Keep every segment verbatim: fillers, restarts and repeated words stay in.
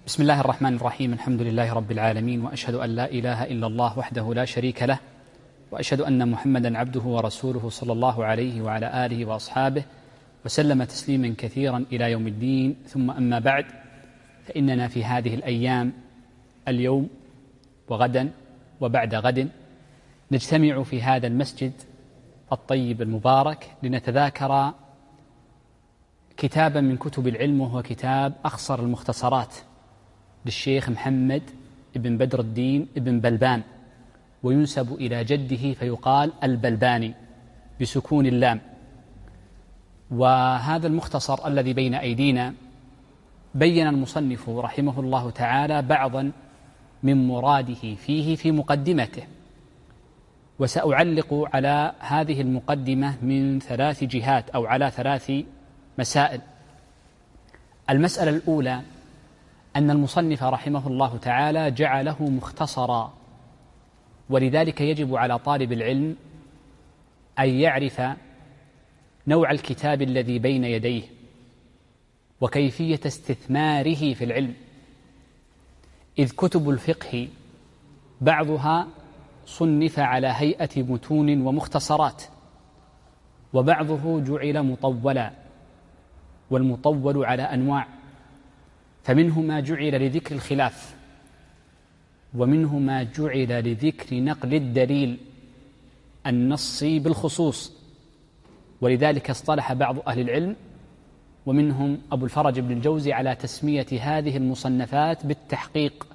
بسم الله الرحمن الرحيم. الحمد لله رب العالمين، وأشهد أن لا إله إلا الله وحده لا شريك له، وأشهد أن محمدا عبده ورسوله صلى الله عليه وعلى آله وأصحابه وسلم تسليما كثيرا إلى يوم الدين. ثم أما بعد، فإننا في هذه الأيام اليوم وغدا وبعد غد نجتمع في هذا المسجد الطيب المبارك لنتذاكر كتابا من كتب العلم، وهو كتاب أخصر المختصرات للشيخ محمد بن بدر الدين بن بلبان، وينسب إلى جده فيقال البلباني بسكون اللام. وهذا المختصر الذي بين أيدينا بين المصنف رحمه الله تعالى بعضا من مراده فيه في مقدمته، وسأعلق على هذه المقدمة من ثلاث جهات أو على ثلاث مسائل. المسألة الأولى أن المصنف رحمه الله تعالى جعله مختصرا، ولذلك يجب على طالب العلم أن يعرف نوع الكتاب الذي بين يديه وكيفية استثماره في العلم، إذ كتب الفقه بعضها صنف على هيئة متون ومختصرات، وبعضه جعل مطولا، والمطول على أنواع، فمنه ما جعل لذكر الخلاف، ومنه ما جعل لذكر نقل الدليل النصي بالخصوص، ولذلك اصطلح بعض أهل العلم ومنهم أبو الفرج بن الجوزي على تسمية هذه المصنفات بالتحقيق،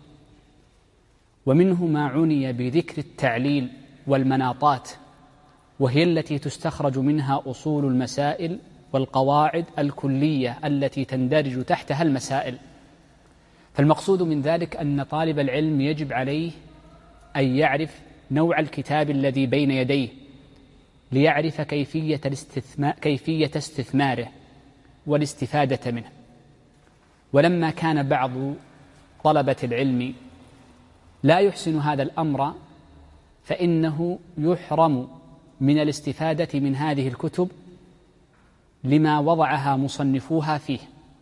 ومنه ما عني بذكر التعليل والمناطات، وهي التي تستخرج منها أصول المسائل والقواعد الكلية التي تندرج تحتها المسائل. فالمقصود من ذلك أن طالب العلم يجب عليه أن يعرف نوع الكتاب الذي بين يديه ليعرف كيفية الاستثمار كيفية استثماره والاستفادة منه. ولما كان بعض طلبة العلم لا يحسن هذا الأمر، فإنه يحرم من الاستفادة من هذه الكتب لما وضعها مصنفوها فيه،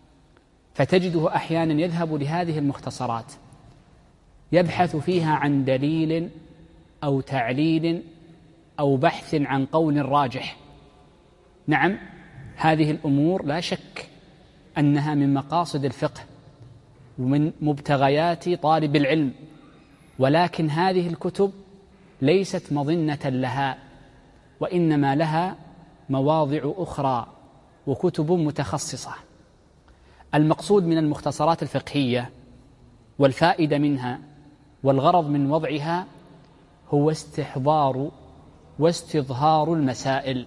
فتجده أحيانا يذهب لهذه المختصرات يبحث فيها عن دليل أو تعليل أو بحث عن قول راجح. نعم، هذه الأمور لا شك أنها من مقاصد الفقه ومن مبتغيات طالب العلم، ولكن هذه الكتب ليست مظنة لها، وإنما لها مواضع أخرى وكتب متخصصة. المقصود من المختصرات الفقهية والفائدة منها والغرض من وضعها هو استحضار واستظهار المسائل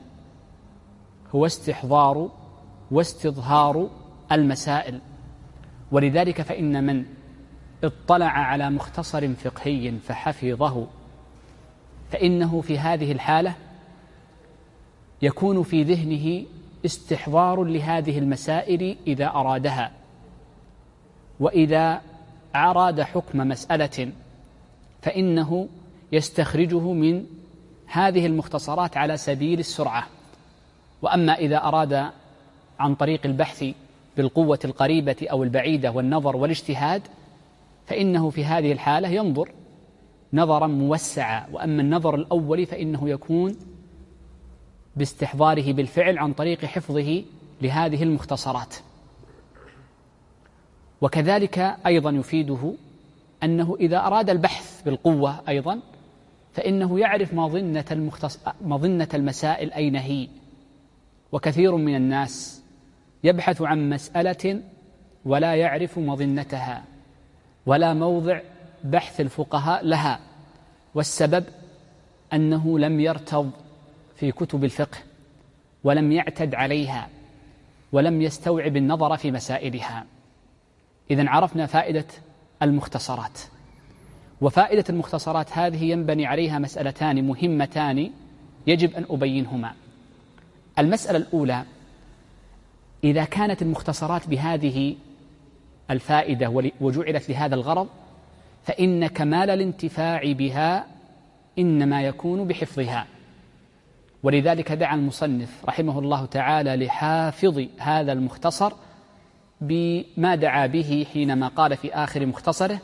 هو استحضار واستظهار المسائل ولذلك فإن من اطلع على مختصر فقهي فحفظه، فإنه في هذه الحالة يكون في ذهنه استحضار لهذه المسائل إذا أرادها، وإذا أراد حكم مسألة فإنه يستخرجه من هذه المختصرات على سبيل السرعة. وأما إذا أراد عن طريق البحث بالقوة القريبة أو البعيدة والنظر والاجتهاد، فإنه في هذه الحالة ينظر نظرا موسعا. وأما النظر الأول فإنه يكون باستحضاره بالفعل عن طريق حفظه لهذه المختصرات. وكذلك أيضا يفيده أنه إذا أراد البحث بالقوة أيضا فإنه يعرف مظنة, المختص... مظنة المسائل أين هي. وكثير من الناس يبحث عن مسألة ولا يعرف مظنتها ولا موضع بحث الفقهاء لها، والسبب أنه لم يرتض في كتب الفقه ولم يعتد عليها ولم يستوعب النظر في مسائلها. إذن عرفنا فائدة المختصرات، وفائدة المختصرات هذه ينبني عليها مسألتان مهمتان يجب أن أبينهما. المسألة الأولى: إذا كانت المختصرات بهذه الفائدة وجعلت لهذا الغرض، فإن كمال الانتفاع بها إنما يكون بحفظها. ولذلك دعا المصنف رحمه الله تعالى لحافظ هذا المختصر بما دعا به حينما قال في آخر مختصره: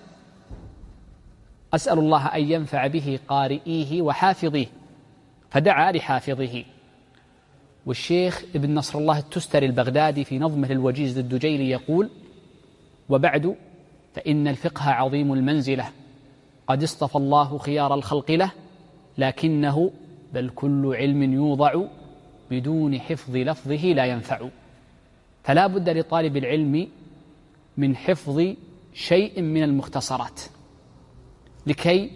أسأل الله أن ينفع به قارئيه وحافظيه، فدعا لحافظه. والشيخ ابن نصر الله التستري البغدادي في نظمه الوجيز للدجيلي يقول: وبعد فإن الفقه عظيم المنزلة، قد اصطفى الله خيار الخلق له، لكنه بل كل علم يوضع بدون حفظ لفظه لا ينفع. فلا بد لطالب العلم من حفظ شيء من المختصرات لكي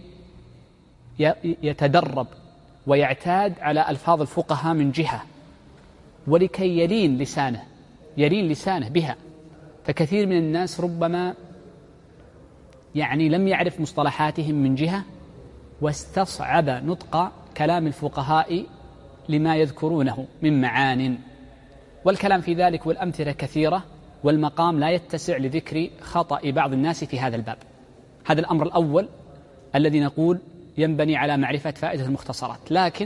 يتدرب ويعتاد على ألفاظ الفقهاء من جهة، ولكي يلين لسانه يلين لسانه بها. فكثير من الناس ربما يعني لم يعرف مصطلحاتهم من جهة، واستصعب نطق كلام الفقهاء لما يذكرونه من معان، والكلام في ذلك والأمثلة كثيرة، والمقام لا يتسع لذكر خطأ بعض الناس في هذا الباب. هذا الأمر الأول الذي نقول ينبني على معرفة فائدة المختصرات، لكن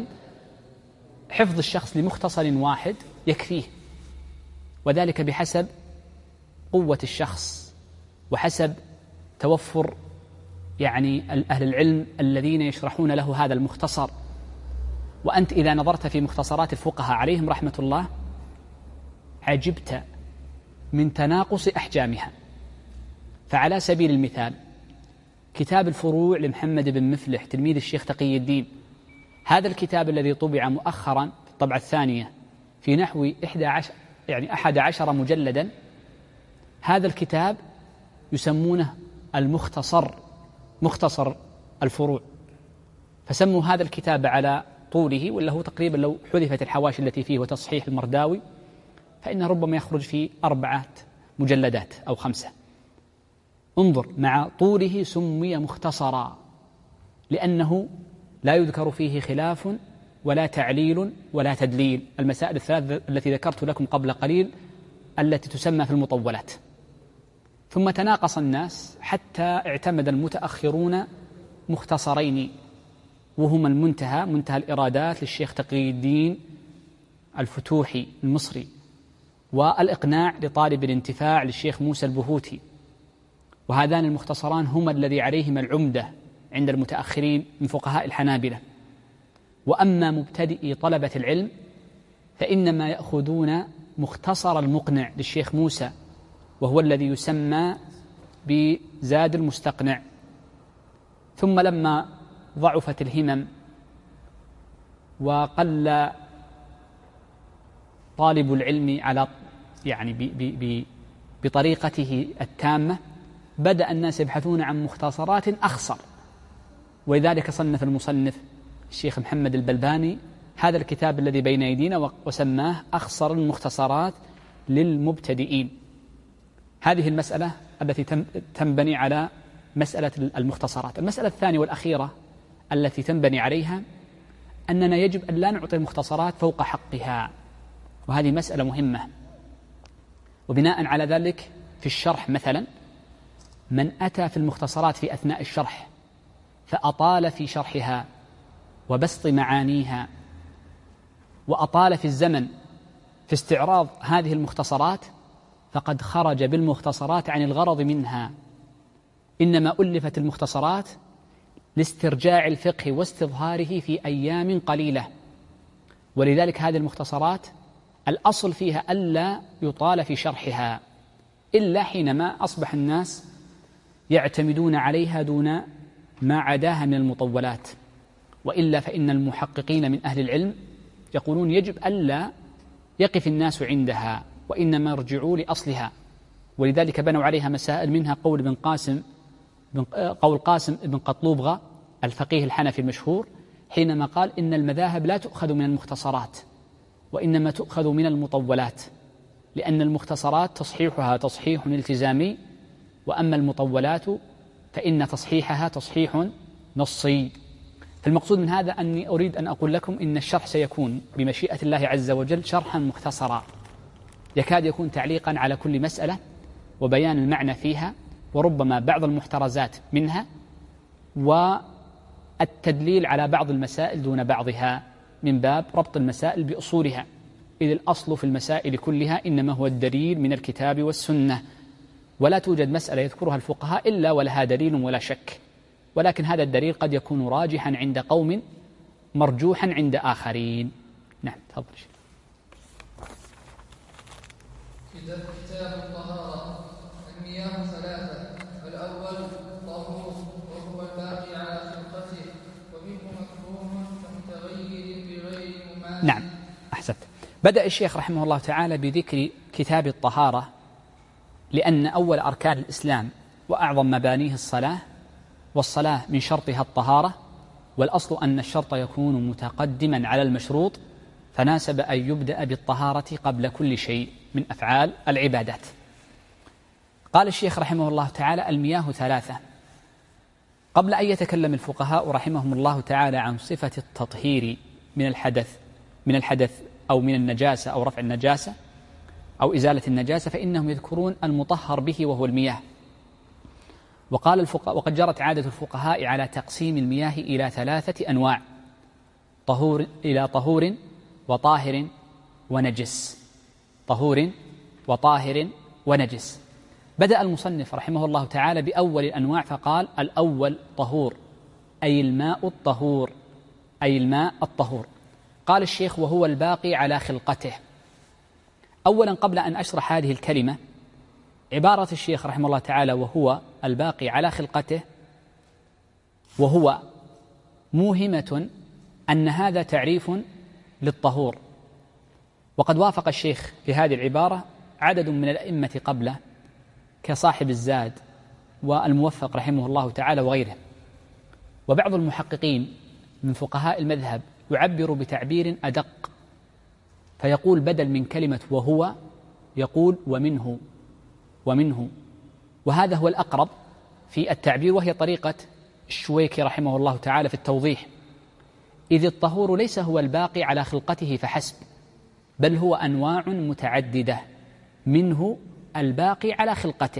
حفظ الشخص لمختصر واحد يكفيه، وذلك بحسب قوة الشخص وحسب توفر يعني أهل العلم الذين يشرحون له هذا المختصر. وأنت إذا نظرت في مختصرات الفقهاء عليهم رحمة الله عجبت من تناقص أحجامها. فعلى سبيل المثال كتاب الفروع لمحمد بن مفلح تلميذ الشيخ تقي الدين، هذا الكتاب الذي طبع مؤخرا في الطبعة الثانية في نحو إحدى عشر يعني أحد عشر مجلدا، هذا الكتاب يسمونه المختصر، مختصر الفروع، فسموا هذا الكتاب على طوله، ولا هو تقريبا لو حذفت الحواشي التي فيه وتصحيح المرداوي فإنه ربما يخرج في أربعة مجلدات أو خمسة. انظر، مع طوله سمي مختصرا لأنه لا يذكر فيه خلاف ولا تعليل ولا تدليل، المسائل الثلاث التي ذكرت لكم قبل قليل التي تسمى في المطولات. ثم تناقص الناس حتى اعتمد المتأخرون مختصرين، وهما المنتهى منتهى الإرادات للشيخ تقي الدين الفتوحي المصري، والإقناع لطالب الانتفاع للشيخ موسى البهوتي، وهذان المختصران هما الذي عليهما العمدة عند المتأخرين من فقهاء الحنابلة. وأما مبتدئي طلبة العلم فإنما يأخذون مختصر المقنع للشيخ موسى، وهو الذي يسمى بزاد المستقنع. ثم لما ضعفت الهمم وقل طالب العلم على يعني ب ب ب بطريقته التامة، بدأ الناس يبحثون عن مختصرات أخصر، ولذلك صنف المصنف الشيخ محمد البلباني هذا الكتاب الذي بين أيدينا وسماه أخصر المختصرات للمبتدئين. هذه المسألة التي تنبني على مسألة المختصرات. المسألة الثانية والأخيرة التي تنبني عليها أننا يجب أن لا نعطي المختصرات فوق حقها، وهذه مسألة مهمة. وبناء على ذلك في الشرح مثلا من أتى في المختصرات في أثناء الشرح فأطال في شرحها وبسط معانيها وأطال في الزمن في استعراض هذه المختصرات فقد خرج بالمختصرات عن الغرض منها. إنما ألفت المختصرات لاسترجاع الفقه واستظهاره في أيام قليلة، ولذلك هذه المختصرات الأصل فيها ألا يطال في شرحها إلا حينما أصبح الناس يعتمدون عليها دون ما عداها من المطولات، وإلا فإن المحققين من أهل العلم يقولون يجب ألا يقف الناس عندها وإنما يرجعوا لأصلها، ولذلك بنوا عليها مسائل، منها قول ابن قاسم قول قاسم بن قطلوبغة الفقيه الحنفي المشهور حينما قال إن المذاهب لا تؤخذ من المختصرات وإنما تؤخذ من المطولات، لأن المختصرات تصحيحها تصحيح التزامي، وأما المطولات فإن تصحيحها تصحيح نصي. فالمقصود من هذا أني أريد أن أقول لكم إن الشرح سيكون بمشيئة الله عز وجل شرحا مختصرا يكاد يكون تعليقا على كل مسألة وبيان المعنى فيها، وربما بعض المحترزات منها، والتدليل على بعض المسائل دون بعضها من باب ربط المسائل بأصولها. إذ الأصل في المسائل كلها إنما هو الدليل من الكتاب والسنة، ولا توجد مسألة يذكرها الفقهاء إلا ولها دليل ولا شك، ولكن هذا الدليل قد يكون راجحا عند قوم مرجوحا عند آخرين. نعم تفضل. كتاب الطهارة. المياه ثلاثة: الأول طهور وهو الباقي على خلقته ومنه مكروه كمتغير بغير مماثل. نعم أحسنت. بدأ الشيخ رحمه الله تعالى بذكر كتاب الطهارة، لأن أول أركان الإسلام وأعظم مبانيه الصلاة، والصلاة من شرطها الطهارة، والأصل أن الشرط يكون متقدما على المشروط، فناسب أن يبدأ بالطهارة قبل كل شيء من أفعال العبادات. قال الشيخ رحمه الله تعالى: المياه ثلاثة. قبل أن يتكلم الفقهاء رحمهم الله تعالى عن صفة التطهير من الحدث من الحدث أو من النجاسة أو رفع النجاسة أو إزالة النجاسة، فإنهم يذكرون المطهر به وهو المياه. وقال الفقهاء وقد جرت عادة الفقهاء على تقسيم المياه إلى ثلاثة أنواع: طهور إلى طهور وطاهر ونجس. طهور وطاهر ونجس. بدأ المصنف رحمه الله تعالى بأول الأنواع فقال: الأول طهور، أي الماء الطهور، أي الماء الطهور. قال الشيخ: وهو الباقي على خلقته. أولا قبل أن أشرح هذه الكلمة، عبارة الشيخ رحمه الله تعالى وهو الباقي على خلقته، وهو موهمة أن هذا تعريف للطهور، وقد وافق الشيخ في هذه العبارة عدد من الأئمة قبله كصاحب الزاد والموفق رحمه الله تعالى وغيره. وبعض المحققين من فقهاء المذهب يعبر بتعبير أدق، فيقول بدل من كلمة وهو يقول ومنه ومنه، وهذا هو الأقرب في التعبير، وهي طريقة الشويكي رحمه الله تعالى في التوضيح. إذ الطهور ليس هو الباقي على خلقته فحسب، بل هو أنواع متعددة، منه الباقي على خلقته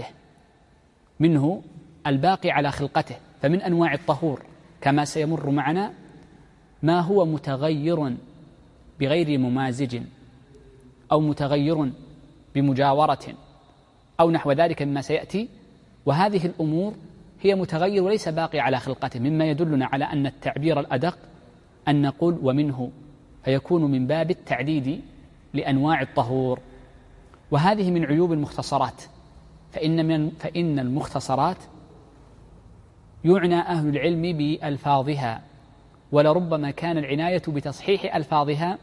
منه الباقي على خلقته فمن أنواع الطهور كما سيمر معنا ما هو متغير بغير ممازج أو متغير بمجاورة أو نحو ذلك مما سيأتي، وهذه الأمور هي متغير وليس باقي على خلقته، مما يدلنا على أن التعبير الأدق أن نقول ومنه، فيكون من باب التعديد لأنواع الطهور. وهذه من عيوب المختصرات، فإن, من فإن المختصرات يعنى أهل العلم بألفاظها، ولربما كان العناية بتصحيح ألفاظها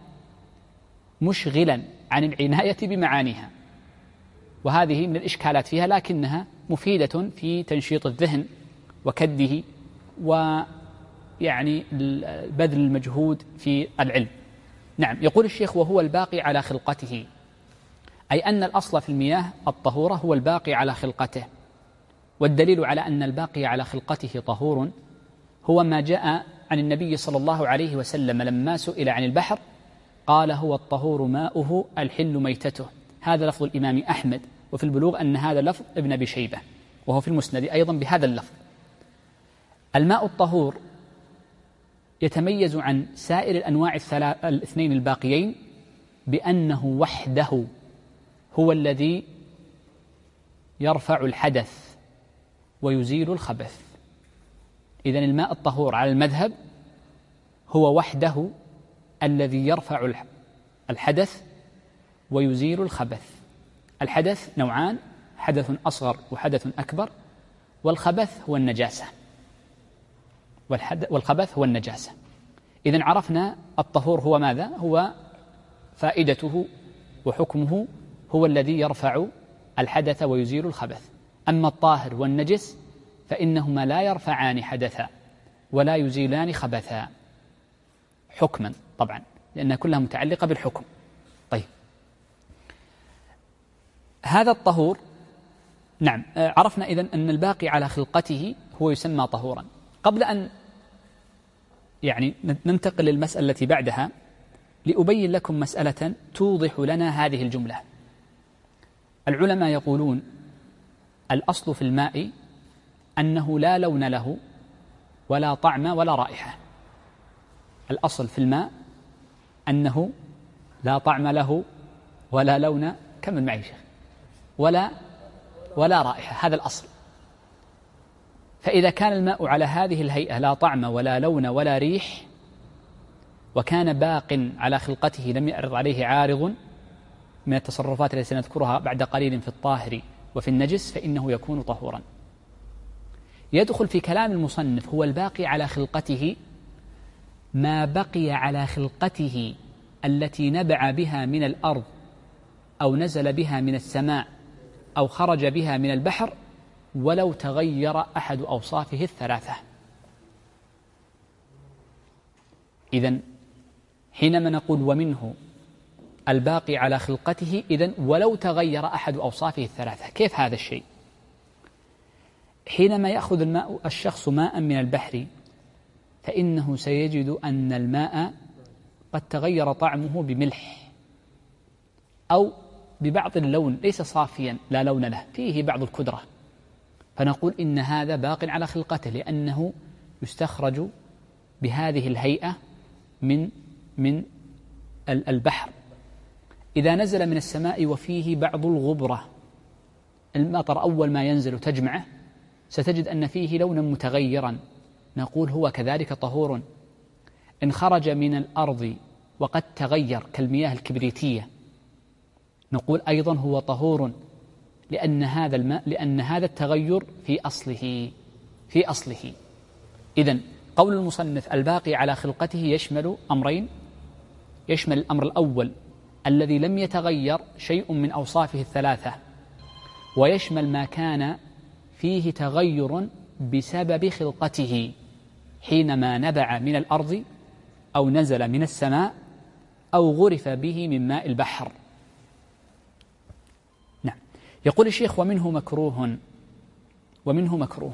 مشغلا عن العناية بمعانيها، وهذه من الإشكالات فيها، لكنها مفيدة في تنشيط الذهن وكده ويعني بذل المجهود في العلم. نعم، يقول الشيخ: وهو الباقي على خلقته، أي أن الأصل في المياه الطهورة هو الباقي على خلقته. والدليل على أن الباقي على خلقته طهور هو ما جاء عن النبي صلى الله عليه وسلم لما سئل عن البحر قال: هو الطهور ماؤه الحل ميتته. هذا لفظ الإمام أحمد، وفي البلوغ أن هذا لفظ ابن أبي شيبة، وهو في المسند أيضا بهذا اللفظ. الماء الطهور يتميز عن سائر الأنواع الاثنين الباقيين بأنه وحده هو الذي يرفع الحدث ويزيل الخبث. إذن الماء الطهور على المذهب هو وحده الذي يرفع الحدث ويزيل الخبث. الحدث نوعان: حدث أصغر وحدث أكبر، والخبث هو النجاسة والخبث هو النجاسة. إذن عرفنا الطهور هو ماذا؟ هو فائدته وحكمه هو الذي يرفع الحدث ويزيل الخبث. أما الطاهر والنجس فإنهما لا يرفعان حدثا ولا يزيلان خبثا حكما طبعا، لأنها كلها متعلقة بالحكم. طيب، هذا الطهور نعم عرفنا إذن أن الباقي على خلقته هو يسمى طهورا. قبل أن يعني ننتقل للمسألة التي بعدها لأبين لكم مسألة توضح لنا هذه الجملة. العلماء يقولون الأصل في الماء أنه لا لون له ولا طعم ولا رائحة. الأصل في الماء أنه لا طعم له ولا لون، كمل معي شيخ، ولا ولا رائحة، هذا الأصل. فإذا كان الماء على هذه الهيئة لا طعم ولا لون ولا ريح، وكان باق على خلقته لم يعرض عليه عارض من التصرفات التي سنذكرها بعد قليل في الطاهر وفي النجس، فإنه يكون طهورا. يدخل في كلام المصنف هو الباقي على خلقته ما بقي على خلقته التي نبع بها من الأرض أو نزل بها من السماء أو خرج بها من البحر، ولو تغير أحد أوصافه الثلاثة. إذن حينما نقول ومنه الباقي على خلقته، إذن ولو تغير أحد أوصافه الثلاثة. كيف هذا الشيء؟ حينما يأخذ الماء الشخص ماء من البحر، فإنه سيجد أن الماء قد تغير طعمه بملح أو ببعض اللون، ليس صافيا لا لون له، فيه بعض الكدرة، فنقول إن هذا باق على خلقته، لأنه يستخرج بهذه الهيئة من من البحر. إذا نزل من السماء وفيه بعض الغبرة، المطر أول ما ينزل تجمعه ستجد أن فيه لونا متغيرا، نقول هو كذلك طهور. إن خرج من الأرض وقد تغير كالمياه الكبريتية، نقول أيضا هو طهور، لأن هذا الماء لأن هذا التغير في أصله في أصله إذن قول المصنف الباقي على خلقته يشمل أمرين: يشمل الأمر الأول الذي لم يتغير شيء من أوصافه الثلاثة، ويشمل ما كان فيه تغير بسبب خلقته حينما نبع من الأرض أو نزل من السماء أو غرف به من ماء البحر. نعم. يقول الشيخ ومنه مكروه. ومنه مكروه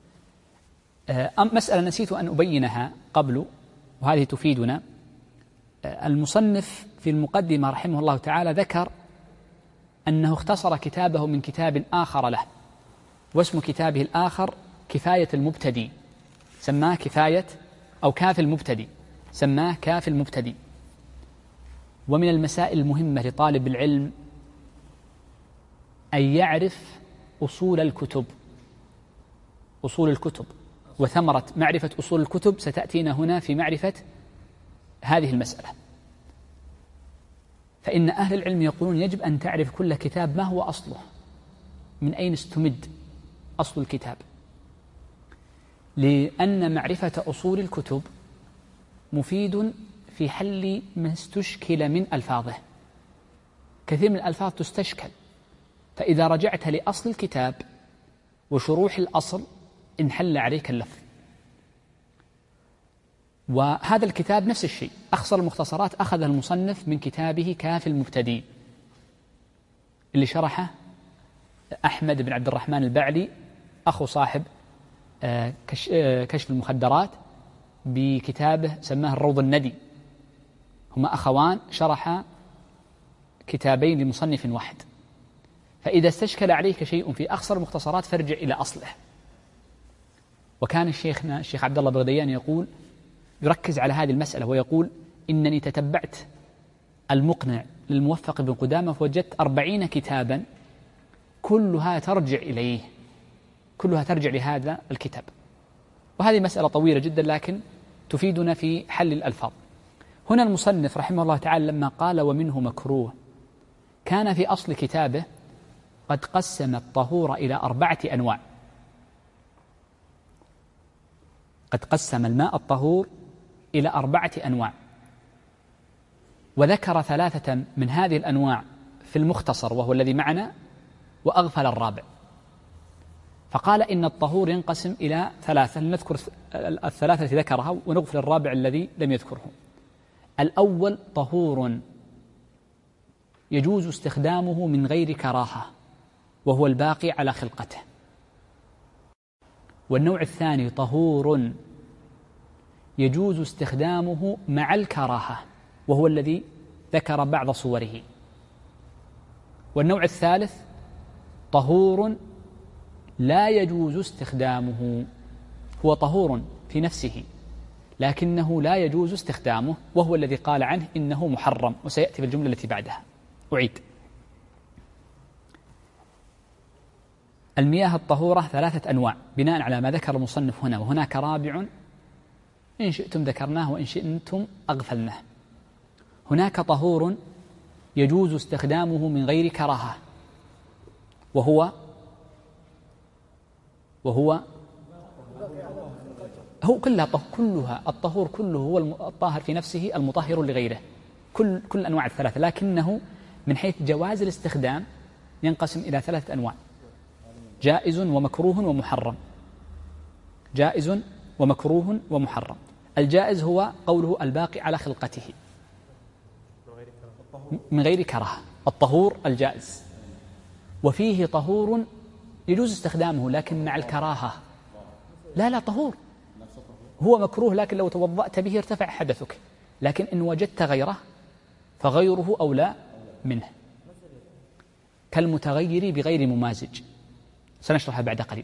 مسألة نسيت أن أبينها قبل، وهذه تفيدنا. المصنف في المقدمة رحمه الله تعالى ذكر أنه اختصر كتابه من كتاب آخر له، واسم كتابه الآخر كفاية المبتدي، سماه كفاية أو كاف المبتدي، سماه كاف المبتدي. ومن المسائل المهمة لطالب العلم أن يعرف أصول الكتب أصول الكتب وثمرة معرفة أصول الكتب ستأتينا هنا في معرفة هذه المسألة. فإن أهل العلم يقولون يجب أن تعرف كل كتاب ما هو أصله، من أين استمد أصل الكتاب، لأن معرفة أصول الكتب مفيد في حل ما استشكل من ألفاظه. كثير من الألفاظ تستشكل، فإذا رجعت لأصل الكتاب وشروح الأصل انحل عليك اللفظ. وهذا الكتاب نفس الشيء، أخصر المختصرات أخذ المصنف من كتابه كاف المبتدي اللي شرحه أحمد بن عبد الرحمن البعلي أخو صاحب كشف المخدرات بكتابه سماه الروض الندي. هما أخوان شرح كتابين لمصنف واحد. فإذا استشكل عليك شيء في أخصر المختصرات فارجع إلى أصله. وكان الشيخنا الشيخ عبد الله بغديان يقول يركز على هذه المسألة ويقول إنني تتبعت المقنع للموفق بن قدامة فوجدت أربعين كتابا كلها ترجع إليه، كلها ترجع لهذا الكتاب. وهذه مسألة طويلة جدا لكن تفيدنا في حل الألفاظ. هنا المصنف رحمه الله تعالى لما قال ومنه مكروه، كان في أصل كتابه قد قسم الطهور إلى أربعة أنواع. قد قسم الماء الطهور إلى أربعة أنواع، وذكر ثلاثة من هذه الأنواع في المختصر وهو الذي معنا، وأغفل الرابع. فقال إن الطهور ينقسم إلى ثلاثة، لنذكر الثلاثة التي ذكرها ونغفل الرابع الذي لم يذكره. الأول طهور يجوز استخدامه من غير كراهة وهو الباقي على خلقته. والنوع الثاني طهور يجوز استخدامه مع الكراهة وهو الذي ذكر بعض صوره. والنوع الثالث طهور لا يجوز استخدامه، هو طهور في نفسه لكنه لا يجوز استخدامه، وهو الذي قال عنه إنه محرم، وسيأتي في الجملة التي بعدها. أعيد: المياه الطهورة ثلاثة أنواع بناء على ما ذكر المصنف هنا، وهناك رابع إن شئتم ذكرناه وإن شئتم أغفلناه. هناك طهور يجوز استخدامه من غير كراهة، وهو وهو هو كلها كلها الطهور كله هو الطاهر في نفسه المطهر لغيره، كل كل أنواع الثلاثة، لكنه من حيث جواز الاستخدام ينقسم إلى ثلاثة أنواع: جائز ومكروه ومحرم. جائز ومكروه ومحرم. الجائز هو قوله الباقي على خلقته من غير كراهة، الطهور الجائز. وفيه طهور يجوز استخدامه لكن مع الكراهة، لا لا طهور هو مكروه لكن لو توضأت به ارتفع حدثك، لكن إن وجدت غيره فغيره أولى منه، كالمتغير بغير ممازج، سنشرحها بعد قليل.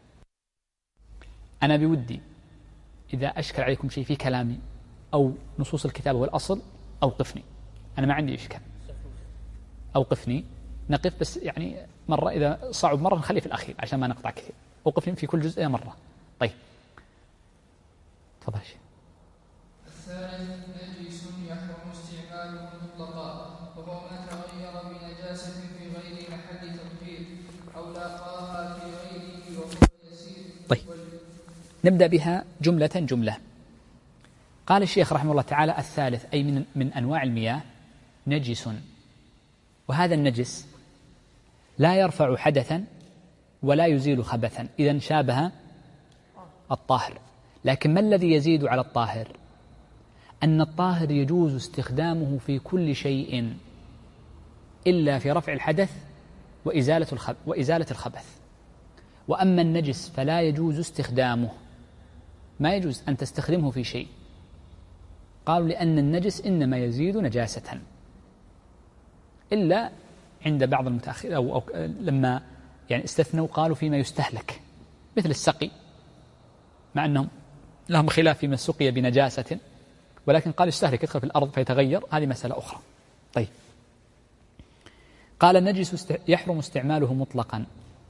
أنا بودي إذا أشكل عليكم شيء في كلامي أو نصوص الكتاب والأصل أوقفني، أنا ما عندي إشكال، أوقفني نقف، بس يعني مرة إذا صعب مرة نخلي في الأخير عشان ما نقطع كثير، أوقفني في كل جزء مرة. طيب تفضل. الثالث نجس يحرم استعماله مطلقا، وهو ما تغير بنجاسة في غير محل تطهير أو لاقاها في غيره وهو يسير. طيب نبدأ بها جملة جملة. قال الشيخ رحمه الله تعالى: الثالث أي من, من أنواع المياه نجس، وهذا النجس لا يرفع حدثا ولا يزيل خبثا، إذن شابه الطاهر. لكن ما الذي يزيد على الطاهر؟ أن الطاهر يجوز استخدامه في كل شيء إلا في رفع الحدث وإزالة الخبث, وإزالة الخبث. وأما النجس فلا يجوز استخدامه، ما يجوز أن تستخدمه في شيء. قالوا لأن النجس إنما يزيد نجاسة، إلا عند بعض المتأخرين أو, أو لما يعني استثنوا قالوا فيما يستهلك مثل السقي، مع أنهم لهم خلاف فيما سقي بنجاسة، ولكن قال يستهلك يدخل في الأرض فيتغير، هذه مسألة أخرى. طيب قال النجس يحرم استعماله مطلقا،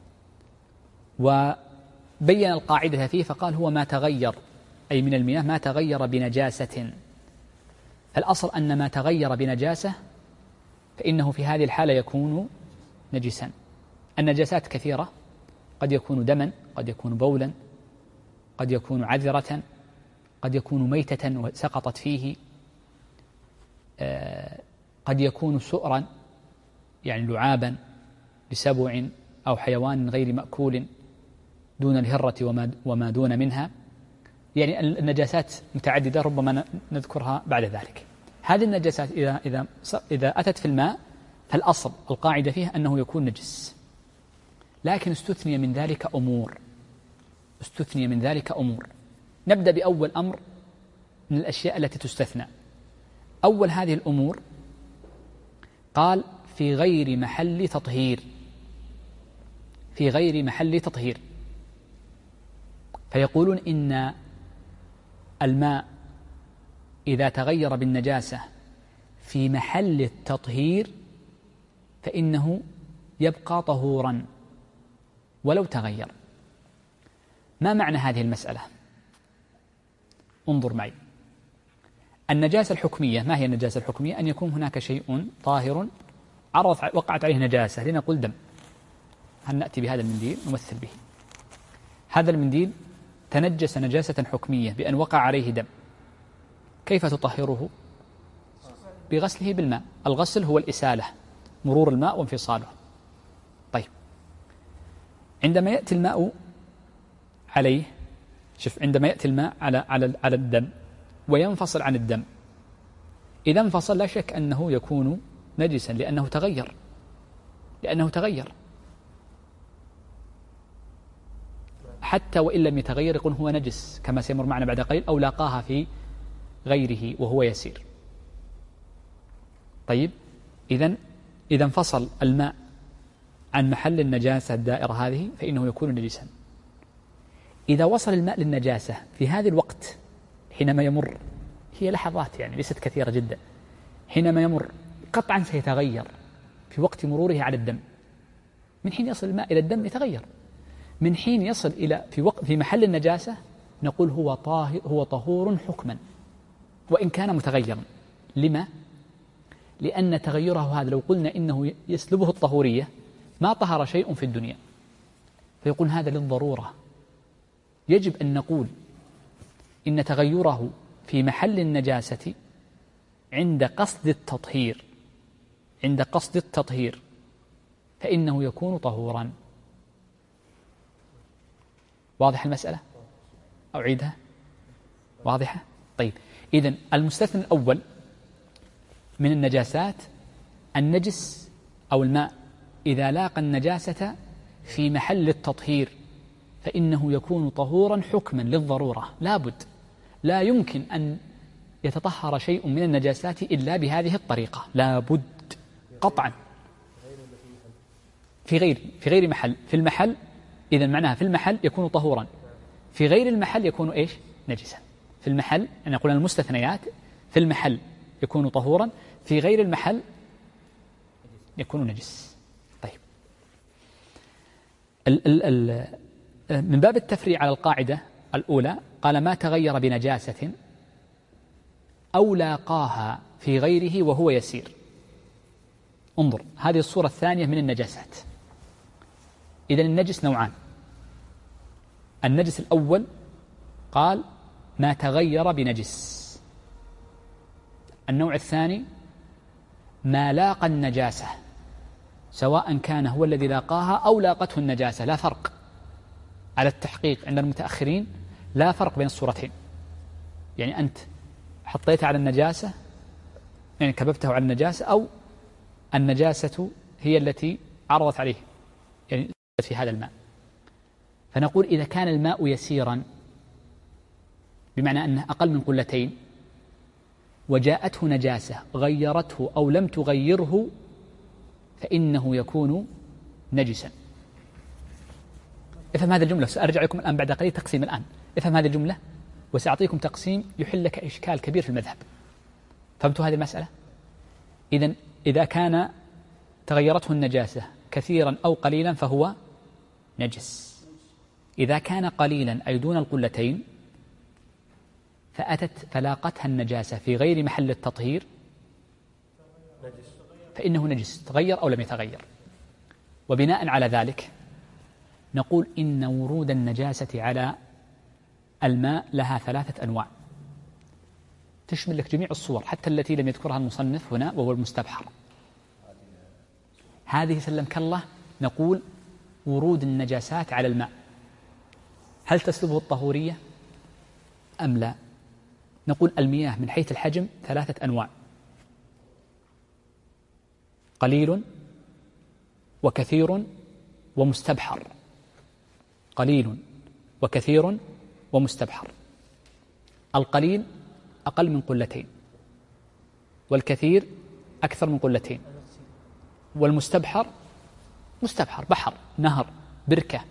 وبين القاعدة فيه فقال هو ما تغير، أي من المياه ما تغير بنجاسة. الأصل أن ما تغير بنجاسة فإنه في هذه الحالة يكون نجسا. النجاسات كثيرة، قد يكون دما، قد يكون بولا، قد يكون عذرة، قد يكون ميتة وسقطت فيه، قد يكون سؤرا يعني لعابا لسبع أو حيوان غير مأكول دون الهرة وما, وما دون منها، يعني النجاسات متعددة ربما نذكرها بعد ذلك. هذه النجاسات إذا, إذا, إذا أتت في الماء فالأصل القاعدة فيها أنه يكون نجس، لكن استثني من ذلك أمور استثني من ذلك أمور نبدأ بأول أمر من الأشياء التي تستثنى. أول هذه الأمور قال في غير محل تطهير، في غير محل تطهير. فيقولون إن الماء إذا تغير بالنجاسة في محل التطهير فإنه يبقى طهورا ولو تغير. ما معنى هذه المسألة؟ انظر معي. النجاسة الحكمية، ما هي النجاسة الحكمية؟ أن يكون هناك شيء طاهر عرض وقعت عليه نجاسة، لنقول دم، هل نأتي بهذا المنديل نمثل به؟ هذا المنديل تنجس نجاسة حكمية بأن وقع عليه دم، كيف تطهره؟ بغسله بالماء. الغسل هو الإسالة، مرور الماء وانفصاله. طيب عندما يأتي الماء عليه، شوف، عندما يأتي الماء على على على الدم وينفصل عن الدم، إذا انفصل لا شك أنه يكون نجسا لأنه تغير لأنه تغير حتى وإن لم يتغير يقول هو نجس كما سيمر معنا بعد قليل، أو لاقاها في غيره وهو يسير. طيب إذن إذا انفصل الماء عن محل النجاسة الدائرة هذه فإنه يكون نجسا. إذا وصل الماء للنجاسة في هذا الوقت حينما يمر، هي لحظات يعني ليست كثيرة جدا، حينما يمر قطعا سيتغير في وقت مروره على الدم. من حين يصل الماء إلى الدم يتغير، من حين يصل إلى في وقت في محل النجاسة نقول هو طاهر، هو طهور حكما وإن كان متغيرا. لما؟ لأن تغيره هذا لو قلنا إنه يسلبه الطهورية ما طهر شيء في الدنيا، فيقول هذا للضرورة. يجب أن نقول إن تغيره في محل النجاسة عند قصد التطهير، عند قصد التطهير فإنه يكون طهورا. واضح المسألة؟ أعيدها؟ واضحة؟ طيب، إذن المستثنى الأول من النجاسات النجس أو الماء إذا لاقى النجاسة في محل التطهير فإنه يكون طهورا حكما للضرورة. لا بد، لا يمكن أن يتطهر شيء من النجاسات إلا بهذه الطريقة، لا بد قطعا. في غير في غير محل، في المحل إذا معناها في المحل يكون طهورا، في غير المحل يكون إيش؟ نجسا. في المحل أن نقول المستثنيات، في المحل يكون طهورا، في غير المحل يكون نجس. طيب، ال ال ال من باب التفريع على القاعدة الأولى قال ما تغير بنجاسة أو لاقاها في غيره وهو يسير. انظر، هذه الصورة الثانية من النجاسات. إذن النجس نوعان. النجس الأول قال ما تغير بنجس. النوع الثاني ما لاقى النجاسة، سواء كان هو الذي لاقاها أو لاقته النجاسة، لا فرق. على التحقيق عند المتأخرين لا فرق بين الصورتين، يعني أنت حطيت على النجاسة، يعني كببته على النجاسة، أو النجاسة هي التي عرضت عليه يعني في هذا الماء. فنقول إذا كان الماء يسيرا بمعنى أنه أقل من قلتين وجاءته نجاسة غيرته أو لم تغيره فإنه يكون نجسا. افهم هذه الجملة، سأرجع لكم الآن بعد قليل تقسيم الآن. افهم هذه الجملة وسأعطيكم تقسيم يحل لك إشكال كبير في المذهب. فهمتوا هذه المسألة؟ إذن إذا كان تغيرته النجاسة كثيرا أو قليلا فهو نجس. إذا كان قليلا أي دون القلتين فأتت فلاقتها النجاسة في غير محل التطهير فإنه نجس، تغير أو لم يتغير. وبناء على ذلك نقول إن ورود النجاسة على الماء لها ثلاثة أنواع تشمل لك جميع الصور حتى التي لم يذكرها المصنف هنا وهو المستبحر. هذه سلمك الله نقول ورود النجاسات على الماء هل تسلبه الطهورية أم لا؟ نقول المياه من حيث الحجم ثلاثة أنواع: قليل وكثير ومستبحر. قليل وكثير ومستبحر. القليل أقل من قلتين، والكثير أكثر من قلتين، والمستبحر مستبحر بحر، نهر، بركة.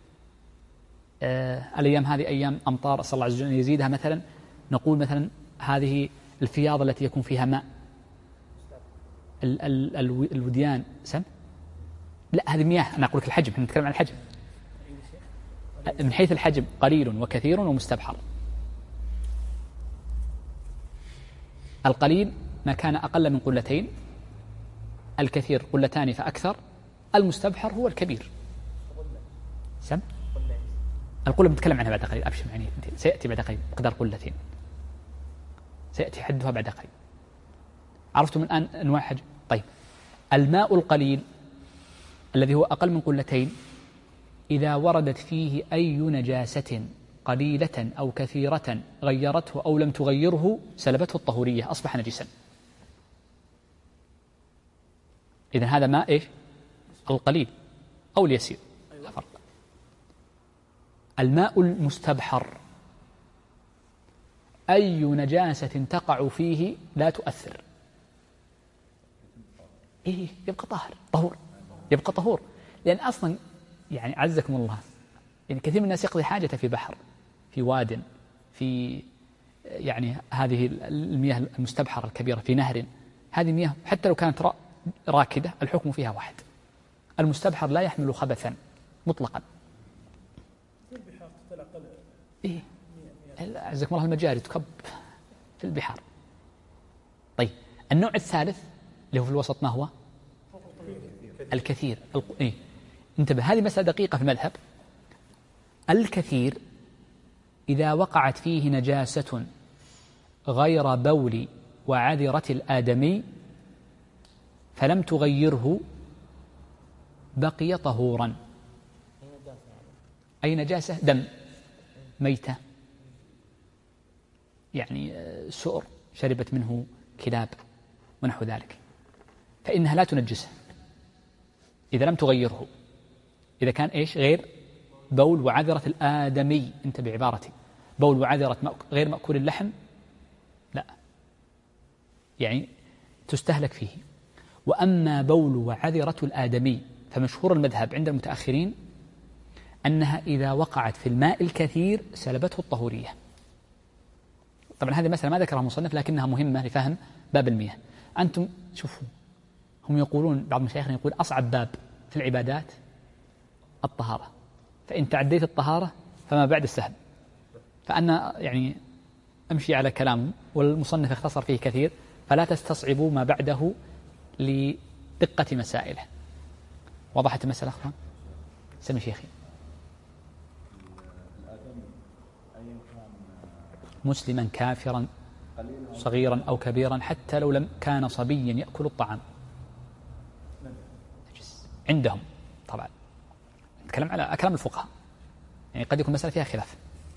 آه الأيام هذه أيام أمطار، صلى الله عز وجل يزيدها. مثلا نقول مثلا هذه الفياض التي يكون فيها ماء، ال ال ال الوديان سم لا هذه مياه. أنا أقول لك الحجم، احنا نتكلم عن الحجم. من حيث الحجم قليل وكثير ومستبحر. القليل ما كان أقل من قلتين، الكثير قلتان فأكثر، المستبحر هو الكبير. سم القلة بنتكلم عنها بعد قليل، أبشر يعني سيأتي بعد قليل مقدار قلتين، سيأتي حدها بعد قليل. عرفتم الآن أنواع حجم؟ طيب، الماء القليل الذي هو أقل من قلتين إذا وردت فيه أي نجاسة قليلة أو كثيرة غيرته أو لم تغيره سلبته الطهورية، أصبح نجسا. إذن هذا ماء إيش؟ القليل أو اليسير، لا فرق. الماء المستبحر أي نجاسة تقع فيه لا تؤثر، إيه يبقى طاهر طهور، يبقى طهور. لأن أصلا يعني عزكم الله، يعني كثير من الناس يقضي حاجته في بحر، في واد، في يعني هذه المياه المستبحرة الكبيرة في نهر، هذه مياه حتى لو كانت راكدة الحكم فيها واحد. المستبحر لا يحمل خبثا مطلقا. إيه عزكم الله المجاري تكب في البحار. طيب النوع الثالث اللي هو في الوسط ما هو؟ الكثير. إيه انتبه، هذه مسألة دقيقة في المذهب. الكثير إذا وقعت فيه نجاسة غير بول وعذرة الآدمي فلم تغيره بقي طهورا. أي نجاسة؟ دم، ميتة، يعني سؤر شربت منه كلاب ونحو ذلك، فإنها لا تنجسه إذا لم تغيره. إذا كان إيش؟ غير بول وعذرة الآدمي، انتبه بعبارتي، بول وعذرة غير مأكول اللحم لا، يعني تستهلك فيه. وأما بول وعذرة الآدمي فمشهور المذهب عند المتأخرين أنها إذا وقعت في الماء الكثير سلبته الطهورية. طبعا هذه مسألة ما ذكرها المصنف لكنها مهمة لفهم باب المياه. أنتم شوفوا، هم يقولون، بعض مشايخنا يقول أصعب باب في العبادات الطهارة، فإن تعديت الطهارة فما بعد السهل. فأنا يعني أمشي على كلامه، والمصنف اختصر فيه كثير، فلا تستصعبوا ما بعده لدقة مسائله. وضحت المسألة أخوان؟ سمي شيخي. مسلما كافرا صغيرا أو كبيرا حتى لو لم كان صبيا يأكل الطعام عندهم. طبعا نتكلم على كلام الفقهاء، يعني قد يكون مسألة فيها خلاف.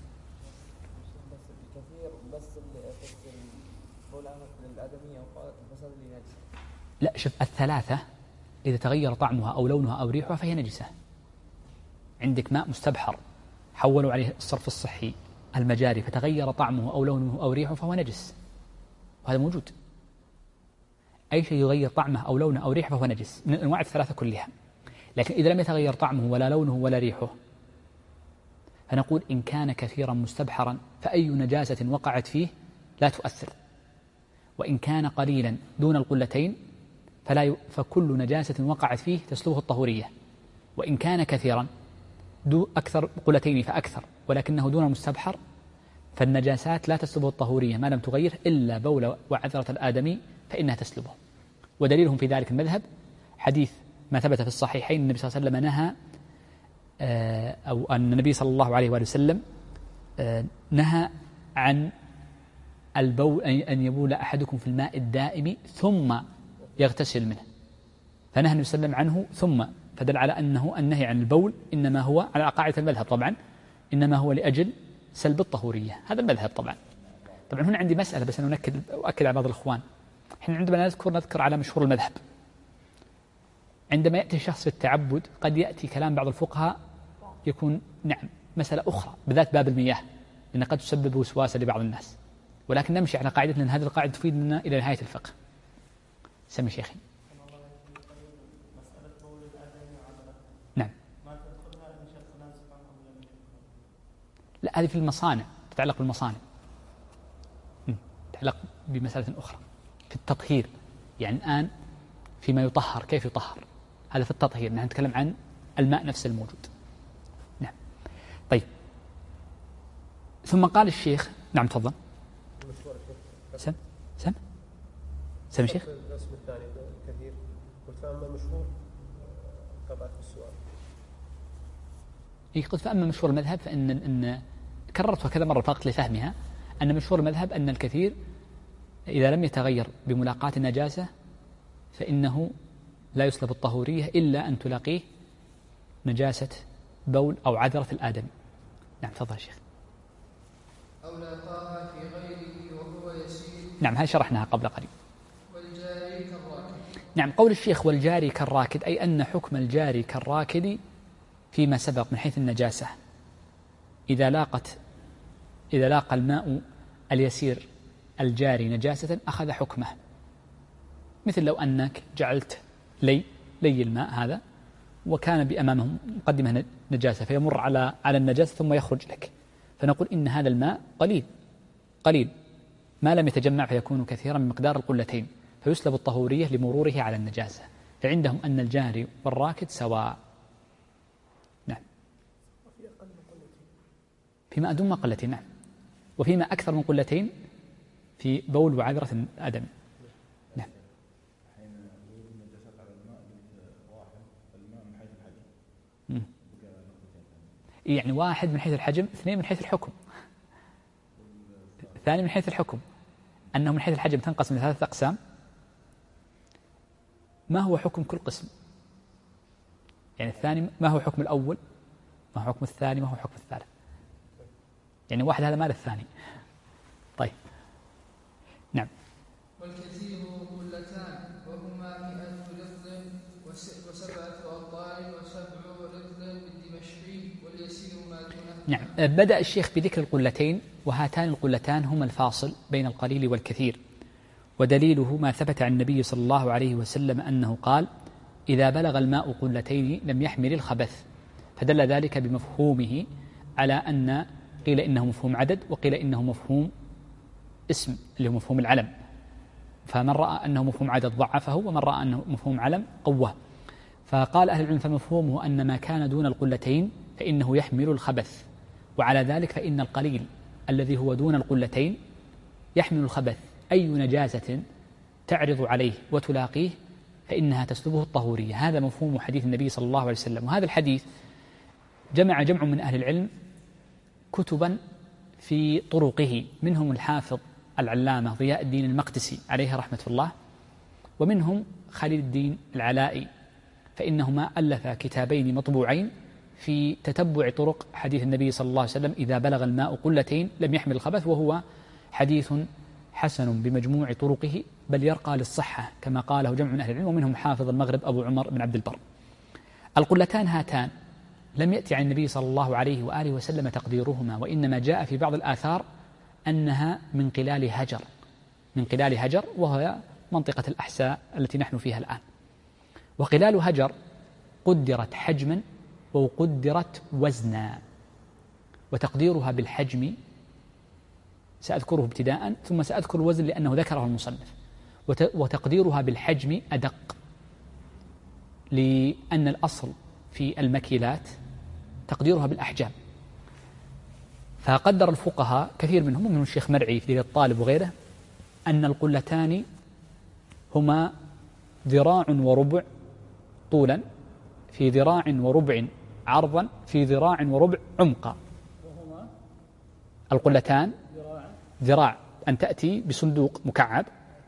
لا شوف، الثلاثة إذا تغير طعمها أو لونها أو ريحها فهي نجسة. عندك ماء مستبحر حولوا عليه الصرف الصحي المجاري فتغير طعمه أو لونه أو ريحه فهو نجس، وهذا موجود. أي شيء يغير طعمه أو لونه أو ريحه فهو نجس من الأنواع الثلاثة كلها. لكن إذا لم يتغير طعمه ولا لونه ولا ريحه فنقول إن كان كثيرا مستبحرا فأي نجاسة وقعت فيه لا تؤثر، وإن كان قليلا دون القلتين فلا ي... فكل نجاسة وقعت فيه تسلبه الطهورية. وإن كان كثيرا دو أكثر قلتين فأكثر ولكنه دون المستبحر فالنجاسات لا تسلبه الطهورية ما لم تغير إلا بول وعذرة الآدمي فإنها تسلبه. ودليلهم في ذلك المذهب حديث ما ثبت في الصحيحين النبي صلى الله عليه وسلم نهى أو أن النبي صلى الله عليه وآله وسلم نهى عن البول أن يبول أحدكم في الماء الدائم ثم يغتسل منه، فنهى النبي صلى الله عليه وسلم عنه ثم، فدل على أنه النهي عن البول إنما هو على قاعدة المذهب طبعا إنما هو لأجل سلب الطهورية. هذا المذهب طبعا. طبعا هنا عندي مسألة بس أنا أؤكد أؤكد على بعض الإخوان، إحنا عندما نذكر نذكر على مشهور المذهب. عندما يأتي الشخص في التعبد قد يأتي كلام بعض الفقهاء يكون نعم مسألة أخرى بذات باب المياه لأن قد تسبب وسواسا لبعض الناس، ولكن نمشي على قاعدة لأن هذه القاعدة تفيدنا إلى نهاية الفقه. سمي شيخي. نعم. لا هذه في المصانع، تتعلق بالمصانع، تتعلق بمسألة أخرى في التطهير. يعني الآن فيما يطهر كيف يطهر، هذا في التطهير، نحن نتكلم عن الماء نفسه الموجود. نعم. طيب ثم قال الشيخ، نعم تفضل. سم سم سم شيخ. الاسم الثاني كثير قلت فأما مشهور طبعا في السؤال. إيه قلت فأما مشهور المذهب فإن إن كررتها كذا مرة فقط لفهمها أن مشهور المذهب أن الكثير إذا لم يتغير بملاقاة النجاسة فإنه لا يسلب الطهورية إلا أن تلاقيه نجاسة بول أو عذرة الآدم. نعم تفضل شيخ. أو لاقاها في غيره وهو يسير. نعم هذه شرحناها قبل قليل. والجاري كالراكد. نعم قول الشيخ والجاري كالراكد أي أن حكم الجاري كالراكد فيما سبق من حيث النجاسة إذا لاقت إذا لاقى الماء اليسير الجاري نجاسة أخذ حكمه، مثل لو أنك جعلت لي لي الماء هذا وكان بأمامه مقدمة نجاسة فيمر على على النجاسة ثم يخرج لك، فنقول إن هذا الماء قليل قليل ما لم يتجمع فيكون كثيرا من مقدار القلتين فيسلب الطهورية لمروره على النجاسة، فعندهم أن الجاري والراكد سواء. نعم. فيما أدون قلتين، نعم، وفيما أكثر من قلتين في بول وعذرة آدم. نعم. يعني واحد من حيث الحجم، اثنين من حيث الحكم. الثاني من حيث الحكم أنه من حيث الحجم تنقسم لثلاثة أقسام. ما هو حكم كل قسم؟ يعني الثاني ما هو حكم الأول، ما هو حكم الثاني، ما هو حكم الثالث. يعني واحد هذا مال الثاني. طيب. نعم. والكثير قلتان وهما مئة رطل وسبعة أبطال وسبع رطل بالدمشقي واليسير ما دونه. نعم. بدأ الشيخ بذكر القلتين، وهاتان القلتان هما الفاصل بين القليل والكثير، ودليله ما ثبت عن النبي صلى الله عليه وسلم أنه قال: إذا بلغ الماء قلتين لم يحمل الخبث، فدل ذلك بمفهومه على أن قيل إنه مفهوم عدد وقيل إنه مفهوم اسم اللي هو مفهوم العلم، فمن رأى أنه مفهوم عدد ضعفه ومن رأى أنه مفهوم علم قوه. فقال أهل العلم فمفهومه أن ما كان دون القلتين فإنه يحمل الخبث، وعلى ذلك فإن القليل الذي هو دون القلتين يحمل الخبث، أي نجاسة تعرض عليه وتلاقيه فإنها تسلبه الطهورية. هذا مفهوم حديث النبي صلى الله عليه وسلم. وهذا الحديث جمع جمع من أهل العلم كتبا في طرقه، منهم الحافظ العلامة ضياء الدين المقدسي عليه رحمة الله، ومنهم خالد الدين العلائي، فإنهما ألف كتابين مطبوعين في تتبع طرق حديث النبي صلى الله عليه وسلم: إذا بلغ الماء قلتين لم يحمل الخبث، وهو حديث حسن بمجموع طرقه، بل يرقى للصحة كما قاله جمع من أهل العلم، ومنهم حافظ المغرب أبو عمر بن عبد البر. القلتان هاتان لم يأتي عن النبي صلى الله عليه وآله وسلم تقديرهما، وإنما جاء في بعض الآثار أنها من قلال هجر، من قلال هجر وهي منطقة الأحساء التي نحن فيها الآن. وقلال هجر قدرت حجما وقدرت وزنا، وتقديرها بالحجم سأذكره ابتداء ثم سأذكر الوزن لأنه ذكره المصنف. وتقديرها بالحجم أدق، لأن الأصل في المكيلات تقديرها بالأحجام، فقدر الفقهاء كثير منهم ومنهم الشيخ مرعي في الطالب وغيره أن القلتان هما ذراع وربع طولا في ذراع وربع عرضا في ذراع وربع عمقا. وهما القلتان ذراع أن تأتي بصندوق مكعب،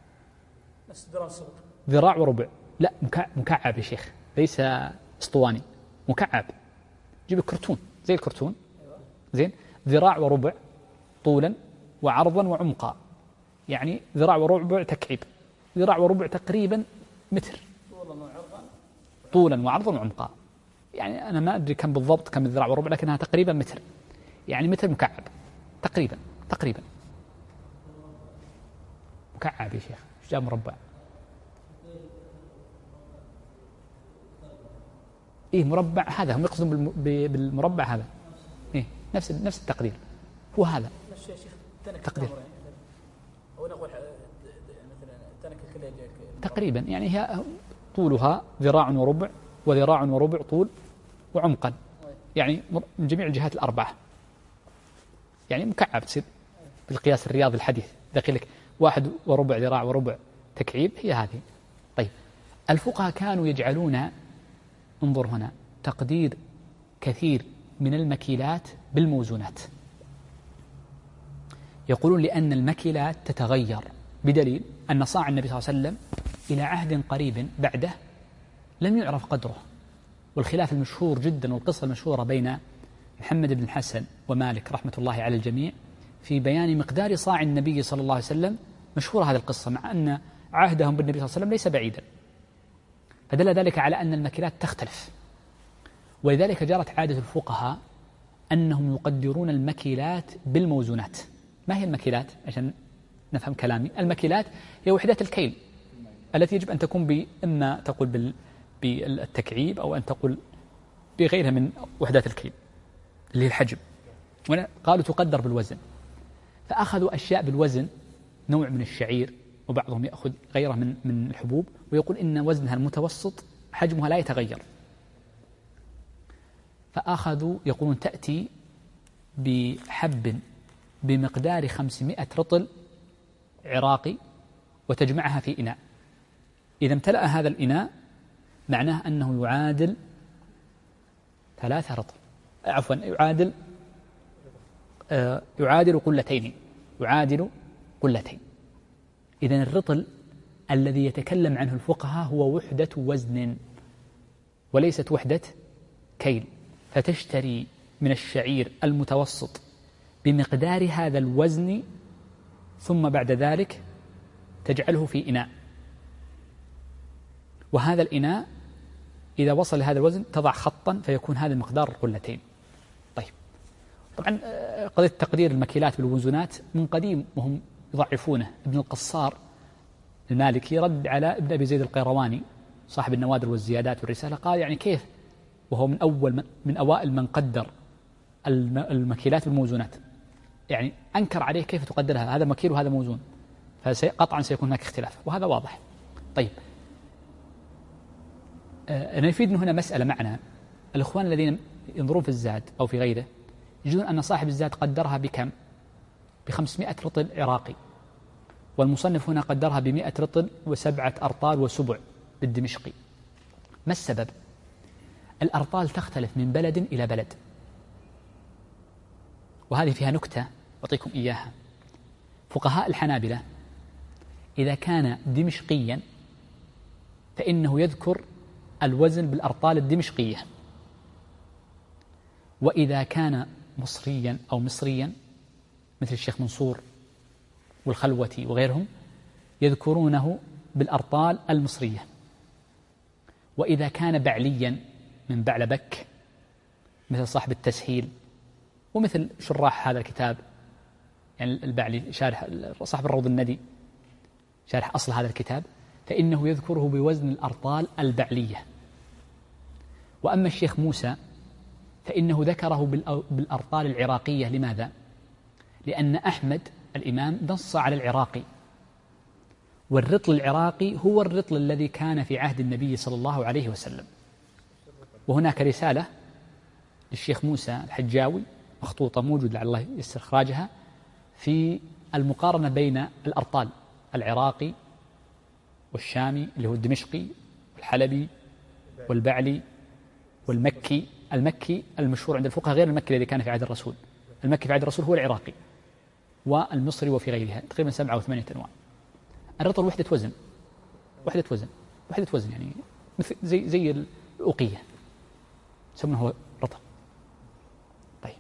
ذراع وربع، لا مكعب يا شيخ، ليس اسطواني، مكعب، جيب كرتون زي الكرتون، زين، ذراع وربع طولا وعرضا وعمقا، يعني ذراع وربع تكعيب، ذراع وربع تقريبا متر طولا وعرضا وعمقا، يعني أنا ما أدري كم بالضبط كم الذراع وربع، لكنها تقريبا متر، يعني متر مكعب تقريبا تقريبا مكعب يا شيخ، ايش جاء مربع؟ إيه مربع، هذا هم يقصدون بالمربع هذا، إيه نفس نفس التقدير، هو هذا تقدير تقريبا، يعني هي طولها ذراع وربع وذراع وربع طول وعمقا، يعني من جميع الجهات الأربعة، يعني مكعب تصير بالقياس الرياضي الحديث دقيق لك واحد وربع ذراع وربع تكعيب، هي هذه. طيب الفقهاء كانوا يجعلون، انظر هنا، تقدير كثير من المكيلات بالموزونات، يقولون لأن المكيلات تتغير، بدليل أن صاع النبي صلى الله عليه وسلم إلى عهد قريب بعده لم يعرف قدره، والخلاف المشهور جدا والقصة المشهورة بين محمد بن الحسن ومالك رحمة الله على الجميع في بيان مقدار صاع النبي صلى الله عليه وسلم، مشهورة هذه القصة، مع أن عهدهم بالنبي صلى الله عليه وسلم ليس بعيدا، فدل ذلك على أن المكيلات تختلف. ولذلك جرت عادة الفقهاء أنهم يقدرون المكيلات بالموزونات. ما هي المكيلات عشان نفهم كلامي؟ المكيلات هي وحدات الكيل التي يجب أن تكون بإما تقول بالتكعيب أو أن تقول بغيرها من وحدات الكيل اللي هي الحجم، قالوا تقدر بالوزن، فأخذوا أشياء بالوزن نوع من الشعير، وبعضهم يأخذ غيره من من الحبوب، ويقول إن وزنها المتوسط حجمها لا يتغير. فأخذوا يقولون تأتي بحب بمقدار خمسمائة رطل عراقي وتجمعها في إناء، إذا امتلأ هذا الإناء معناه أنه يعادل ثلاثة رطل، عفوا يعادل آه يعادل قلتين يعادل قلتين. إذن الرطل الذي يتكلم عنه الفقهاء هو وحدة وزن وليست وحدة كيل، فتشتري من الشعير المتوسط بمقدار هذا الوزن، ثم بعد ذلك تجعله في إناء، وهذا الإناء إذا وصل لهذا الوزن تضع خطا فيكون هذا المقدار قلتين. طيب، طبعا قضية تقدير المكيلات بالوزنات من قديم وهم يضعفونه. ابن القصار المالكي رد على ابن أبي زيد القيرواني صاحب النوادر والزيادات والرسالة، قال يعني كيف وهو من أول من, من أوائل من قدر المكيلات بالموزونات، يعني أنكر عليه كيف تقدرها، هذا مكيل وهذا موزون، فقطعا سيكون هناك اختلاف، وهذا واضح. طيب، أنا يفيد من هنا مسألة معنا الإخوان الذين ينظرون في الزاد أو في غيره يجدون أن صاحب الزاد قدرها بكم؟ بخمسمائة رطل عراقي، والمصنف هنا قدرها بمائة رطل وسبعة أرطال وسبع بالدمشقي. ما السبب؟ الأرطال تختلف من بلد إلى بلد، وهذه فيها نكتة أعطيكم إياها. فقهاء الحنابلة إذا كان دمشقيا فإنه يذكر الوزن بالأرطال الدمشقية، وإذا كان مصريا أو مصريا مثل الشيخ منصور والخلوتي وغيرهم يذكرونه بالأرطال المصرية، وإذا كان بعليا من بعلبك مثل صاحب التسهيل ومثل شراح هذا الكتاب، يعني البعلي شارح صاحب الروض الندي شارح أصل هذا الكتاب، فإنه يذكره بوزن الأرطال البعلية. وأما الشيخ موسى فإنه ذكره بالأرطال العراقية. لماذا؟ لأن أحمد الإمام نص على العراقي، والرطل العراقي هو الرطل الذي كان في عهد النبي صلى الله عليه وسلم. وهناك رسالة للشيخ موسى الحجاوي مخطوطة موجود لعل الله يسر إخراجها في المقارنة بين الأرطال العراقي والشامي اللي هو الدمشقي والحلبي والبعلي والمكي. المكي المشهور عند الفقهاء غير المكي الذي كان في عهد الرسول، المكي في عهد الرسول هو العراقي والمصري وفي غيرها، تقريبا سبعة أو ثمانية أنواع. الرطل وحدة وزن، وحدة وزن وحدة وزن يعني مثل زي زي الأوقية يسمونه رطل. طيب،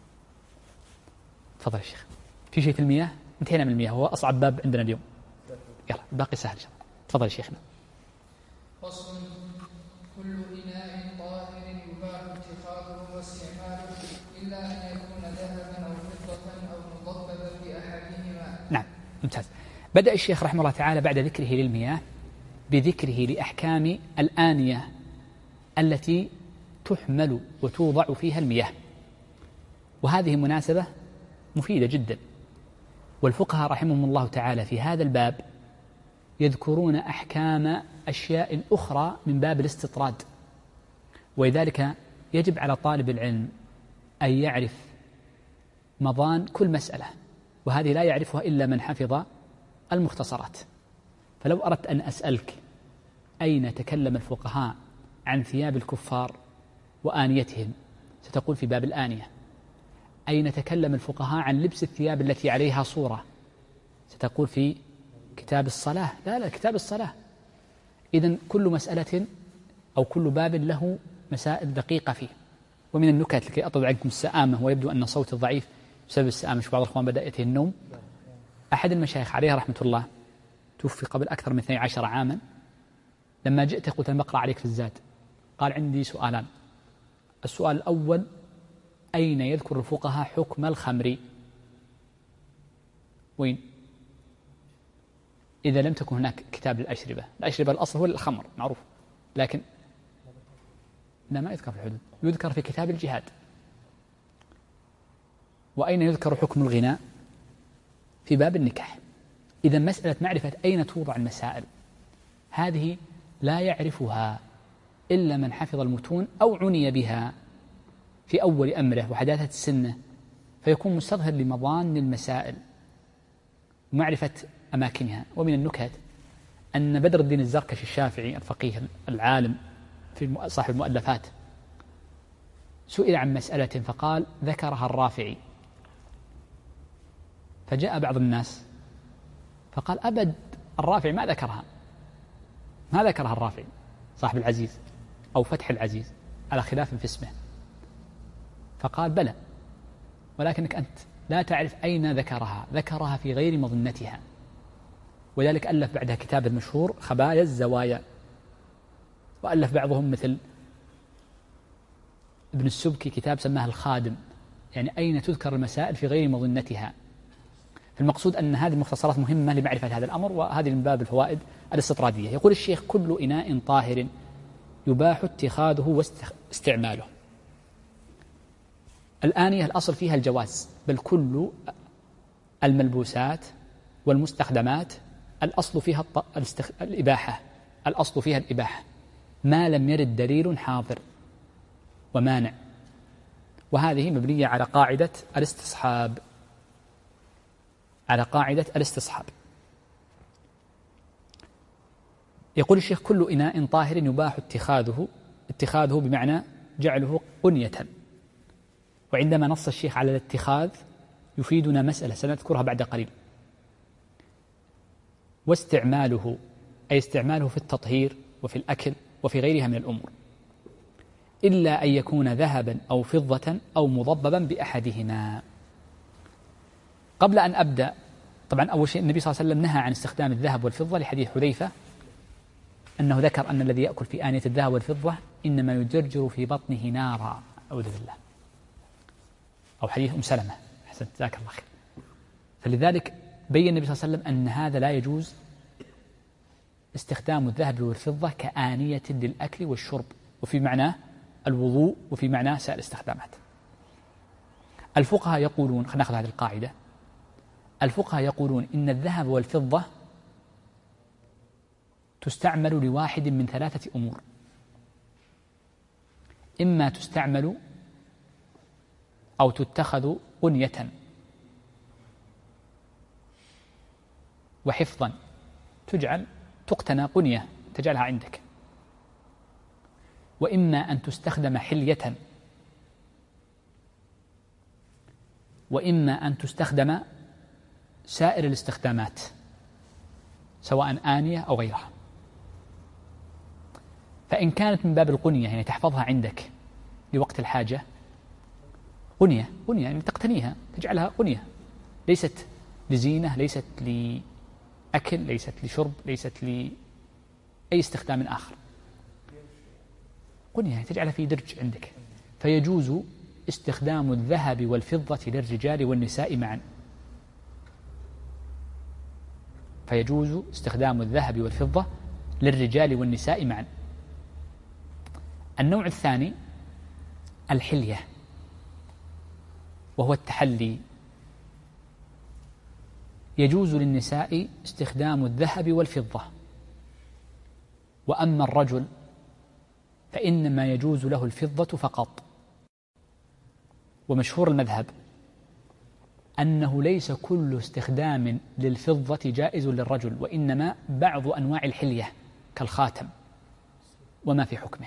تفضل يا شيخ. في شيء في المياه؟ انتهينا من المياه، هو أصعب باب عندنا اليوم. يلا الباقي سهل. تفضل يا شيخنا. فصل: كل إناء طاهر يباح اتخاذه واستعماله إلا أن يكون ذهبا أو فضة أو مضببا بأحدهما. نعم، ممتاز. بدأ الشيخ رحمه الله تعالى بعد ذكره للمياه بذكره لأحكام الآنية التي تحمل وتوضع فيها المياه، وهذه مناسبة مفيدة جدا. والفقهاء رحمهم الله تعالى في هذا الباب يذكرون أحكام أشياء أخرى من باب الاستطراد، ولذلك يجب على طالب العلم أن يعرف مضان كل مسألة، وهذه لا يعرفها إلا من حفظ المختصرات. فلو أردت أن أسألك أين تكلم الفقهاء عن ثياب الكفار وآنيتهم ستقول في باب الآنية. أين تكلم الفقهاء عن لبس الثياب التي عليها صورة ستقول في كتاب الصلاة. لا لا كتاب الصلاة. إذن كل مسألة أو كل باب له مسائل دقيقة فيه. ومن النكت لكي أطلب عنكم السآمة، ويبدو أن صوت ضعيف بسبب السآمة، شو بعض الأخوان بدأ يأتيه النوم. أحد المشايخ عليه رحمة الله توفي قبل أكثر من اثني عشر عاما، لما جئت قلت لما أقرأ عليك في الزاد، قال عندي سؤالان. السؤال الأول: أين يذكر الفقهاء حكم الخمر؟ وين؟ إذا لم تكن هناك كتاب للأشربة، الأشربة الأصل هو الخمر معروف، لكن لا ما يذكر في الحدود، يذكر في كتاب الجهاد. وأين يذكر حكم الغناء؟ في باب النكاح. إذا مسألة معرفة أين توضع المسائل هذه لا يعرفها إلا من حفظ المتون أو عني بها في أول أمره وحداثة السنة، فيكون مستظهر لمضان المسائل ومعرفة أماكنها. ومن النكت أن بدر الدين الزركشي الشافعي الفقيه العالم في صاحب المؤلفات سئل عن مسألة فقال ذكرها الرافعي، فجاء بعض الناس فقال أبد الرافعي ما ذكرها، ما ذكرها الرافعي صاحب العزيز أو فتح العزيز على خلاف في اسمه. فقال بلى، ولكنك أنت لا تعرف أين ذكرها، ذكرها في غير مظنتها. ولذلك ألف بعدها كتاب المشهور خبايا الزوايا، وألف بعضهم مثل ابن السبكي كتاب سماه الخادم، يعني أين تذكر المسائل في غير مظنتها. فالمقصود أن هذه المختصرات مهمة لمعرفة هذا الأمر، وهذه من باب الفوائد الاستطرادية. يقول الشيخ كل إناء طاهر يباح اتخاذه واستعماله. الآنية الأصل فيها الجواز، بل كل الملبوسات والمستخدمات الأصل فيها الإباحة، الأصل فيها الإباحة ما لم يرد دليل حاضر ومانع، وهذه مبنية على قاعدة الاستصحاب، على قاعدة الاستصحاب. يقول الشيخ كل إناء طاهر يباح اتخاذه، اتخاذه بمعنى جعله قنية. وعندما نص الشيخ على الاتخاذ يفيدنا مسألة سنذكرها بعد قليل. واستعماله أي استعماله في التطهير وفي الأكل وفي غيرها من الأمور، إلا أن يكون ذهبا أو فضة أو مضببا بأحدهما. قبل أن أبدأ، طبعا أول شيء النبي صلى الله عليه وسلم نهى عن استخدام الذهب والفضة لحديث حذيفة أنه ذكر أن الذي يأكل في آنية الذهب والفضة إنما يجرجر في بطنه نارا، أعوذ بالله. أو حديث أم سلمة، أحسنت جزاك الله خير. فلذلك بين النبي صلى الله عليه وسلم أن هذا لا يجوز استخدام الذهب والفضة كآنية للأكل والشرب، وفي معناه الوضوء وفي معناه سائر الاستخدامات. الفقهاء يقولون، خلينا نأخذ هذه القاعدة، الفقهاء يقولون إن الذهب والفضة تستعمل لواحد من ثلاثة أمور: إما تستعمل أو تتخذ قنية وحفظا، تجعل تقتنى قنية تجعلها عندك، وإما أن تستخدم حلية، وإما أن تستخدم سائر الاستخدامات سواء آنية أو غيرها. فإن كانت من باب القنية يعني تحفظها عندك لوقت الحاجة، قنية قنية يعني تقتنيها تجعلها قنية، ليست لزينة، ليست لأكل، ليست لشرب، ليست لأي استخدام آخر. قنية يعني تجعلها في درج عندك. فيجوز استخدام الذهب والفضة للرجال والنساء معا، فيجوز استخدام الذهب والفضة للرجال والنساء معا. النوع الثاني الحلية، وهو التحلي. يجوز للنساء استخدام الذهب والفضة، وأما الرجل فإنما يجوز له الفضة فقط. ومشهور المذهب أنه ليس كل استخدام للفضة جائز للرجل، وإنما بعض أنواع الحلية كالخاتم وما في حكمه،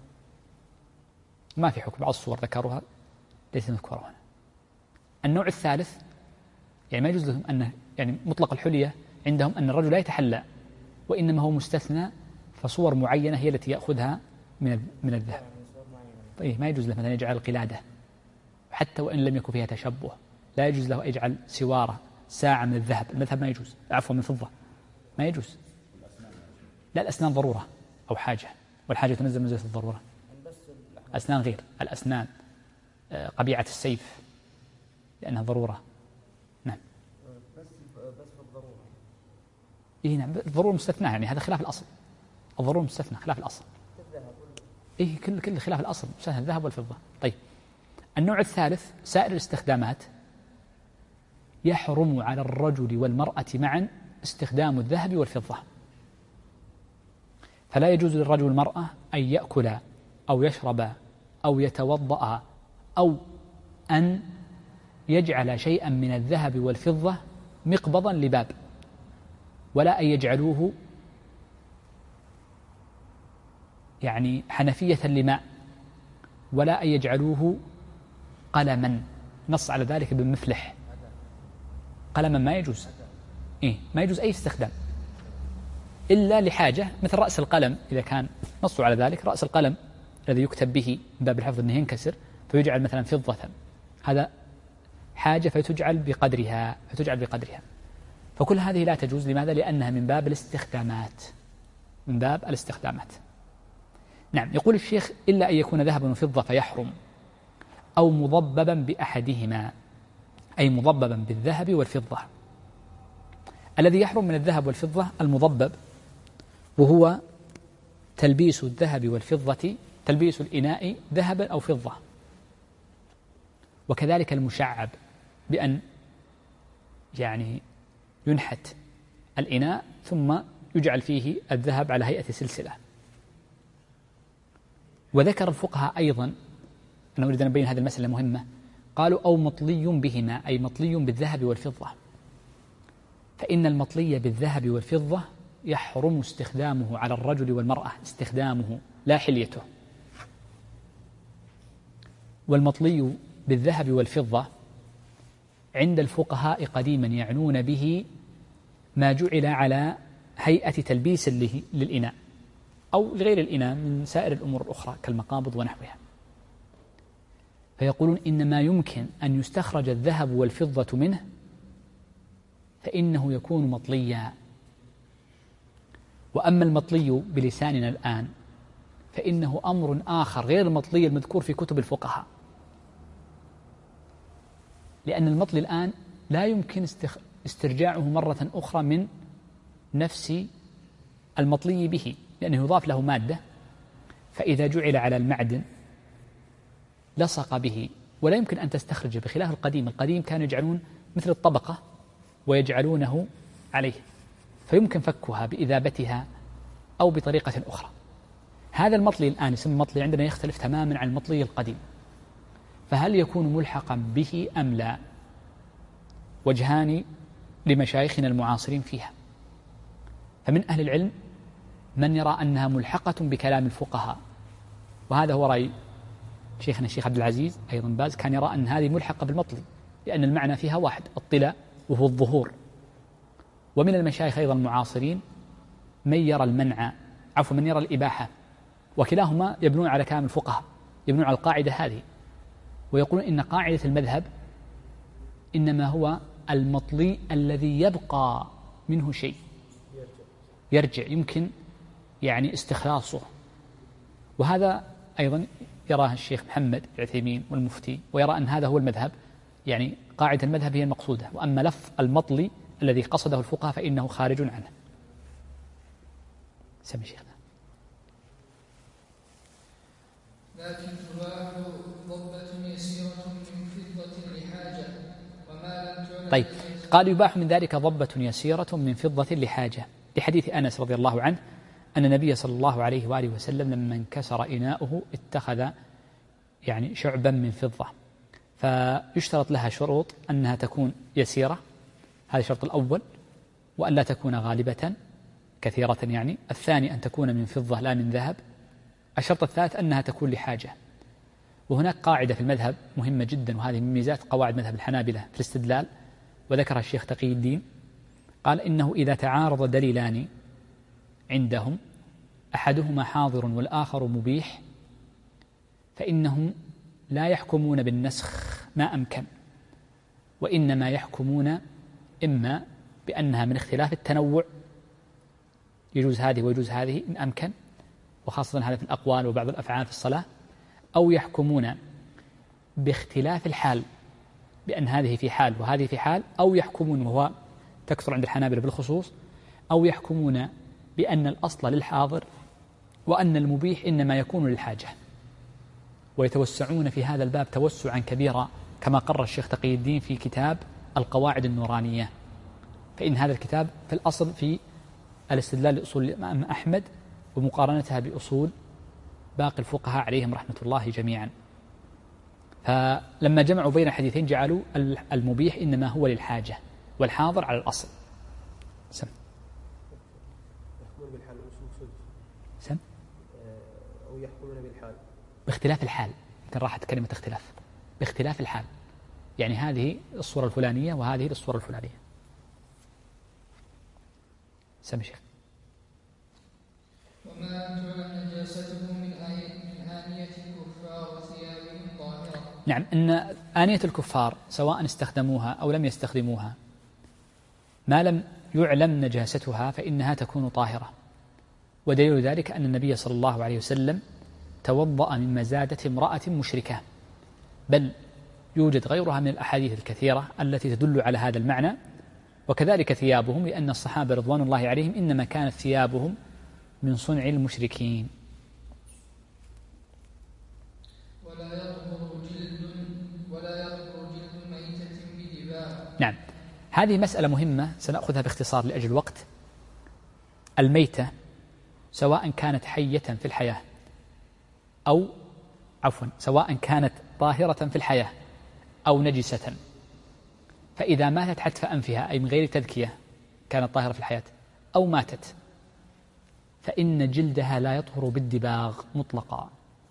ما في حكم. بعض الصور ذكروها ليس نذكرها هنا. النوع الثالث يعني ما يجوز لهم أن يعني مطلق الحلية عندهم أن الرجل لا يتحلى، وإنما هو مستثنى، فصور معينة هي التي يأخذها من من الذهب. طيب ما يجوز له مثلا يجعل قلادة، حتى وإن لم يكن فيها تشبه، لا يجوز له يجعل سوارة، ساعة من الذهب، المذهب ما يجوز، عفوا من الفضة ما يجوز. لا، الأسنان ضرورة أو حاجة، والحاجة تنزل منزلة الضرورة. أسنان غير الأسنان، قبيعة السيف لأنها ضرورة. نعم بس بس بالضرورة. إيه نعم، الضرورة مستثناء، يعني هذا خلاف الأصل. الضرورة مستثنى خلاف الأصل. إيه كل كل خلاف الأصل، سهل الذهب والفضة. طيب النوع الثالث سائر الاستخدامات، يحرم على الرجل والمرأة معا استخدام الذهب والفضة، فلا يجوز للرجل والمرأة أن يأكل أو يشرب أو يتوضأ أو أن يجعل شيئا من الذهب والفضة مقبضا لباب، ولا أن يجعلوه يعني حنفية لماء، ولا أن يجعلوه قلما، نص على ذلك بمفلح. قلما ما يجوز، إيه ما يجوز أي استخدام إلا لحاجة، مثل رأس القلم إذا كان نصوا على ذلك، رأس القلم الذي يكتب به من باب الحفظ أنه ينكسر فيجعل مثلا فضة، هذا حاجة فتجعل بقدرها فتجعل بقدرها فكل هذه لا تجوز. لماذا؟ لأنها من باب الاستخدامات من باب الاستخدامات نعم. يقول الشيخ: إلا أن يكون ذهبا وفضة فيحرم، أو مضببا بأحدهما، أي مضببا بالذهب والفضة. الذي يحرم من الذهب والفضة المضبب، وهو تلبيس الذهب والفضة، تلبيس الإناء ذهبا أو فضة، وكذلك المشعب بأن يعني ينحت الإناء ثم يجعل فيه الذهب على هيئة سلسلة. وذكر الفقهاء أيضا، أنا أريد أن أبين هذه المسألة مهمة، قالوا: أو مطلي بهما، أي مطلي بالذهب والفضة، فإن المطلي بالذهب والفضة يحرم استخدامه على الرجل والمرأة، استخدامه لا حليته. والمطلي بالذهب والفضة عند الفقهاء قديما يعنون به ما جعل على هيئة تلبيس للإناء أو لغير الإناء من سائر الأمور الأخرى كالمقابض ونحوها، فيقولون إنما يمكن أن يستخرج الذهب والفضة منه فإنه يكون مطليا. وأما المطلي بلساننا الآن فإنه أمر آخر غير المطلي المذكور في كتب الفقهاء، لأن المطلي الآن لا يمكن استرجاعه مرة أخرى من نفس المطلي به، لأنه يضاف له مادة، فإذا جعل على المعدن لصق به ولا يمكن أن تستخرجه، بخلاف القديم. القديم كانوا يجعلون مثل الطبقة ويجعلونه عليه، فيمكن فكها بإذابتها أو بطريقة أخرى. هذا المطلي الآن اسم المطلي عندنا يختلف تماما عن المطلي القديم، فهل يكون ملحقا به أم لا؟ وجهان لمشايخنا المعاصرين فيها. فمن أهل العلم من يرى أنها ملحقة بكلام الفقهاء، وهذا هو رأي شيخنا الشيخ عبد العزيز أيضا باز، كان يرى أن هذه ملحقة بالمطلي لأن المعنى فيها واحد، الطلاء وهو الظهور. ومن المشايخ أيضا المعاصرين من يرى المنع عفوا من يرى الإباحة، وكلاهما يبنون على كلام الفقهاء، يبنون على القاعدة هذه، ويقولون إن قاعدة المذهب إنما هو المطلي الذي يبقى منه شيء يرجع يمكن يعني استخلاصه. وهذا أيضا يراه الشيخ محمد العثيمين والمفتي، ويرى أن هذا هو المذهب، يعني قاعدة المذهب هي المقصودة، وأما لفظ المطلي الذي قصده الفقهاء فإنه خارج عنه. سمي شيخنا. لكن تباح ضبة يسيرة من فضة لحاجة وما لم تعلم. طيب، قال يباح من ذلك ضبة يسيرة من فضة لحاجة، لحديث أنس رضي الله عنه أن النبي صلى الله عليه وآله وسلم لما انكسر إناؤه اتخذ يعني شعبا من فضة، فيشترط لها شروط أنها تكون يسيرة، هذا الشرط الأول، وأن لا تكون غالبة كثيرة يعني. الثاني أن تكون من فضة لا من ذهب. الشرط الثالث أنها تكون لحاجة. وهناك قاعدة في المذهب مهمة جدا، وهذه من ميزات قواعد مذهب الحنابلة في الاستدلال، وذكرها الشيخ تقي الدين، قال إنه إذا تعارض دليلان عندهم أحدهما حاضر والآخر مبيح فإنهم لا يحكمون بالنسخ ما أمكن، وإنما يحكمون إما بأنها من اختلاف التنوع، يجوز هذه ويجوز هذه إن أمكن، وخاصة هذا في الأقوال وبعض الأفعال في الصلاة، أو يحكمون باختلاف الحال بأن هذه في حال وهذه في حال، أو يحكمون، وهو تكثر عند الحنابلة بالخصوص، أو يحكمون بأن الأصل للحاضر وأن المبيح إنما يكون للحاجة، ويتوسعون في هذا الباب توسعا كبيرا كما قرر الشيخ تقي الدين في كتاب القواعد النورانية، فإن هذا الكتاب في الأصل في الاستدلال لأصول الإمام أحمد ومقارنتها بأصول باقي الفقهاء عليهم رحمة الله جميعا. فلما جمعوا بين الحديثين جعلوا المبيح إنما هو للحاجة والحاضر على الأصل. سم يحكمون بالحال سم أو يحكمون بالحال باختلاف الحال. يمكن راحت كلمة اختلاف باختلاف الحال، يعني هذه الصورة الفلانية وهذه الصورة الفلانية. سم شيخ. وما تعلم نجاسته من آنية الكفار وثيابهم طاهرة. نعم، أن آنية الكفار سواء استخدموها أو لم يستخدموها ما لم يعلم نجاستها فإنها تكون طاهرة. ودليل ذلك أن النبي صلى الله عليه وسلم توضأ من مزادة امرأة مشركة، بل يوجد غيرها من الأحاديث الكثيرة التي تدل على هذا المعنى. وكذلك ثيابهم، لأن الصحابة رضوان الله عليهم إنما كانت ثيابهم من صنع المشركين. ولا يطهر جلد ولا يطهر جلد ميتة بدباغ. نعم، هذه مسألة مهمة سنأخذها باختصار لأجل الوقت. الميتة سواء كانت حية في الحياة أو عفوا سواء كانت طاهرة في الحياة أو نجسة، فإذا ماتت حتف أنفها أي من غير تذكية كانت طاهرة في الحياة أو ماتت فإن جلدها لا يطهر بالدباغ مطلقا.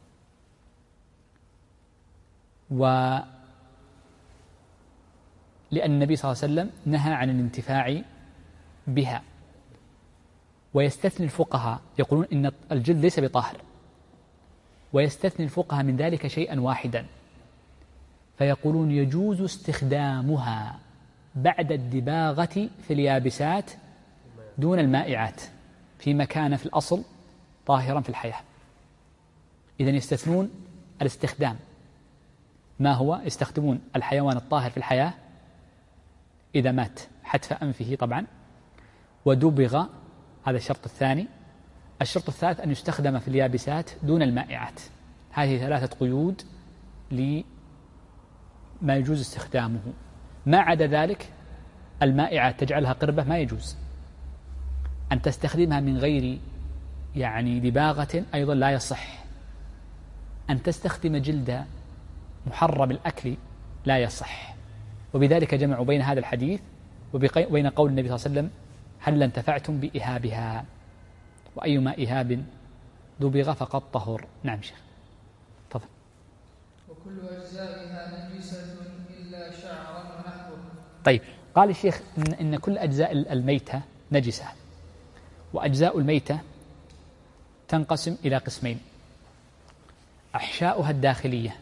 ولأن النبي صلى الله عليه وسلم نهى عن الانتفاع بها. ويستثني الفقهاء يقولون إن الجلد ليس بطاهر، ويستثني الفقهاء من ذلك شيئا واحدا، فيقولون يجوز استخدامها بعد الدباغة في اليابسات دون المائعات فيما كان في الأصل طاهرا في الحياة. إذن يستثنون الاستخدام. ما هو؟ يستخدمون الحيوان الطاهر في الحياة إذا مات حتف أنفه طبعا ودبغ، هذا الشرط الثاني. الشرط الثالث أن يستخدم في اليابسات دون المائعات. هذه ثلاثة قيود لما يجوز استخدامه. ما عدا ذلك المائعات تجعلها قربة ما يجوز. أن تستخدمها من غير يعني دباغة أيضا لا يصح. أن تستخدم جلد محرم الأكل لا يصح. وبذلك جمعوا بين هذا الحديث وبين قول النبي صلى الله عليه وسلم هل انتفعتم بإهابها، وأيما إهاب دبغ فقد طهر. نعم شيخ تفضل. وكل أجزائها نجسة إلا شعرا ونحوه. طيب، قال الشيخ إن, إن كل أجزاء الميتة نجسة، وأجزاء الميتة تنقسم إلى قسمين: أحشاؤها الداخلية،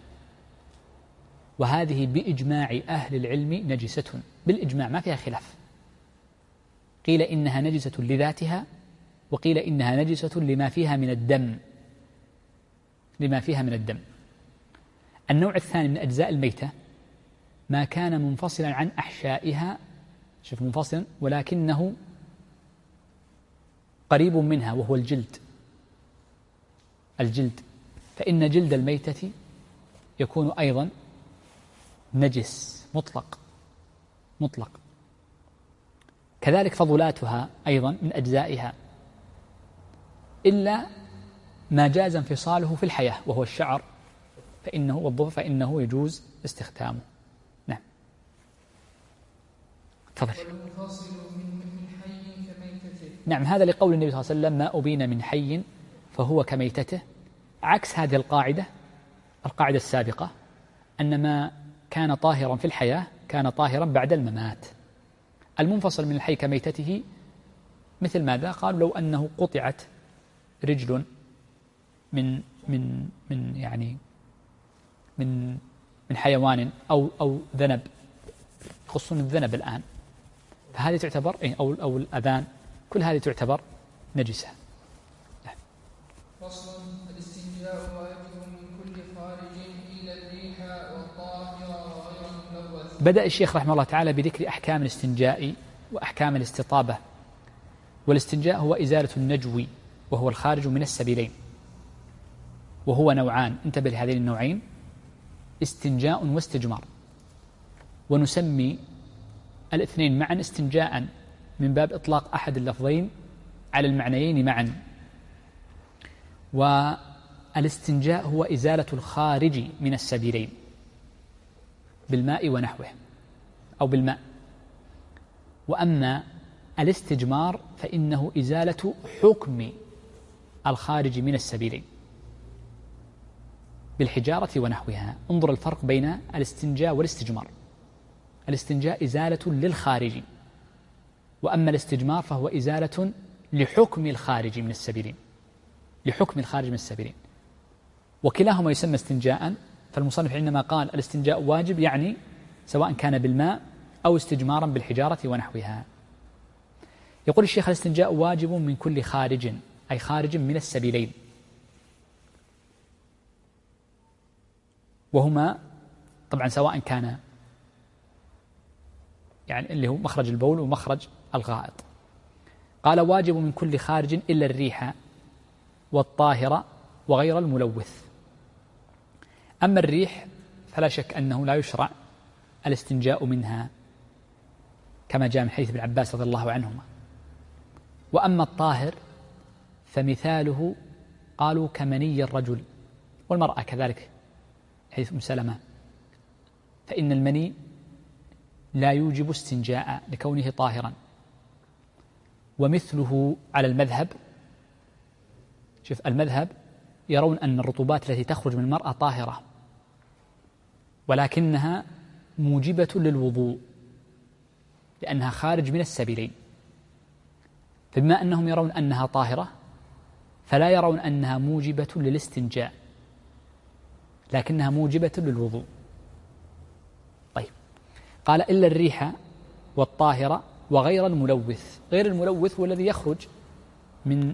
وهذه بإجماع أهل العلم نجسة بالإجماع ما فيها خلاف. قيل إنها نجسة لذاتها، وقيل إنها نجسة لما فيها من الدم لما فيها من الدم. النوع الثاني من أجزاء الميتة ما كان منفصلا عن أحشائها، شوف منفصلا ولكنه قريب منها، وهو الجلد. الجلد فإن جلد الميتة يكون أيضا نجس مطلق مطلق كذلك فضلاتها أيضا من أجزائها، إلا ما جاز انفصاله في الحياة وهو الشعر فإنه والظفر فإنه يجوز استخدامه. نعم تفضل. والمنفصل من حي كميتته. نعم، هذا لقول النبي صلى الله عليه وسلم ما أبين من حي فهو كميتته، عكس هذه القاعدة القاعدة السابقة أن ما كان طاهرا في الحياة كان طاهرا بعد الممات. المنفصل من الحي كميتته مثل ماذا؟ قالوا لو أنه قطعت رجل من من من يعني من من حيوان أو أو ذنب، يخصون الذنب الآن، فهذه تعتبر أو أو الأذان، كل هذه تعتبر نجسة. فصل: الاستنجاء واجب من كل خارج إلا الريح والطاهر وغير الملوث. بدأ الشيخ رحمه الله تعالى بذكر أحكام الاستنجاء وأحكام الاستطابة. والاستنجاء هو إزالة النجو وهو الخارج من السبيلين، وهو نوعان، انتبه لهذين النوعين: استنجاء واستجمار. ونسمي الاثنين معا استنجاء من باب إطلاق أحد اللفظين على المعنيين معا. والاستنجاء هو إزالة الخارج من السبيلين بالماء ونحوه أو بالماء. وأما الاستجمار فإنه إزالة حكم الخارج من السبيلين بالحجارة ونحوها. انظر الفرق بين الاستنجاء والاستجمار. الاستنجاء إزالة للخارج، وأما الاستجمار فهو إزالة لحكم الخارج من السبيلين لحكم الخارج من السبيلين وكلاهما يسمى استنجاء. فالمصنف عندما قال الاستنجاء واجب يعني سواء كان بالماء أو استجمارا بالحجارة ونحوها. يقول الشيخ الاستنجاء واجب من كل خارج، أي خارج من السبيلين، وهما طبعا سواء كان يعني اللي هو مخرج البول ومخرج الغائط. قال واجب من كل خارج إلا الريح والطاهرة وغير الملوث. أما الريح فلا شك أنه لا يشرع الاستنجاء منها كما جاء من حديث ابن عباس رضي الله عنهما. وأما الطاهر فمثاله قالوا كمني الرجل، والمرأة كذلك حديث أم سلمة، فإن المني لا يوجب استنجاء لكونه طاهرا. ومثله على المذهب، شوف المذهب يرون أن الرطوبات التي تخرج من المرأة طاهرة ولكنها موجبة للوضوء لأنها خارج من السبيلين، فبما أنهم يرون أنها طاهرة فلا يرون أنها موجبة للاستنجاء لكنها موجبة للوضوء. طيب، قال إلا الريح والطاهرة وغير الملوث. غير الملوث هو الذي يخرج من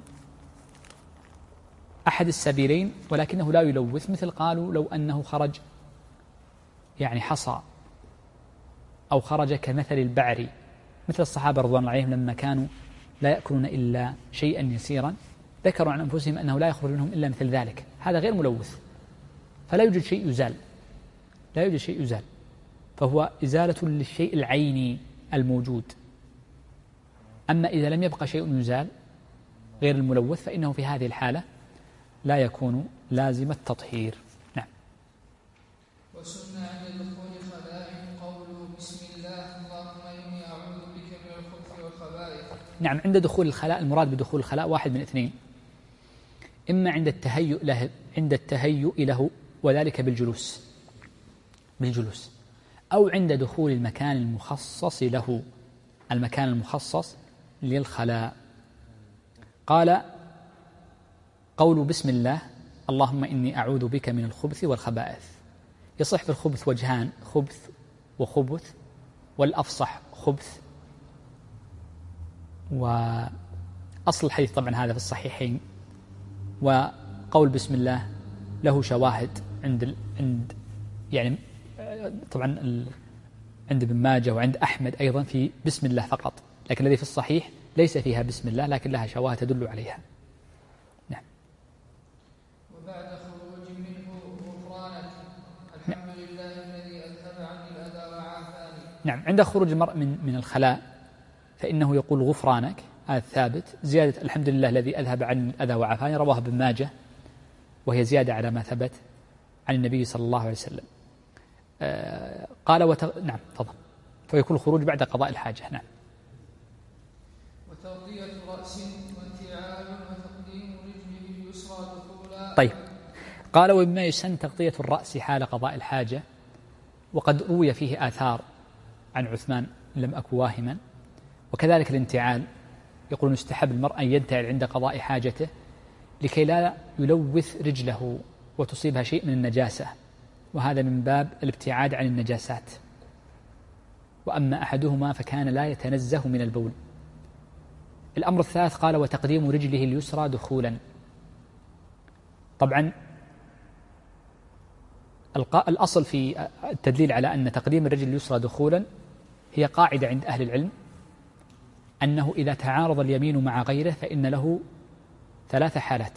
أحد السبيلين ولكنه لا يلوث، مثل قالوا لو أنه خرج يعني حصى أو خرج كمثل البعر، مثل الصحابة رضوان الله عليهم لما كانوا لا يأكلون إلا شيئا يسيرا ذكروا عن أنفسهم أنه لا يخرج منهم إلا مثل ذلك، هذا غير ملوث فلا يوجد شيء يزال لا يوجد شيء يزال فهو إزالة للشيء العيني الموجود. أما إذا لم يبقى شيء يزال غير الملوث فإنه في هذه الحالة لا يكون لازم التطهير. نعم. وسن عند دخول خلاء قوله بسم الله اللهم إني أعوذ بك من الخبث والخبائث. نعم، عند دخول الخلاء المراد بدخول الخلاء واحد من اثنين، إما عند التهيؤ له عند التهيؤ له وذلك بالجلوس بالجلوس أو عند دخول المكان المخصص له المكان المخصص للخلاء. قال قول بسم الله اللهم إني أعوذ بك من الخبث والخبائث. يصح في الخبث وجهان، خبث وخبث، والأفصح خبث. وأصل الحديث طبعا هذا في الصحيحين، وقول بسم الله له شواهد عند عند يعني طبعا عند ابن ماجه وعند أحمد أيضا في بسم الله فقط، لكن الذي في الصحيح ليس فيها بسم الله لكن لها شواهد تدل عليها. نعم. وبعد خروج منه غفرانك الحمد لله الذي أذهب عني الأذى وعافاني. نعم، عند خروج المرء من من الخلاء فإنه يقول غفرانك، هذا ثابت. زيادة الحمد لله الذي أذهب عني الأذى وعافاني رواه ابن ماجه وهي زيادة على ما ثبت عن النبي صلى الله عليه وسلم. آه قال وت... نعم تفضل. فيكون الخروج بعد قضاء الحاجة. نعم. وتغطية رأس وانتعال وتقديم رجله اليسرى دخولا. طيب، قال وبما يسن تغطية الرأس حال قضاء الحاجة، وقد روي فيه آثار عن عثمان لم أكن واهما. وكذلك الانتعال، يقول يستحب المرء أن ينتعل عند قضاء حاجته لكي لا يلوث رجله وتصيبها شيء من النجاسة، وهذا من باب الابتعاد عن النجاسات. وأما أحدهما فكان لا يتنزه من البول. الأمر الثالث قال وتقديم رجله اليسرى دخولا. طبعا الأصل في التدليل على أن تقديم الرجل اليسرى دخولا هي قاعدة عند أهل العلم أنه إذا تعارض اليمين مع غيره فإن له ثلاث حالات.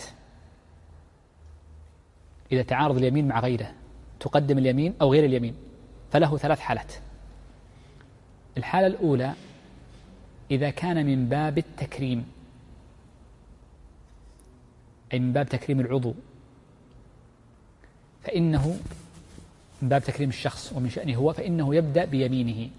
إذا تعارض اليمين مع غيره تقدم اليمين أو غير اليمين فله ثلاث حالات. الحالة الأولى إذا كان من باب التكريم، أي من باب تكريم العضو، فإنه من باب تكريم الشخص ومن شأنه هو، فإنه يبدأ بيمينه.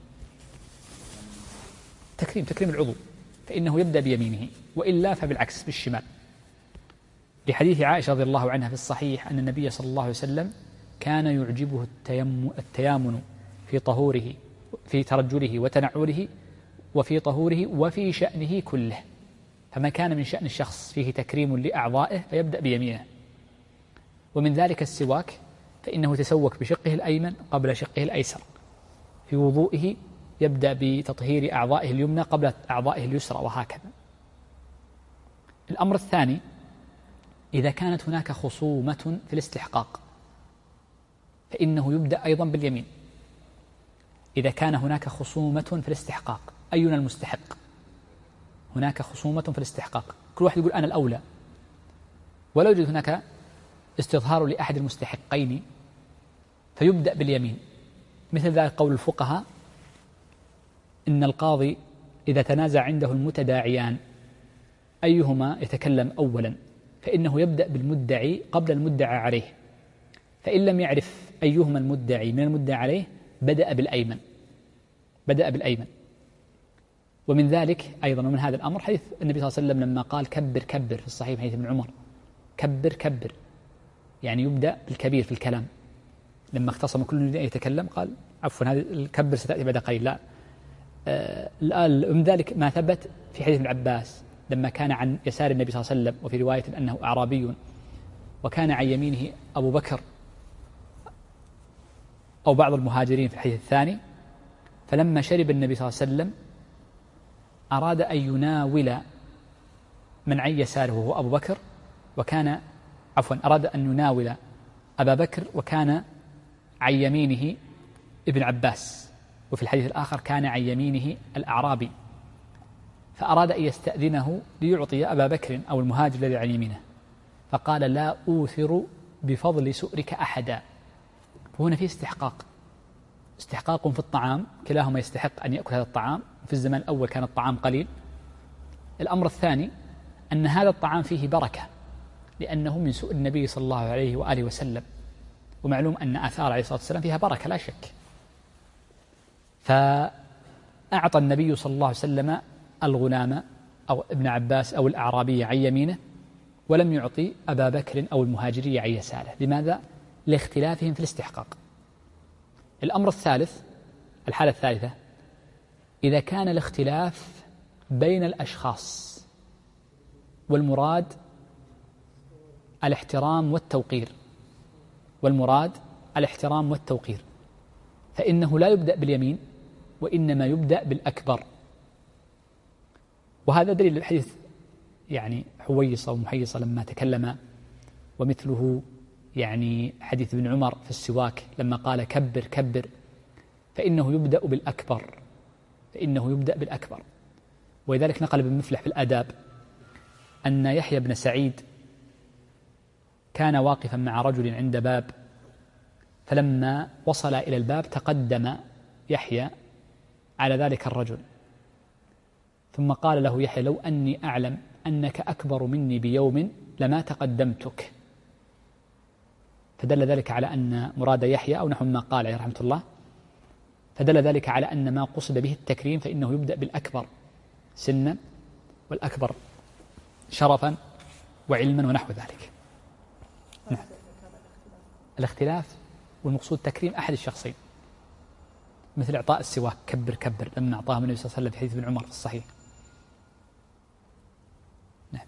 تكريم تكريم العضو فإنه يبدأ بيمينه، وإلا فبالعكس بالشمال، لحديث عائشة رضي الله عنها في الصحيح أن النبي صلى الله عليه وسلم كان يعجبه التيامن في طهوره في ترجله وتنعله وفي طهوره وفي شأنه كله، فما كان من شأن الشخص فيه تكريم لأعضائه فيبدأ بيمينه. ومن ذلك السواك، فإنه تسوك بشقه الأيمن قبل شقه الأيسر. في وضوئه يبدأ بتطهير أعضائه اليمنى قبل أعضائه اليسرى، وهكذا. الأمر الثاني، إذا كانت هناك خصومة في الاستحقاق فإنه يبدأ أيضا باليمين. إذا كان هناك خصومة في الاستحقاق، أينا المستحق؟ هناك خصومة في الاستحقاق، كل واحد يقول أنا الأولى، ولا يوجد هناك استظهار لأحد المستحقين، فيبدأ باليمين. مثل ذلك قول الفقهاء إن القاضي إذا تنازع عنده المتداعيان أيهما يتكلم أولا فإنه يبدأ بالمدعي قبل المدعى عليه، فإن لم يعرف أيهما المدعي من المدعى عليه بدأ بالأيمن بدأ بالأيمن ومن ذلك أيضا ومن هذا الأمر حديث النبي صلى الله عليه وسلم لما قال كبر كبر في الصحيح حديث ابن عمر، كبر كبر يعني يبدأ بالكبير في الكلام. لما اختصم كل يتكلم قال عفوا هذه الكبر ستأتي بعد قليل، لا الآن. من ذلك ما ثبت في حديث ابن عباس لما كان عن يسار النبي صلى الله عليه وسلم، وفي رواية أنه أعرابي وكان عن يمينه أبو بكر أو بعض المهاجرين في الحديث الثاني، فلما شرب النبي صلى الله عليه وسلم أراد أن يناول من عن يساره وهو أبو بكر، وكان عفوا أراد أن يناول أبا بكر وكان عن يمينه ابن عباس، وفي الحديث الآخر كان عن يمينه الأعرابي، فأراد أن يستأذنه ليعطي أبا بكر أو المهاجر الذي عن يمينه، فقال لا أوثر بفضل سؤرك أحدا. وهنا في استحقاق استحقاق في الطعام، كلاهما يستحق أن يأكل هذا الطعام. في الزمان الأول كان الطعام قليل. الأمر الثاني أن هذا الطعام فيه بركة لأنه من سؤر النبي صلى الله عليه وآله وسلم، ومعلوم أن آثار عليه الصلاة والسلام فيها بركة لا شك. فأعطى النبي صلى الله عليه وسلم الغلام أو ابن عباس أو الأعرابي عن يمينه، ولم يعطي أبا بكر أو المهاجري عن يساره. لماذا؟ لاختلافهم في الاستحقاق. الأمر الثالث، الحالة الثالثة، إذا كان الاختلاف بين الأشخاص والمراد الاحترام والتوقير والمراد الاحترام والتوقير فإنه لا يبدأ باليمين وإنما يبدأ بالأكبر. وهذا دليل الحديث يعني حويصة ومحيصة لما تكلم، ومثله يعني حديث ابن عمر في السواك لما قال كبر كبر، فإنه يبدأ بالأكبر فإنه يبدأ بالأكبر. ولذلك نقل ابن مفلح في الآداب أن يحيى بن سعيد كان واقفا مع رجل عند باب، فلما وصل إلى الباب تقدم يحيى على ذلك الرجل، ثم قال له يحيى لو أني أعلم أنك أكبر مني بيوم لما تقدمتك. فدل ذلك على أن مراد يحيى أو نحو ما قال عليه رحمة الله، فدل ذلك على أن ما قصد به التكريم فإنه يبدأ بالأكبر سنا والأكبر شرفا وعلما ونحو ذلك. نعم. الاختلاف والمقصود تكريم أحد الشخصين، مثل إعطاء السواك كبر كبر لما أعطاه النبي صلى الله عليه وسلم في حديث ابن عمر في الصحيح. نعم.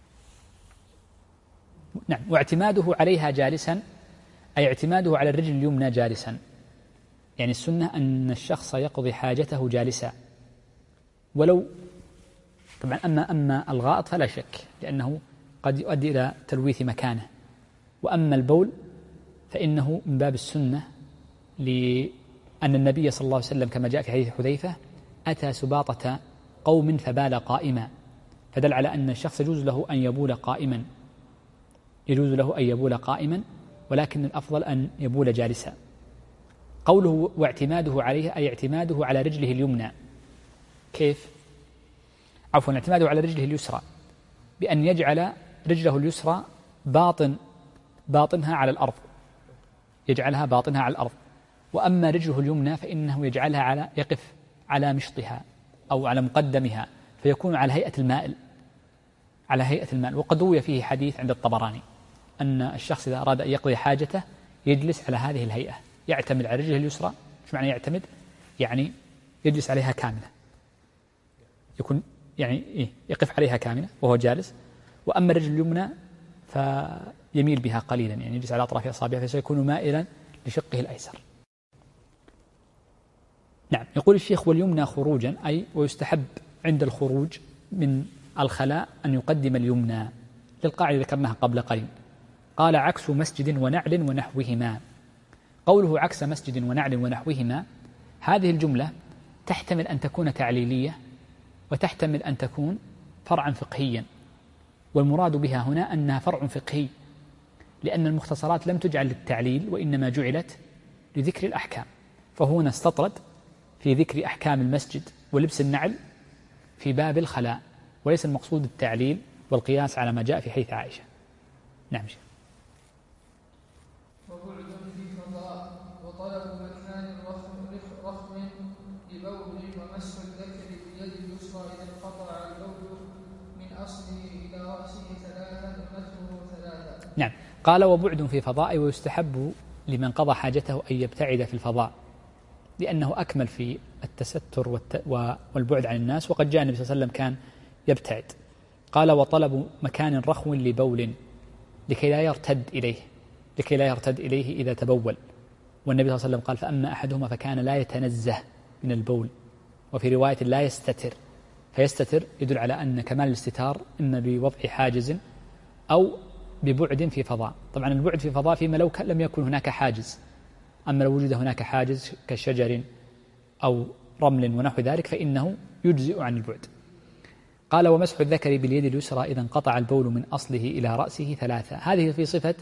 نعم. واعتماده عليها جالسا، أي اعتماده على الرجل اليمنى جالسا، يعني السنة أن الشخص يقضي حاجته جالسا، ولو طبعا أما أما الغائط فلا شك لأنه قد يؤدي إلى تلويث مكانه، وأما البول فإنه من باب السنة، لأن النبي صلى الله عليه وسلم كما جاء في حديث حذيفة أتى سباطة قوم فبال قائما، فدل على أن الشخص يجوز له أن يبول قائما يجوز له أن يبول قائما ولكن الأفضل أن يبول جالسا. قوله واعتماده عليها أي اعتماده على رجله اليمنى. كيف؟ عفوا اعتماده على رجله اليسرى بأن يجعل رجله اليسرى باطن باطنها على الأرض، يجعلها باطنها على الأرض. وأما رجله اليمنى فإنه يجعلها على يقف على مشطها أو على مقدمها، فيكون على هيئة المائل، على هيئة المائل. وقد روي فيه حديث عند الطبراني أن الشخص إذا أراد أن يقضي حاجته يجلس على هذه الهيئة، يعتمد على رجله اليسرى. شو معنى يعتمد؟ يعني يجلس عليها كاملة، يكون يعني إيه يقف عليها كاملة وهو جالس. وأما الرجل اليمنى فيميل بها قليلا، يعني يجلس على أطراف أصابعه فسيكون مائلا لشقه الأيسر. نعم. يقول الشيخ واليمنى خروجا، أي ويستحب عند الخروج من الخلاء أن يقدم اليمنى للقاعدة ذكرناها قبل قليل. قال عكس مسجد ونعل ونحوهما. قوله عكس مسجد ونعل ونحوهما، هذه الجملة تحتمل أن تكون تعليلية وتحتمل أن تكون فرعا فقهيا، والمراد بها هنا أنها فرع فقهي، لأن المختصرات لم تجعل للتعليل وإنما جعلت لذكر الأحكام. فهنا استطرد في ذكر أحكام المسجد ولبس النعل في باب الخلاء، وليس المقصود التعليل والقياس على ما جاء في حديث عائشة. نعم. وبعد في فضاء وطلب مكان رخم لبول ومسح الذكر باليد اليسرى إذا انقطع البول من أصله إلى رأسه ثلاثا ونثره ثلاثا. نعم. قال وبعد في فضاء، ويستحب لمن قضى حاجته أن يبتعد في الفضاء، لأنه أكمل في التستر والبعد عن الناس، وقد جاء النبي صلى الله عليه وسلم كان يبتعد. قال وطلب مكان رخو لبول لكي لا يرتد إليه لكي لا يرتد إليه إذا تبول. والنبي صلى الله عليه وسلم قال فأما أحدهما فكان لا يتنزه من البول، وفي رواية لا يستتر. فيستتر يدل على أن كمال الاستتار إما بوضع حاجز أو ببعد في فضاء. طبعا البعد في فضاء فيما لو لم يكن هناك حاجز، أما لو وجد هناك حاجز كشجر أو رمل ونحو ذلك فإنه يجزئ عن البعد. قال ومسح الذكر باليد اليسرى إذا انقطع البول من أصله إلى رأسه ثلاثة. هذه في صفة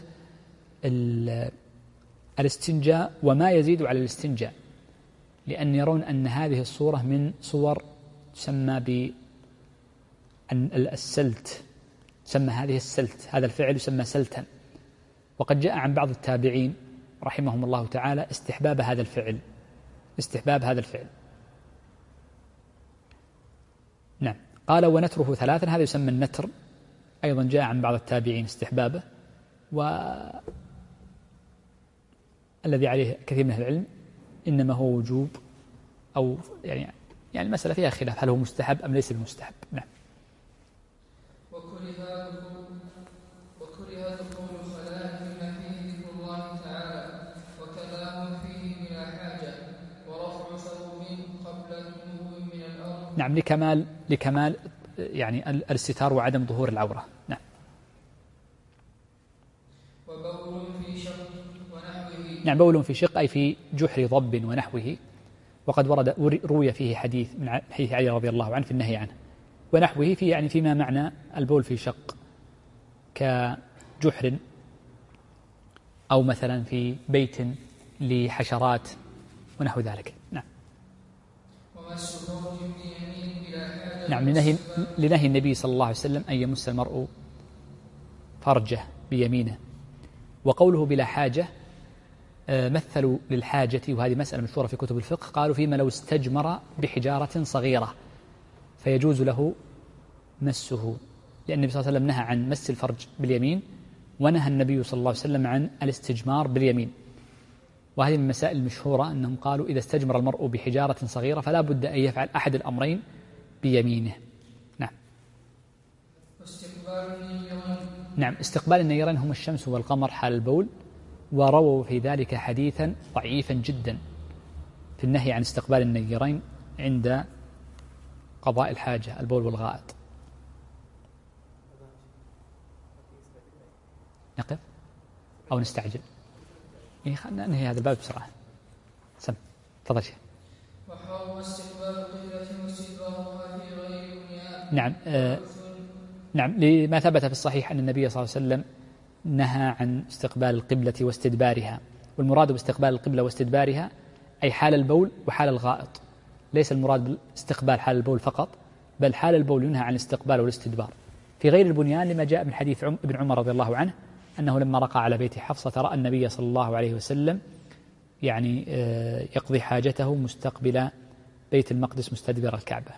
الاستنجاء وما يزيد على الاستنجاء، لأن يرون أن هذه الصورة من صور تسمى بالسلت، تسمى هذه السلت، هذا الفعل يسمى سلتا. وقد جاء عن بعض التابعين رحمهم الله تعالى استحباب هذا الفعل استحباب هذا الفعل نعم. قال ونتره ثلاثا، هذا يسمى النتر، أيضا جاء عن بعض التابعين استحبابه، والذي عليه كثير من العلم إنما هو وجوب، أو يعني يعني المسألة فيها خلاف هل هو مستحب أم ليس بمستحب. نعم. وكره دخول الخلاء بما فيه ذكر الله تعالى وكلام فيه بلا حاجة ورفع ثوب قبل النمو من الأرض. نعم. لكمال لكمال يعني الاستتار وعدم ظهور العورة. نعم. وبول في شق ونحوه. نعم. بول في شق أي في جحر ضب ونحوه، وقد ورد روي فيه حديث من حديث علي رضي الله عنه في النهي عنه. ونحوه في يعني فيما معنى البول في شق كجحر أو مثلا في بيت لحشرات ونحو ذلك. نعم. نعم. لنهي, لنهي النبي صلى الله عليه وسلم أن يمس المرء فرجه بيمينه. وقوله بلا حاجة مثلوا للحاجة، وهذه مسألة مشهورة في كتب الفقه، قالوا فيما لو استجمر بحجارة صغيرة فيجوز له مسه، لأن النبي صلى الله عليه وسلم نهى عن مس الفرج باليمين، ونهى النبي صلى الله عليه وسلم عن الاستجمار باليمين. وهذه من المسائل المشهورة أنهم قالوا إذا استجمر المرء بحجارة صغيرة فلا بد أن يفعل أحد الأمرين بيمينه. نعم. نعم. استقبال النيرين هم الشمس والقمر حال البول، ورووا في ذلك حديثا ضعيفا جدا في النهي عن استقبال النيرين عند قضاء الحاجة البول والغائط. نقف أو نستعجل؟ إيه خلنا ننهي هذا الباب بسرعة. سم تفضل شيخ. نعم. آه نعم. لما ثبت في الصحيح أن النبي صلى الله عليه وسلم نهى عن استقبال القبلة واستدبارها، والمراد باستقبال القبلة واستدبارها أي حال البول وحال الغائط، ليس المراد باستقبال حال البول فقط، بل حال البول ينهى عن الاستقبال والاستدبار. في غير البنيان لما جاء من حديث ابن عمر رضي الله عنه أنه لما رقى على بيت حفصة رأى النبي صلى الله عليه وسلم يعني يقضي حاجته مستقبل بيت المقدس مستدبر الكعبة.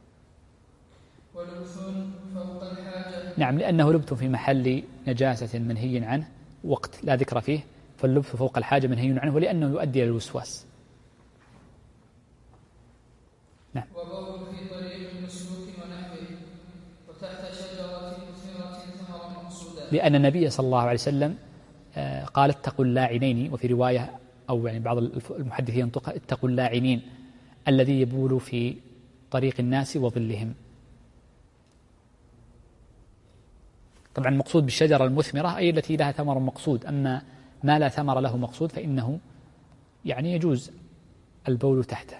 ولبث فوق الحاجة. نعم، لأنه لبث في محل نجاسة منهي عنه وقت لا ذكر فيه، فاللبث فوق الحاجة منهي عنه ولأنه يؤدي إلى الوسواس. نعم. وبول في طريق المسلوك ونحوه وتحت شجرة مثمرة ثمرا مقصودا. لأن النبي صلى الله عليه وسلم قال اتقوا اللاعنين، وفي رواية أو يعني بعض المحدثين ينطق اتقوا اللاعنين الذي يبول في طريق الناس وظلهم. طبعا المقصود بالشجرة المثمرة أي التي لها ثمر مقصود، أما ما لا ثمر له مقصود فإنه يعني يجوز البول تحته.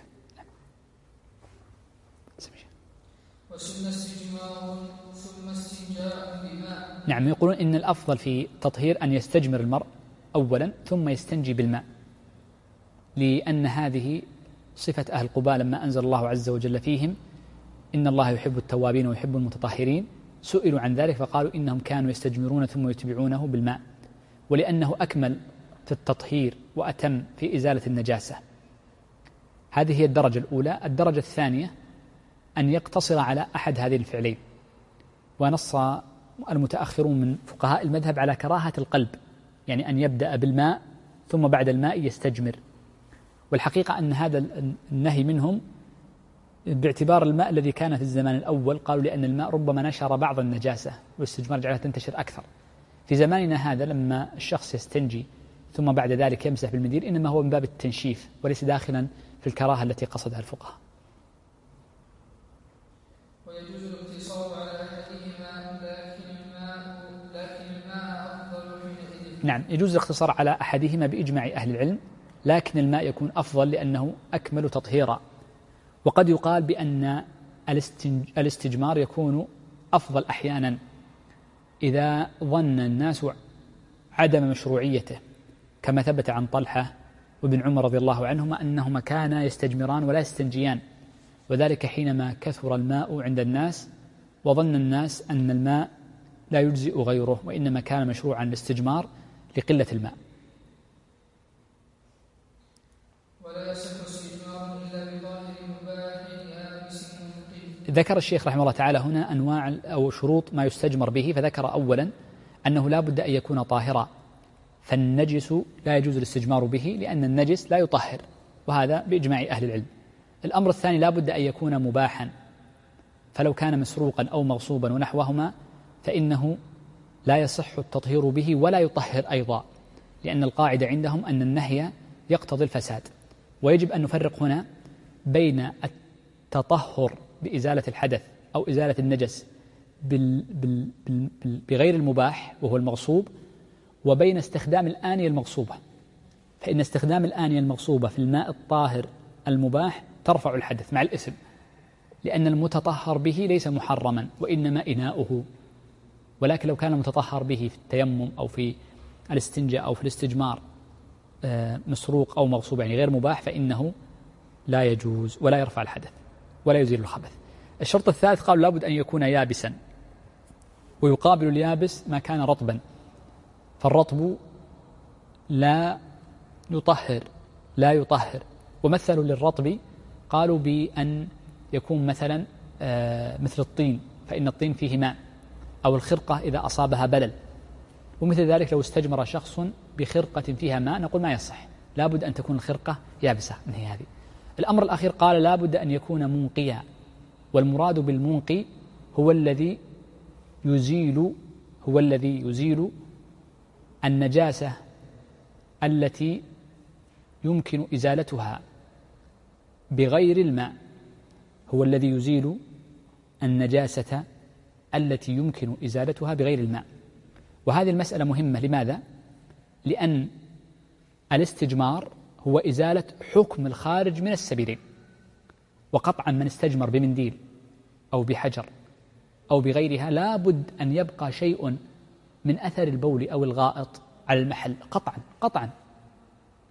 وسن استجمار ثم استنجاء بماء. نعم، يقولون إن الأفضل في تطهير أن يستجمر المرء أولا ثم يستنجي بالماء، لأن هذه صفة أهل قباء لما أنزل الله عز وجل فيهم إن الله يحب التوابين ويحب المتطهرين، سئلوا عن ذلك فقالوا إنهم كانوا يستجمرون ثم يتبعونه بالماء، ولأنه أكمل في التطهير وأتم في إزالة النجاسة. هذه هي الدرجة الأولى. الدرجة الثانية أن يقتصر على أحد هذه الفعلين، ونص المتأخرون من فقهاء المذهب على كراهة القلب، يعني أن يبدأ بالماء ثم بعد الماء يستجمر. والحقيقة أن هذا النهي منهم باعتبار الماء الذي كان في الزمان الأول، قالوا لأن الماء ربما نشر بعض النجاسة والاستجمار جعلها تنتشر أكثر. في زماننا هذا لما الشخص يستنجي ثم بعد ذلك يمسح بالمنديل إنما هو من باب التنشيف وليس داخلا في الكراهة التي قصدها الفقهاء. ويجوز الاقتصار على أحدهما لكن الماء لكن الماء أفضل حينئذ. نعم، يجوز الاقتصار على أحدهما بإجماع أهل العلم، لكن الماء يكون أفضل لأنه أكمل تطهيرا. وقد يقال بأن الاستجمار يكون أفضل أحيانا إذا ظن الناس عدم مشروعيته، كما ثبت عن طلحة وابن عمر رضي الله عنهما أنهما كانا يستجمران ولا يستنجيان، وذلك حينما كثر الماء عند الناس وظن الناس أن الماء لا يجزئ غيره وإنما كان مشروعا الاستجمار لقلة الماء. ولا يصح استجمار إلا بظاهر مباح يابس ممكن. ذكر الشيخ رحمه الله تعالى هنا أنواع أو شروط ما يستجمر به، فذكر أولا أنه لا بد أن يكون طاهرا، فالنجس لا يجوز الاستجمار به لأن النجس لا يطهر، وهذا بإجماع أهل العلم. الأمر الثاني لا بد أن يكون مباحا، فلو كان مسروقا أو مغصوبا ونحوهما فإنه لا يصح التطهير به ولا يطهر أيضا، لأن القاعدة عندهم أن النهي يقتضي الفساد. ويجب أن نفرق هنا بين التطهر بإزالة الحدث أو إزالة النجس بال بال بال بغير المباح وهو المغصوب، وبين استخدام الآنية المغصوبة. فإن استخدام الآنية المغصوبة في الماء الطاهر المباح ترفع الحدث مع الإثم، لأن المتطهر به ليس محرما وإنما إناؤه. ولكن لو كان المتطهر به في التيمم أو في الاستنجاء أو في الاستجمار مسروق أو مغصوب يعني غير مباح فإنه لا يجوز ولا يرفع الحدث ولا يزيل الخبث. الشرط الثالث قالوا لابد أن يكون يابسا، ويقابل اليابس ما كان رطبا، فالرطب لا يطهر لا يطهر ومثلوا للرطب قالوا بأن يكون مثلا مثل الطين، فإن الطين فيه ماء، أو الخرقة إذا أصابها بلل. ومثل ذلك لو استجمر شخص بخرقة فيها ماء نقول ما يصح، لابد أن تكون الخرقة يابسة. هي هذه. الأمر الأخير قال لابد أن يكون منقيا، والمراد بالمنقي هو الذي يزيل هو الذي يزيل النجاسة التي يمكن إزالتها بغير الماء، هو الذي يزيل النجاسة التي يمكن إزالتها بغير الماء. وهذه المسألة مهمة. لماذا؟ لأن الاستجمار هو إزالة حكم الخارج من السبيلين، وقطعا من استجمر بمنديل أو بحجر أو بغيرها لا بد أن يبقى شيء من أثر البول أو الغائط على المحل قطعا قطعا،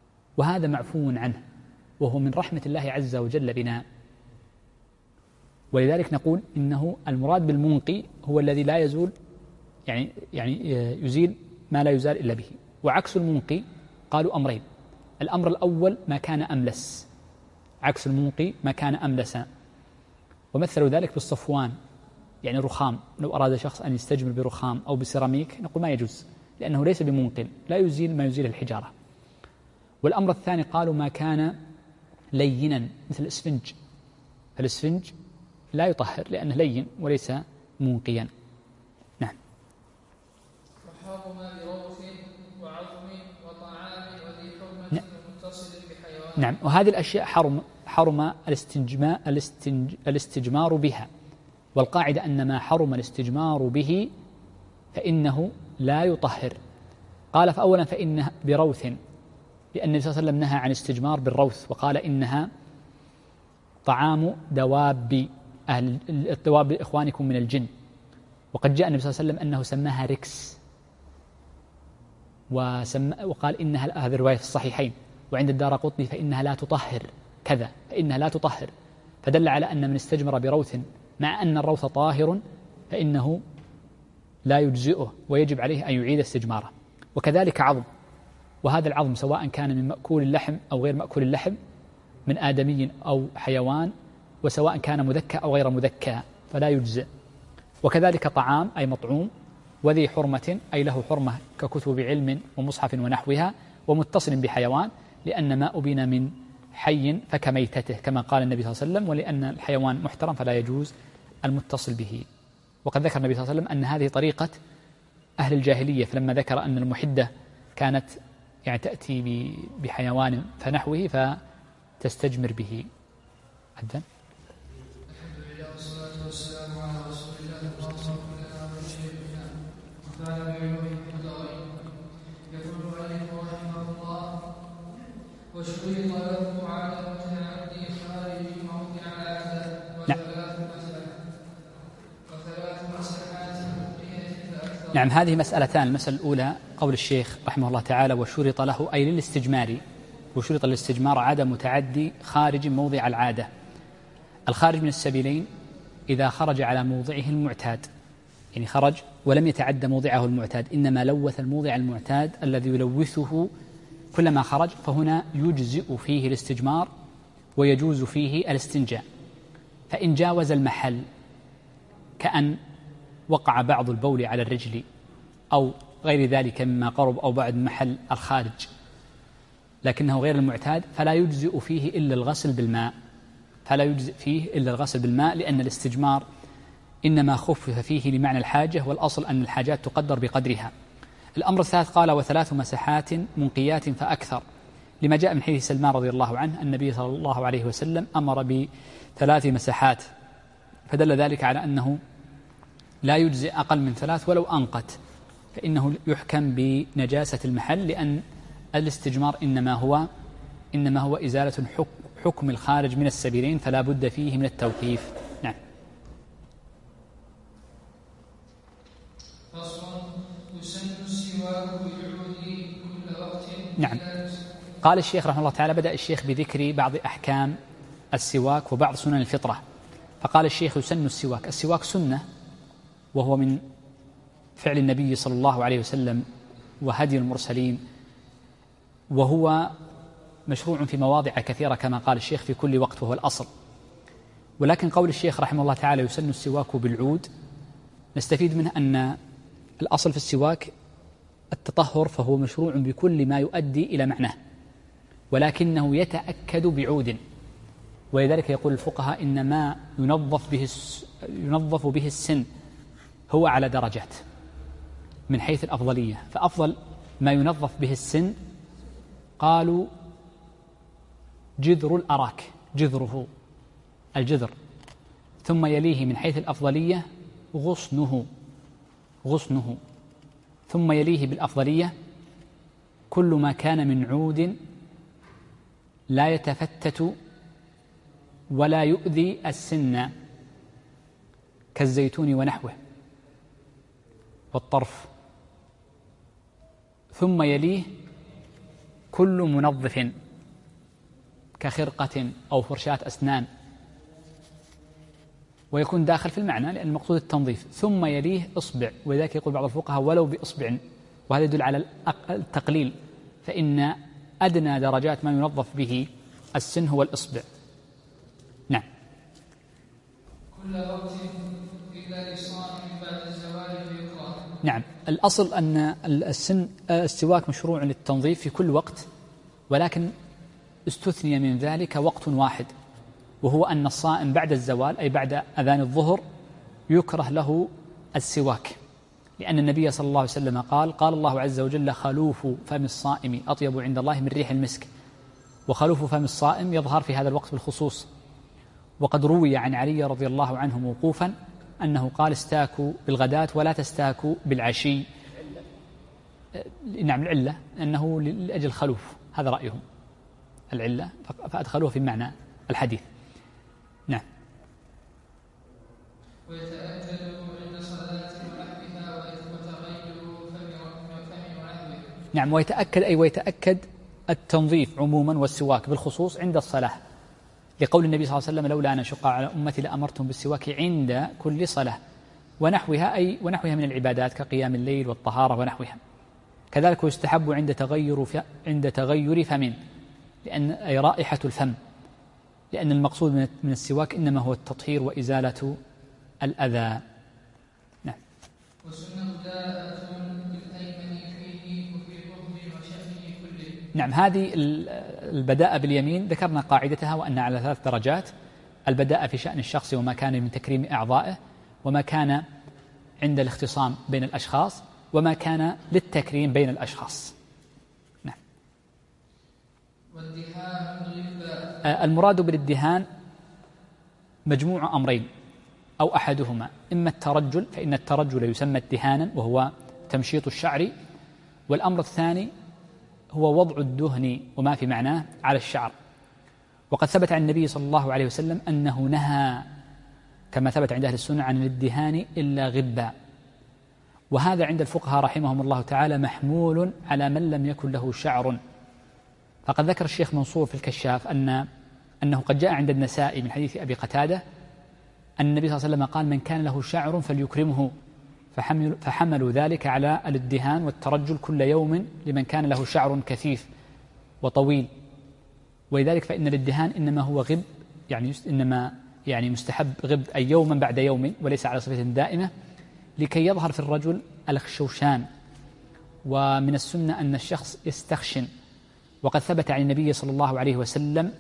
وهذا معفو عنه، وهو من رحمة الله عز وجل بنا. ولذلك نقول إنه المراد بالمنقي هو الذي لا يزول يعني يعني يزيل ما لا يزال إلا به. وعكس المنقي قالوا أمرين: الأمر الأول ما كان أملس، عكس المنقي ما كان أملسا. ومثلوا ذلك بالصفوان، يعني رخام، لو أراد شخص أن يستجمر برخام أو بسيراميك نقول ما يجوز، لأنه ليس بمنقل، لا يزيل ما يزيل الحجارة. والأمر الثاني قالوا ما كان لينا مثل الإسفنج، الإسفنج لا يطهر لأنه لين وليس منقيا. نعم. وحرم بروث وعظم وطعام وذي حرمة متصل بحيوان. نعم. وهذه الأشياء حرم حرم الاستجماء الاستنج الاستجمار بها، والقاعدة أن ما حرم الاستجمار به فإنه لا يطهر. قال فأولا فإنها بروث، لأن النبي صلى الله عليه وسلم نهى عن استجمار بالروث، وقال إنها طعام دواب أهل الدواب إخوانكم من الجن. وقد جاء النبي صلى الله عليه وسلم أنه سماها ركس، وسم وقال إنها، هذه الرواية في الصحيحين، وعند الدارقطني فإنها لا تطهر كذا، فإنها لا تطهر، فدل على أن من استجمر بروث مع أن الروث طاهر فإنه لا يجزئه ويجب عليه أن يعيد استجماره. وكذلك عظم، وهذا العظم سواء كان من مأكول اللحم أو غير مأكول اللحم، من آدمي أو حيوان، وسواء كان مذكى أو غير مذكى فلا يجزئ. وكذلك طعام أي مطعوم، وذي حرمة أي له حرمة ككتب علم ومصحف ونحوها، ومتصل بحيوان، لأن ما أبين من حي فكميتته كما قال النبي صلى الله عليه وسلم، ولأن الحيوان محترم فلا يجوز المتصل به. وقد ذكر النبي صلى الله عليه وسلم أن هذه طريقة أهل الجاهلية، فلما ذكر أن المحدة كانت يعني تأتي بحيوان فنحوه فتستجمر به. أذن. الحمد لله والصلاة والسلام على رسول الله اللهم لنا ولشيخنا وكان بعلوم الدارين. يقول المؤلف رحمه الله: واشترط له على المتعدي خارج موضع العادة وثلاث مسألة وثلاث مسألات مبقية فأكثر. نعم. هذه مسألتان. المسألة الأولى قول الشيخ رحمه الله تعالى: وشرط له أي للاستجمار، وشرط الاستجمار عدم متعدي خارج موضع العادة. الخارج من السبيلين إذا خرج على موضعه المعتاد، يعني خرج ولم يتعد موضعه المعتاد، إنما لوث الموضع المعتاد الذي يلوثه كلما خرج، فهنا يجزئ فيه الاستجمار ويجوز فيه الاستنجاء. فإن جاوز المحل، كأن وقع بعض البول على الرجل أو غير ذلك مما قرب أو بعد محل الخارج لكنه غير المعتاد، فلا يجزئ فيه إلا الغسل بالماء، فلا يجزئ فيه إلا الغسل بالماء، لأن الاستجمار إنما خفف فيه لمعنى الحاجة، والأصل أن الحاجات تقدر بقدرها. الأمر الثالث قال: وثلاث مسحات منقيات فأكثر، لما جاء من حديث سلمان رضي الله عنه النبي صلى الله عليه وسلم أمر بثلاث مسحات، فدل ذلك على أنه لا يجزئ أقل من ثلاث ولو أنقت، فإنه يحكم بنجاسة المحل، لأن الاستجمار إنما هو إنما هو إزالة حكم الخارج من السبيلين، فلا بد فيه من التوقيف. نعم. نعم. قال الشيخ رحمه الله تعالى: بدأ الشيخ بذكر بعض أحكام السواك وبعض سنن الفطرة، فقال الشيخ: يسن السواك. السواك سنة، وهو من فعل النبي صلى الله عليه وسلم وهدي المرسلين، وهو مشروع في مواضع كثيرة كما قال الشيخ في كل وقت، وهو الأصل. ولكن قول الشيخ رحمه الله تعالى: يسن السواك بالعود، نستفيد منه أن الأصل في السواك التطهر، فهو مشروع بكل ما يؤدي إلى معناه، ولكنه يتأكد بعود. ولذلك يقول الفقهاء: إن ما ينظف به ينظف به السن هو على درجات من حيث الأفضلية، فأفضل ما ينظف به السن قالوا جذر الأراك، جذره الجذر، ثم يليه من حيث الأفضلية غصنه غصنه ثم يليه بالأفضلية كل ما كان من عود لا يتفتت ولا يؤذي السن كالزيتون ونحوه والطرف، ثم يليه كل منظف كخرقة أو فرشاة أسنان ويكون داخل في المعنى لأن المقصود التنظيف، ثم يليه إصبع، ولذلك يقول بعض الفقهاء ولو بإصبع، وهذا يدل على التقليل، فإن أدنى درجات ما ينظف به السن هو الإصبع. نعم. كل وقت إلا للصائم بعد الزوال فيقرأ. نعم، الأصل أن السن السواك مشروع للتنظيف في كل وقت، ولكن استثني من ذلك وقت واحد، وهو أن الصائم بعد الزوال أي بعد أذان الظهر يكره له السواك، لأن النبي صلى الله عليه وسلم قال قال الله عز وجل خلوف فم الصائم أطيب عند الله من ريح المسك، وخلوف فم الصائم يظهر في هذا الوقت بالخصوص. وقد روي عن علي رضي الله عنه موقوفا أنه قال استاكوا بالغداة ولا تستاكوا بالعشي. نعم، العلة أنه لأجل خلوف، هذا رأيهم العلة، فأدخلوه في معنى الحديث. نعم. ويتأكد عند صلاة ونحوها وتغير فم ونحوه. نعم، ويتأكد أي ويتأكد التنظيف عموما والسواك بالخصوص عند الصلاة، لقول النبي صلى الله عليه وسلم لولا أن أشق على أمتي لأمرتهم بالسواك عند كل صلاة، ونحوها أي ونحوها من العبادات كقيام الليل والطهارة ونحوها. كذلك يستحب عند تغير عند تغير فم، لأن أي رائحة الفم، لأن المقصود من السواك إنما هو التطهير وإزالة الأذى. نعم. وسنة داءة بالأيمن فيه وفي الظهر وشأنه كله. نعم، هذه البداءة باليمين ذكرنا قاعدتها وأنها على ثلاث درجات: البداءة في شأن الشخص وما كان من تكريم أعضائه، وما كان عند الاختصام بين الأشخاص، وما كان للتكريم بين الأشخاص. نعم. والدهان غلبا. المراد بالادهان مجموع أمرين أو أحدهما، إما الترجل، فإن الترجل يسمى ادهانا وهو تمشيط الشعر، والأمر الثاني هو وضع الدهن وما في معناه على الشعر. وقد ثبت عن النبي صلى الله عليه وسلم أنه نهى كما ثبت عند أهل السنة عن الادهان إلا غبا، وهذا عند الفقهاء رحمهم الله تعالى محمول على من لم يكن له شعر. فقد ذكر الشيخ منصور في الكشاف أن أنه قد جاء عند النسائي من حديث أبي قتادة أن النبي صلى الله عليه وسلم قال من كان له شعر فليكرمه، فحمل فحملوا ذلك على الادهان والترجل كل يوم لمن كان له شعر كثيف وطويل. ولذلك فإن الادهان إنما هو غب، يعني إنما يعني مستحب غب أي يوما بعد يوم وليس على صفة دائمة، لكي يظهر في الرجل الخشوشان. ومن السنة أن الشخص يستخشن، وقد ثبت عن النبي صلى الله عليه وسلم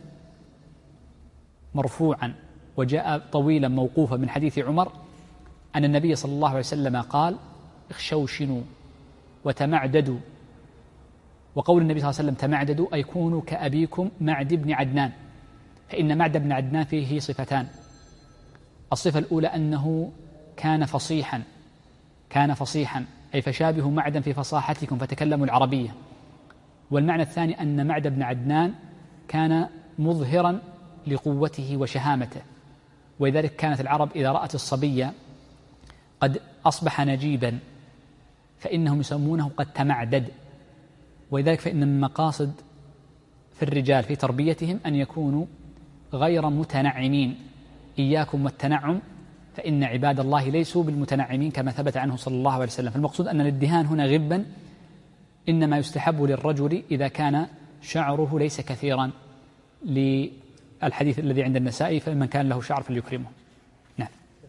مرفوعا وجاء طويلا موقوفا من حديث عمر أن النبي صلى الله عليه وسلم قال اخشوشنوا وتمعددوا. وقول النبي صلى الله عليه وسلم تمعددوا أي كونوا كأبيكم معد بن عدنان، فإن معد بن عدنان فيه صفتان: الصفة الأولى أنه كان فصيحا كان فصيحا أي فشابه معدا في فصاحتكم فتكلموا العربية. والمعنى الثاني أن معد بن عدنان كان مظهرا لقوته وشهامته، ولذلك كانت العرب إذا رأت الصبي قد أصبح نجيبا فإنهم يسمونه قد تمعدد. ولذلك فإن من مقاصد في الرجال في تربيتهم أن يكونوا غير متنعمين، إياكم والتنعم فإن عباد الله ليسوا بالمتنعمين كما ثبت عنه صلى الله عليه وسلم. فالمقصود أن الادهان هنا غبا إنما يستحب للرجل إذا كان شعره ليس كثيرا، للحديث الذي عند النسائي فمن كان له شعر فليكرمه. نعم.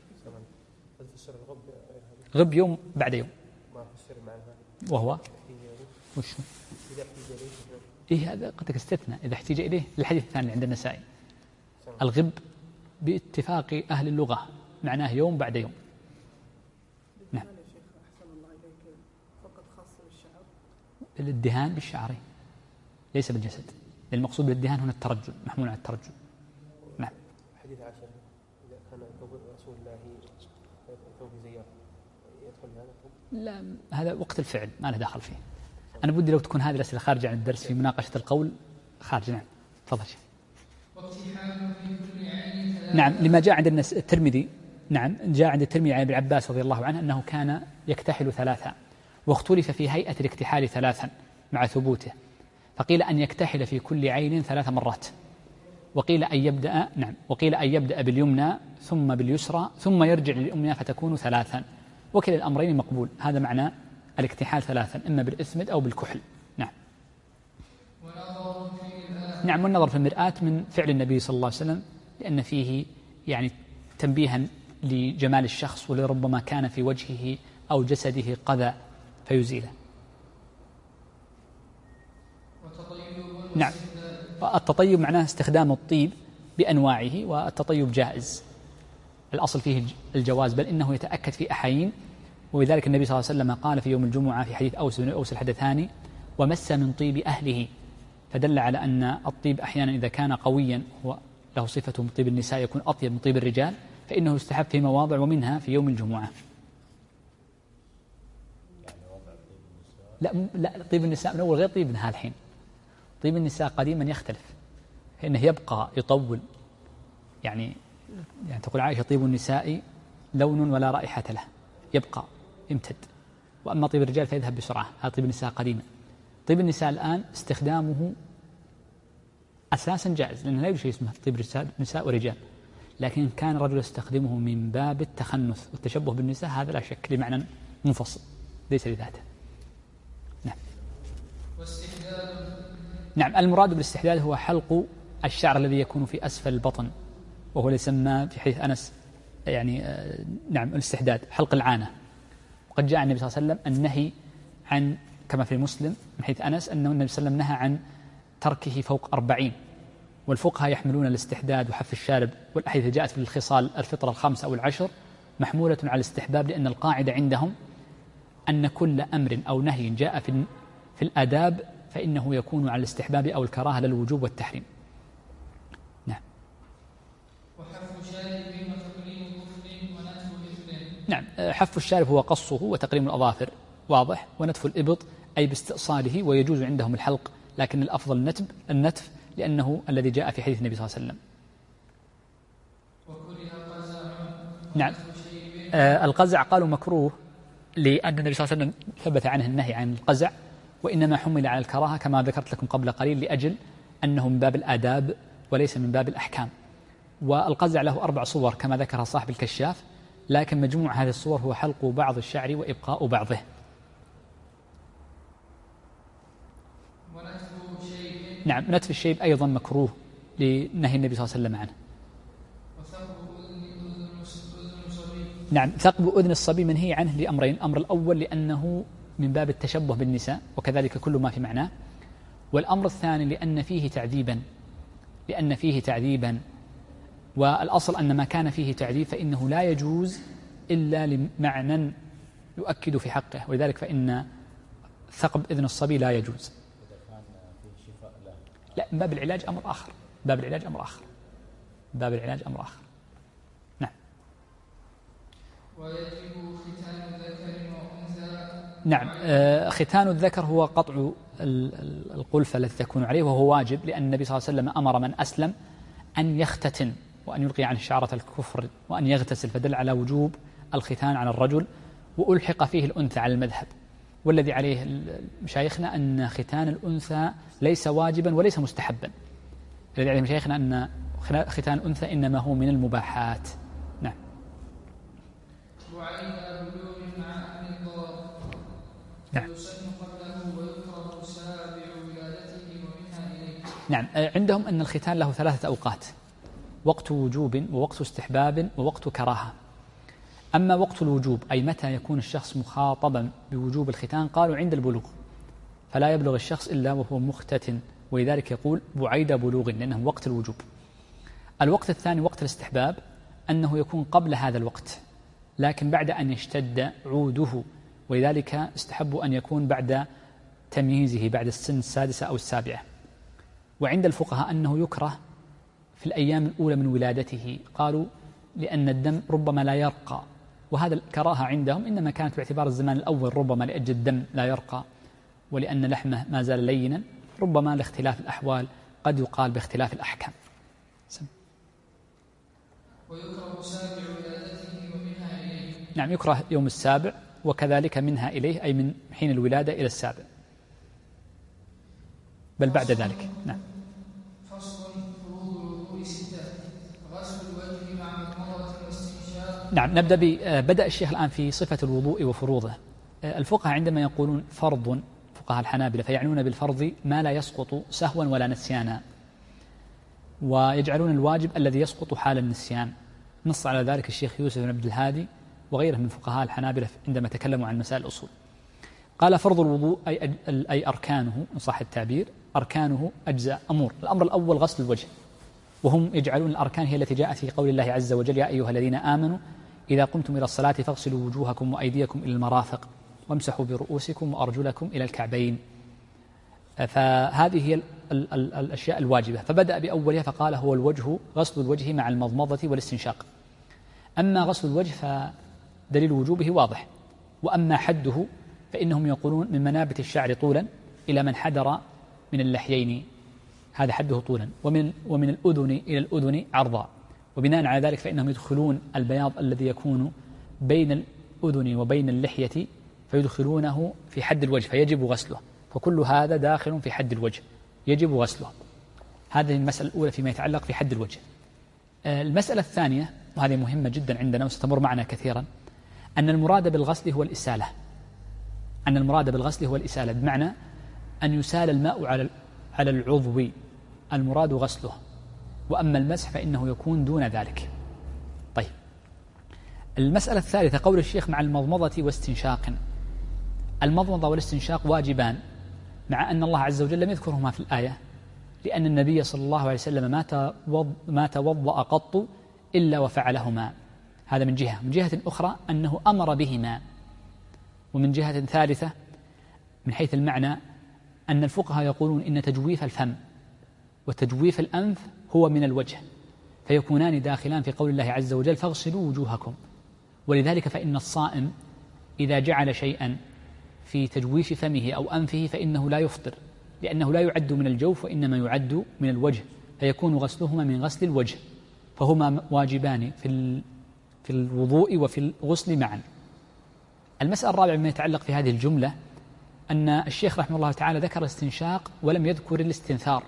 غب يوم بعد يوم، وهو وش إيه هذا قد استثنى إذا احتاج إليه للحديث الثاني عند النسائي. الغب باتفاق أهل اللغة معناه يوم بعد يوم. نعم. الادهان بالشعر ليس بالجسد، المقصود بالادهان هنا الترجل، محمول على الترجل. نعم. حديث عائشة إذا كان ثوب رسول الله ثوب زيار يدخل هذا؟ لا، هذا وقت الفعل ما له داخل فيه. أنا بدي لو تكون هذه الأسئلة خارجة عن الدرس في مناقشة القول خارج. نعم تفضل شيخ. نعم، لما جاء عند الترمذي نعم جاء عند الترمذي عن ابن عباس رضي الله عنه أنه كان يكتحل ثلاثا، واختلف في هيئة الاكتحال ثلاثا مع ثبوته، فقيل أن يكتحل في كل عين ثلاث مرات، وقيل أن يبدأ نعم وقيل أن يبدأ باليمنى ثم باليسرى ثم يرجع لليمنى فتكون ثلاثا، وكلا الأمرين مقبول. هذا معنى الاكتحال ثلاثا، إما بالإثمد أو بالكحل. نعم. نعم، والنظر في المرآة من فعل النبي صلى الله عليه وسلم، لأن فيه يعني تنبيها لجمال الشخص، ولربما كان في وجهه أو جسده قذى فيزيله. نعم، التطيب معناه استخدام الطيب بأنواعه، والتطيب جائز، الأصل فيه الجواز، بل إنه يتأكد في أحايين. ولذلك النبي صلى الله عليه وسلم قال في يوم الجمعة في حديث أوس بن أوس الحدثاني: ومس من طيب أهله، فدل على أن الطيب أحيانا إذا كان قويا وله صفة من طيب النساء يكون أطيب من طيب الرجال، فإنه يستحب في مواضع، ومنها في يوم الجمعة. لا لا طيب النساء من أول غير طيب منها الحين. طيب النساء قديما يختلف، فإنه يبقى يطول، يعني يعني تقول عائشة: طيب النساء لون ولا رائحة له، يبقى يمتد. وأما طيب الرجال فيذهب بسرعة. هذا طيب النساء قديما. طيب النساء الآن استخدامه أساسا جائز، لأنه لا يوجد شيء اسمه طيب نساء ورجال، لكن كان الرجل يستخدمه من باب التخنث والتشبه بالنساء، هذا لا شك لمعنى منفصل ليس لذاته. نعم. نعم، المراد بالاستحداد هو حلق الشعر الذي يكون في أسفل البطن، وهو يسمى في حديث أنس يعني آه نعم الاستحداد حلق العانة. وقد جاء النبي صلى الله عليه وسلم النهي عن، كما في مسلم من حديث أنس أنه النبي صلى الله عليه وسلم نهى عن تركه فوق أربعين. والفقهاء يحملون الاستحداد وحف الشارب والأحاديث جاءت في الخصال الفطرة الخمسة أو العشر محمولة على الاستحباب، لأن القاعدة عندهم أن كل أمر أو نهي جاء في في الآداب فإنه يكون على الاستحباب أو الكراهة للوجوب والتحريم. نعم. وحف شارب وتقليم كفر ونتف إبط. نعم، حف الشارب هو قصه وتقليم الأظافر، واضح. ونتف الإبط أي باستئصاله، ويجوز عندهم الحلق، لكن الأفضل النتف النتف لأنه الذي جاء في حديث النبي صلى الله عليه وسلم. وكره قزع. نعم. آه القزع قالوا مكروه لأن النبي صلى الله عليه وسلم ثبت عنه النهي عن القزع، وإنما حمل على الكراهة كما ذكرت لكم قبل قليل، لأجل أنه من باب الآداب وليس من باب الأحكام. والقزع له أربع صور كما ذكر صاحب الكشاف، لكن مجموع هذه الصور هو حلق بعض الشعر وإبقاء بعضه. نعم، نتف الشيب أيضا مكروه لنهي النبي صلى الله عليه وسلم عنه. نعم، ثقب أذن الصبي منهي عنه لأمرين: الأمر الأول لأنه من باب التشبه بالنساء، وكذلك كل ما في معناه. والأمر الثاني لأن فيه تعذيبا لأن فيه تعذيبا والأصل أن ما كان فيه تعذيب فإنه لا يجوز إلا لمعنى يؤكد في حقه، ولذلك فإن ثقب إذن الصبي لا يجوز. لا، من باب العلاج أمر آخر باب العلاج أمر آخر باب العلاج أمر آخر. نعم. ويجب ختان ذكر وأنثى. نعم، آه ختان الذكر هو قطع القلفة التي تكون عليه، وهو واجب، لأن النبي صلى الله عليه وسلم أمر من أسلم أن يختتن وأن يلقي عن شعرة الكفر وأن يغتسل، فدل على وجوب الختان على الرجل، وألحق فيه الأنثى على المذهب. والذي عليه مشايخنا أن ختان الأنثى ليس واجبا وليس مستحبا. الذي عليه مشايخنا أن ختان الأنثى إنما هو من المباحات. نعم. وعند بلوغ مع أهل الضار. نعم. ويسن قبله ويكره سابع ولادته ومنها إليه. نعم، عندهم أن الختان له ثلاثة أوقات: وقت وجوب ووقت استحباب ووقت كراهة. أما وقت الوجوب أي متى يكون الشخص مخاطبا بوجوب الختان، قالوا عند البلوغ، فلا يبلغ الشخص إلا وهو مختتن، ولذلك يقول بعيد بلوغ، لأنه وقت الوجوب. الوقت الثاني وقت الاستحباب، أنه يكون قبل هذا الوقت لكن بعد أن يشتد عوده، ولذلك استحبوا أن يكون بعد تمييزه بعد السن السادسة أو السابعة. وعند الفقهاء أنه يكره في الأيام الأولى من ولادته، قالوا لأن الدم ربما لا يرقى، وهذا الكراهة عندهم إنما كانت باعتبار الزمان الأول، ربما لأجل الدم لا يرقى ولأن لحمه ما زال لينا، ربما لاختلاف الأحوال قد يقال باختلاف الأحكام. سم. ويكره سابع ولادته ومنها إليه. نعم، يكره يوم السابع وكذلك منها إليه، أي من حين الولادة إلى السابع، بل بعد ذلك. نعم. فصل فروض نعم، نبدأ بدأ الشيخ الآن في صفة الوضوء وفروضه. الفقهاء عندما يقولون فرض، فقهاء الحنابلة، فيعنون بالفرض ما لا يسقط سهوا ولا نسيانا، ويجعلون الواجب الذي يسقط حال النسيان. نص على ذلك الشيخ يوسف بن عبد الهادي وغيره من فقهاء الحنابلة عندما تكلموا عن مسائل الأصول. قال فرض الوضوء أي, أي أركانه، إن صح التعبير، أركانه أجزاء أمور. الأمر الأول غسل الوجه، وهم يجعلون الأركان هي التي جاءت في قول الله عز وجل: يا أيها الذين آمنوا إذا قمتم إلى الصلاة فاغسلوا وجوهكم وأيديكم إلى المرافق وامسحوا برؤوسكم وأرجلكم إلى الكعبين. فهذه هي ال ال ال الأشياء الواجبة، فبدأ بأولها فقال: هو الوجه، غسل الوجه مع المضمضة والاستنشاق. أما غسل الوجه فدليل وجوبه واضح، وأما حده فإنهم يقولون من منابت الشعر طولا إلى من حدر من اللحيين، هذا حده طولا، ومن, ومن الأذن إلى الأذن عرضا، وبناء على ذلك فإنهم يدخلون البياض الذي يكون بين الأذن وبين اللحية فيدخلونه في حد الوجه فيجب غسله، فكل هذا داخل في حد الوجه يجب غسله. هذه المسألة الأولى فيما يتعلق في حد الوجه. المسألة الثانية، وهذه مهمة جدا عندنا وستمر معنا كثيرا، أن المراد بالغسل هو الإسالة، أن المراد بالغسل هو الإسالة، بمعنى أن يسال الماء على على العضو، المراد غسله، وأما المسح فإنه يكون دون ذلك. طيب، المسألة الثالثة قول الشيخ مع المضمضة واستنشاق. المضمضة والاستنشاق واجبان، مع أن الله عز وجل لم يذكرهما في الآية، لأن النبي صلى الله عليه وسلم ما توضأ قط إلا وفعلهما. هذا من جهة. من جهة أخرى أنه أمر بهما. ومن جهة ثالثة من حيث المعنى أن الفقهاء يقولون إن تجويف الفم وتجويف الأنف هو من الوجه، فيكونان داخلان في قول الله عز وجل: فاغسلوا وجوهكم. ولذلك فإن الصائم إذا جعل شيئا في تجويف فمه أو أنفه فإنه لا يفطر، لأنه لا يعد من الجوف وإنما يعد من الوجه، فيكون غسلهما من غسل الوجه، فهما واجبان في في الوضوء وفي الغسل معا. المسألة الرابعة مما يتعلق في هذه الجملة أن الشيخ رحمه الله تعالى ذكر الاستنشاق ولم يذكر الاستنثار،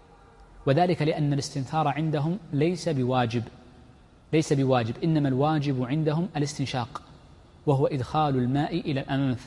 وذلك لأن الاستنثار عندهم ليس بواجب ليس بواجب إنما الواجب عندهم الاستنشاق، وهو إدخال الماء إلى الأنف.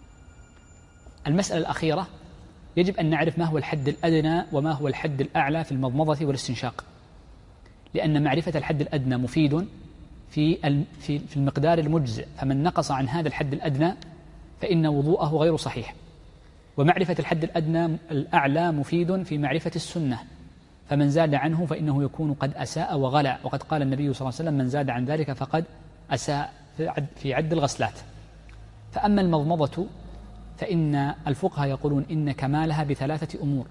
المسألة الأخيرة يجب أن نعرف ما هو الحد الأدنى وما هو الحد الأعلى في المضمضة والاستنشاق، لأن معرفة الحد الأدنى مفيد في في المقدار المجزئ، فمن نقص عن هذا الحد الأدنى فإن وضوءه غير صحيح، ومعرفة الحد الأدنى الأعلى مفيد في معرفة السنة، فمن زاد عنه فإنه يكون قد أساء وغلع، وقد قال النبي صلى الله عليه وسلم: من زاد عن ذلك فقد أساء في عد الغسلات. فأما المضمضة فإن الفقهاء يقولون إن كمالها بثلاثة أمور: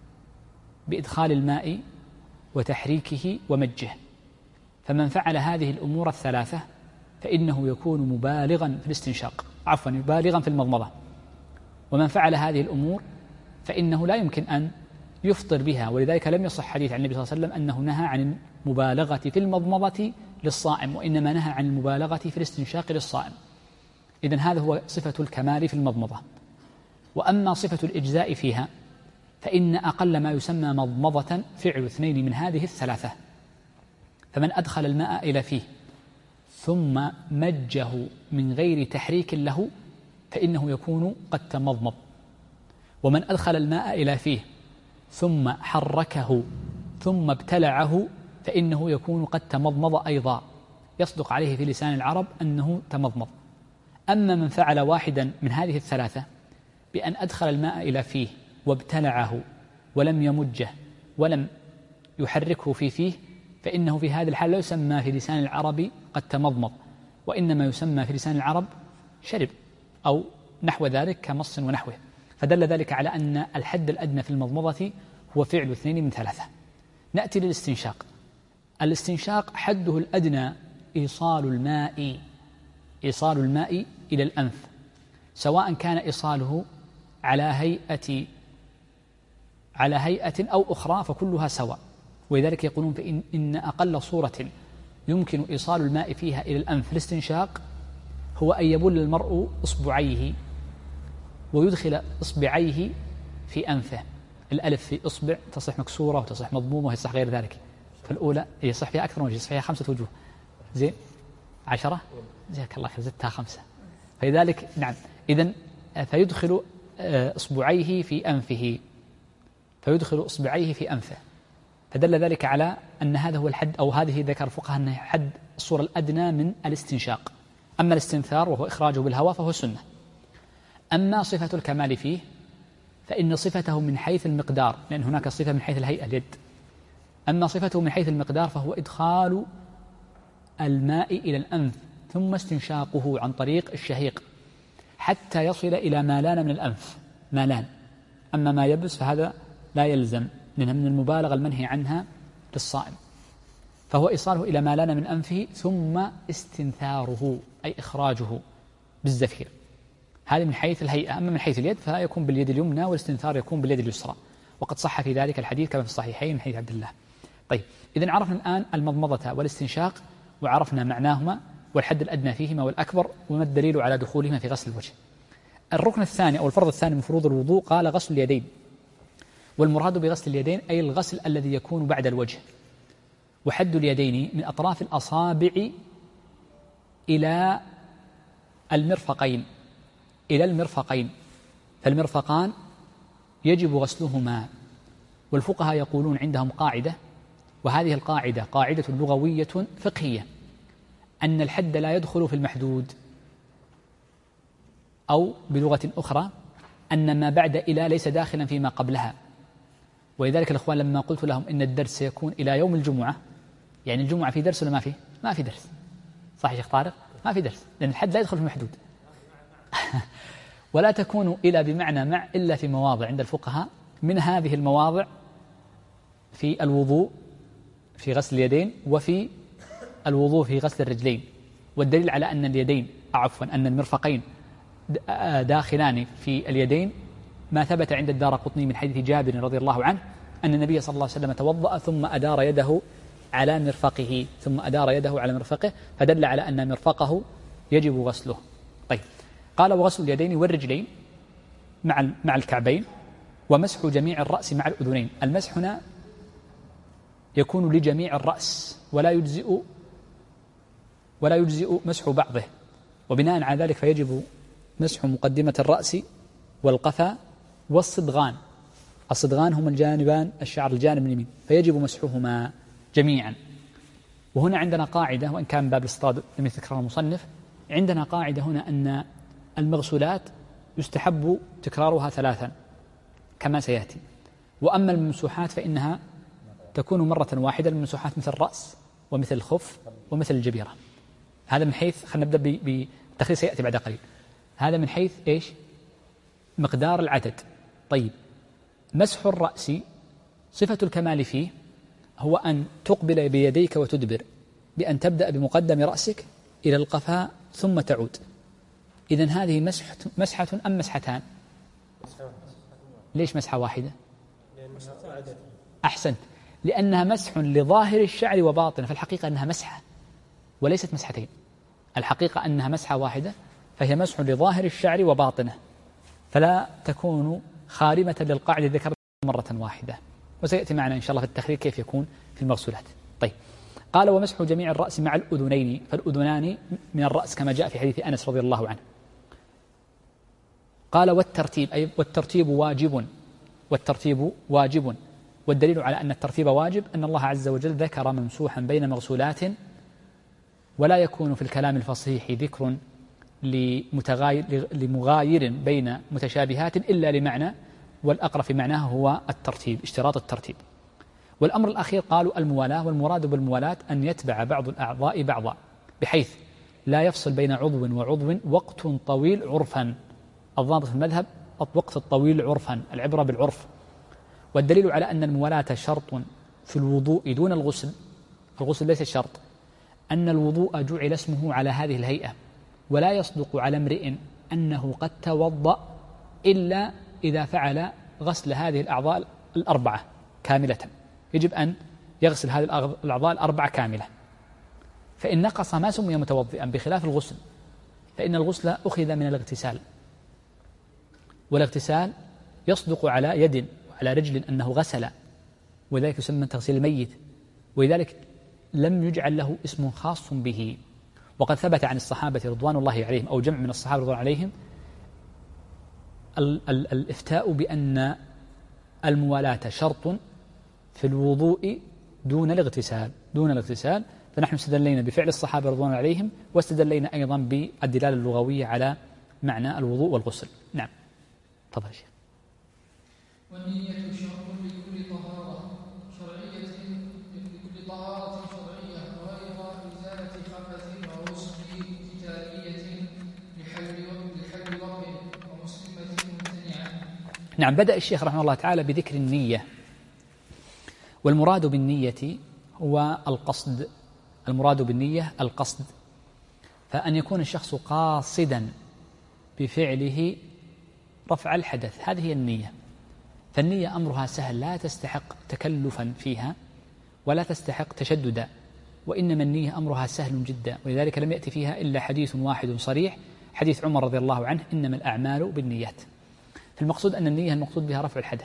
بإدخال الماء وتحريكه ومجه. فمن فعل هذه الأمور الثلاثة فإنه يكون مبالغا في الاستنشاق، عفوا مبالغا في المضمضة. ومن فعل هذه الأمور فإنه لا يمكن أن يفطر بها، ولذلك لم يصح حديث عن النبي صلى الله عليه وسلم أنه نهى عن المبالغة في المضمضة للصائم، وإنما نهى عن المبالغة في الاستنشاق للصائم. إذن هذا هو صفة الكمال في المضمضة. وأما صفة الإجزاء فيها فإن أقل ما يسمى مضمضة فعل اثنين من هذه الثلاثة: فمن أدخل الماء إلى فيه ثم مجه من غير تحريك له فإنه يكون قد تمضمض، ومن أدخل الماء إلى فيه ثم حركه ثم ابتلعه فإنه يكون قد تمضمض أيضا، يصدق عليه في لسان العرب أنه تمضمض. أما من فعل واحدا من هذه الثلاثة بأن أدخل الماء إلى فيه وابتلعه ولم يمجه ولم يحركه في فيه فإنه في هذا الحال لا يسمى في لسان العرب قد تمضمض، وإنما يسمى في لسان العرب شرب أو نحو ذلك كمص ونحوه. فدل ذلك على أن الحد الأدنى في المضمضة هو فعل اثنين من ثلاثة. نأتي للاستنشاق. الاستنشاق حده الأدنى إيصال الماء إيصال الماء إلى الأنف، سواء كان إيصاله على هيئة على هيئة أو أخرى فكلها سواء. ولذلك يقولون فإن إن أقل صورة يمكن إيصال الماء فيها إلى الأنف في الاستنشاق هو أن يبل المرء إصبعيه ويدخل إصبعيه في أنفه. الألف في إصبع تصح مكسورة وتصح مضمومة ويصح غير ذلك، فالأولى يصح فيها أكثر من وجه، يصح فيها خمسة وجوه. زين، عشرة؟ جزاك الله خير، زدتها خمسة. فلذلك نعم، إذن فيدخل إصبعيه في أنفه، فيدخل إصبعيه في أنفه، فدل ذلك على أن هذا هو الحد، أو هذه ذكر الفقهاء أنه حد الصورة الأدنى من الاستنشاق. أما الاستنثار وهو إخراجه بالهواء فهو سنة. أما صفة الكمال فيه فإن صفته من حيث المقدار، لأن هناك صفة من حيث الهيئة اليد، أما صفته من حيث المقدار فهو إدخال الماء إلى الأنف ثم استنشاقه عن طريق الشهيق حتى يصل إلى ما لان من الأنف، ما لان. أما ما يبس فهذا لا يلزم، لأنها من المبالغة المنهي عنها للصائم. فهو إيصاله إلى ما لان من أنفه ثم استنثاره أي إخراجه بالزفير. هذه من حيث الهيئة. أما من حيث اليد فيكون باليد اليمنى، والاستنثار يكون باليد اليسرى، وقد صح في ذلك الحديث كما في الصحيحين من حديث عبد الله. طيب، إذن عرفنا الآن المضمضة والاستنشاق، وعرفنا معناهما والحد الأدنى فيهما والأكبر، وما الدليل على دخولهما في غسل الوجه. الركن الثاني أو الفرض الثاني من فروض الوضوء قال غسل اليدين، والمراد بغسل اليدين أي الغسل الذي يكون بعد الوجه. وحد اليدين من أطراف الأصابع إلى المرفقين، إلى المرفقين، فالمرفقان يجب غسلهما. والفقهاء يقولون عندهم قاعدة، وهذه القاعدة قاعدة لغوية فقهية، أن الحد لا يدخل في المحدود، أو بلغة أخرى أن ما بعد إلى ليس داخلا فيما قبلها. ولذلك الأخوان لما قلت لهم إن الدرس سيكون إلى يوم الجمعة، يعني الجمعة في درس ولا ما في؟ ما في درس، صح يا شيخ طارق؟ ما في درس، لأن الحد لا يدخل في المحدود. ولا تكون إلى بمعنى مع إلا في مواضع عند الفقهاء، من هذه المواضع في الوضوء في غسل اليدين، وفي الوضوء في غسل الرجلين. والدليل على أن اليدين عفوا أن المرفقين داخلان في اليدين ما ثبت عند الدارقطني من حديث جابر رضي الله عنه أن النبي صلى الله عليه وسلم توضأ ثم أدار يده على مرفقه، ثم أدار يده على مرفقه، فدل على أن مرفقه يجب غسله. طيب، قال وغسل اليدين والرجلين مع مع الكعبين، ومسح جميع الرأس مع الأذنين. المسح هنا يكون لجميع الرأس، ولا يجزئ ولا يجزئ مسح بعضه، وبناء على ذلك فيجب مسح مقدمة الرأس والقفا والصدغان. الصدغان هم الجانبان الشعر الجانب اليمين، فيجب مسحهما جميعا. وهنا عندنا قاعدة، وإن كان باب الاصطاد لم يذكرها المصنف، عندنا قاعدة هنا أن المغسولات يستحب تكرارها ثلاثا كما سيأتي، وأما الممسوحات فإنها تكون مرة واحدة. الممسوحات مثل الرأس ومثل الخف ومثل الجبيرة. هذا من حيث، خلينا نبدأ بالتخصيص سيأتي بعد قليل. هذا من حيث إيش؟ مقدار العدد. طيب، مسح الرأس صفة الكمال فيه هو أن تقبل بيديك وتدبر، بأن تبدأ بمقدم رأسك إلى القفاء ثم تعود. إذن هذه مسحة, مسحة أم مسحتان؟ ليش مسحة واحدة؟ أحسنت، لأنها مسح لظاهر الشعر وباطنه، فالحقيقة أنها مسحة وليست مسحتين. الحقيقة أنها مسحة واحدة، فهي مسح لظاهر الشعر وباطنه، فلا تكون خارمة للقاعدة ذكرت مرة واحدة. وسيأتي معنا إن شاء الله في التخريج كيف يكون في المغسولات. طيب، قال ومسح جميع الرأس مع الأذنين، فالأذنان من الرأس كما جاء في حديث أنس رضي الله عنه. قال والترتيب، أي والترتيب واجب، والترتيب واجب. والدليل على أن الترتيب واجب أن الله عز وجل ذكر ممسوحا بين مغسولات، ولا يكون في الكلام الفصيح ذكر لمغاير بين متشابهات إلا لمعنى، والأقرب في معناه هو الترتيب، اشتراط الترتيب. والأمر الأخير قالوا الموالاة، والمراد بالموالاة أن يتبع بعض الأعضاء بعضا، بحيث لا يفصل بين عضو وعضو وقت طويل عرفا. الضابط في المذهب الوقت الطويل عرفا، العبرة بالعرف. والدليل على أن الموالاة شرط في الوضوء دون الغسل، الغسل ليس شرط، أن الوضوء جعل اسمه على هذه الهيئة، ولا يصدق على امرئ أنه قد توضأ إلا إذا فعل غسل هذه الأعضاء الأربعة كاملة. يجب أن يغسل هذه الأعضاء الأربعة كاملة، فإن نقص ما سمي متوضئا، بخلاف الغسل، فإن الغسل أخذ من الاغتسال، والاغتسال يصدق على يد وعلى رجل أنه غسل، وذلك يسمى تغسيل الميت، ولذلك لم يجعل له اسم خاص به. وقد ثبت عن الصحابة رضوان الله عليهم أو جمع من الصحابة رضوان عليهم ال ال الإفتاء بأن الموالاة شرط في الوضوء دون الاغتسال دون الاغتسال فنحن استدلينا بفعل الصحابة رضوان عليهم واستدلينا أيضا بالدلالة اللغوية على معنى الوضوء والغسل. نعم تفضل شيخ. والنية شرط لكل طهارة شرعية لكل طهارة شرعية غير إزالة خبث وغسل كتابية لحل لحل وقت ومسلمة ممتنعة. نعم. بدأ الشيخ رحمه الله تعالى بذكر النية، والمراد بالنية هو القصد. المراد بالنية القصد، فأن يكون الشخص قاصدا بفعله رفع الحدث، هذه هي النية. فالنية أمرها سهل، لا تستحق تكلفا فيها ولا تستحق تشددا، وإنما النية أمرها سهل جدا، ولذلك لم يأتي فيها إلا حديث واحد صريح، حديث عمر رضي الله عنه: إنما الأعمال بالنيات. فالمقصود أن النية المقصود بها رفع الحدث،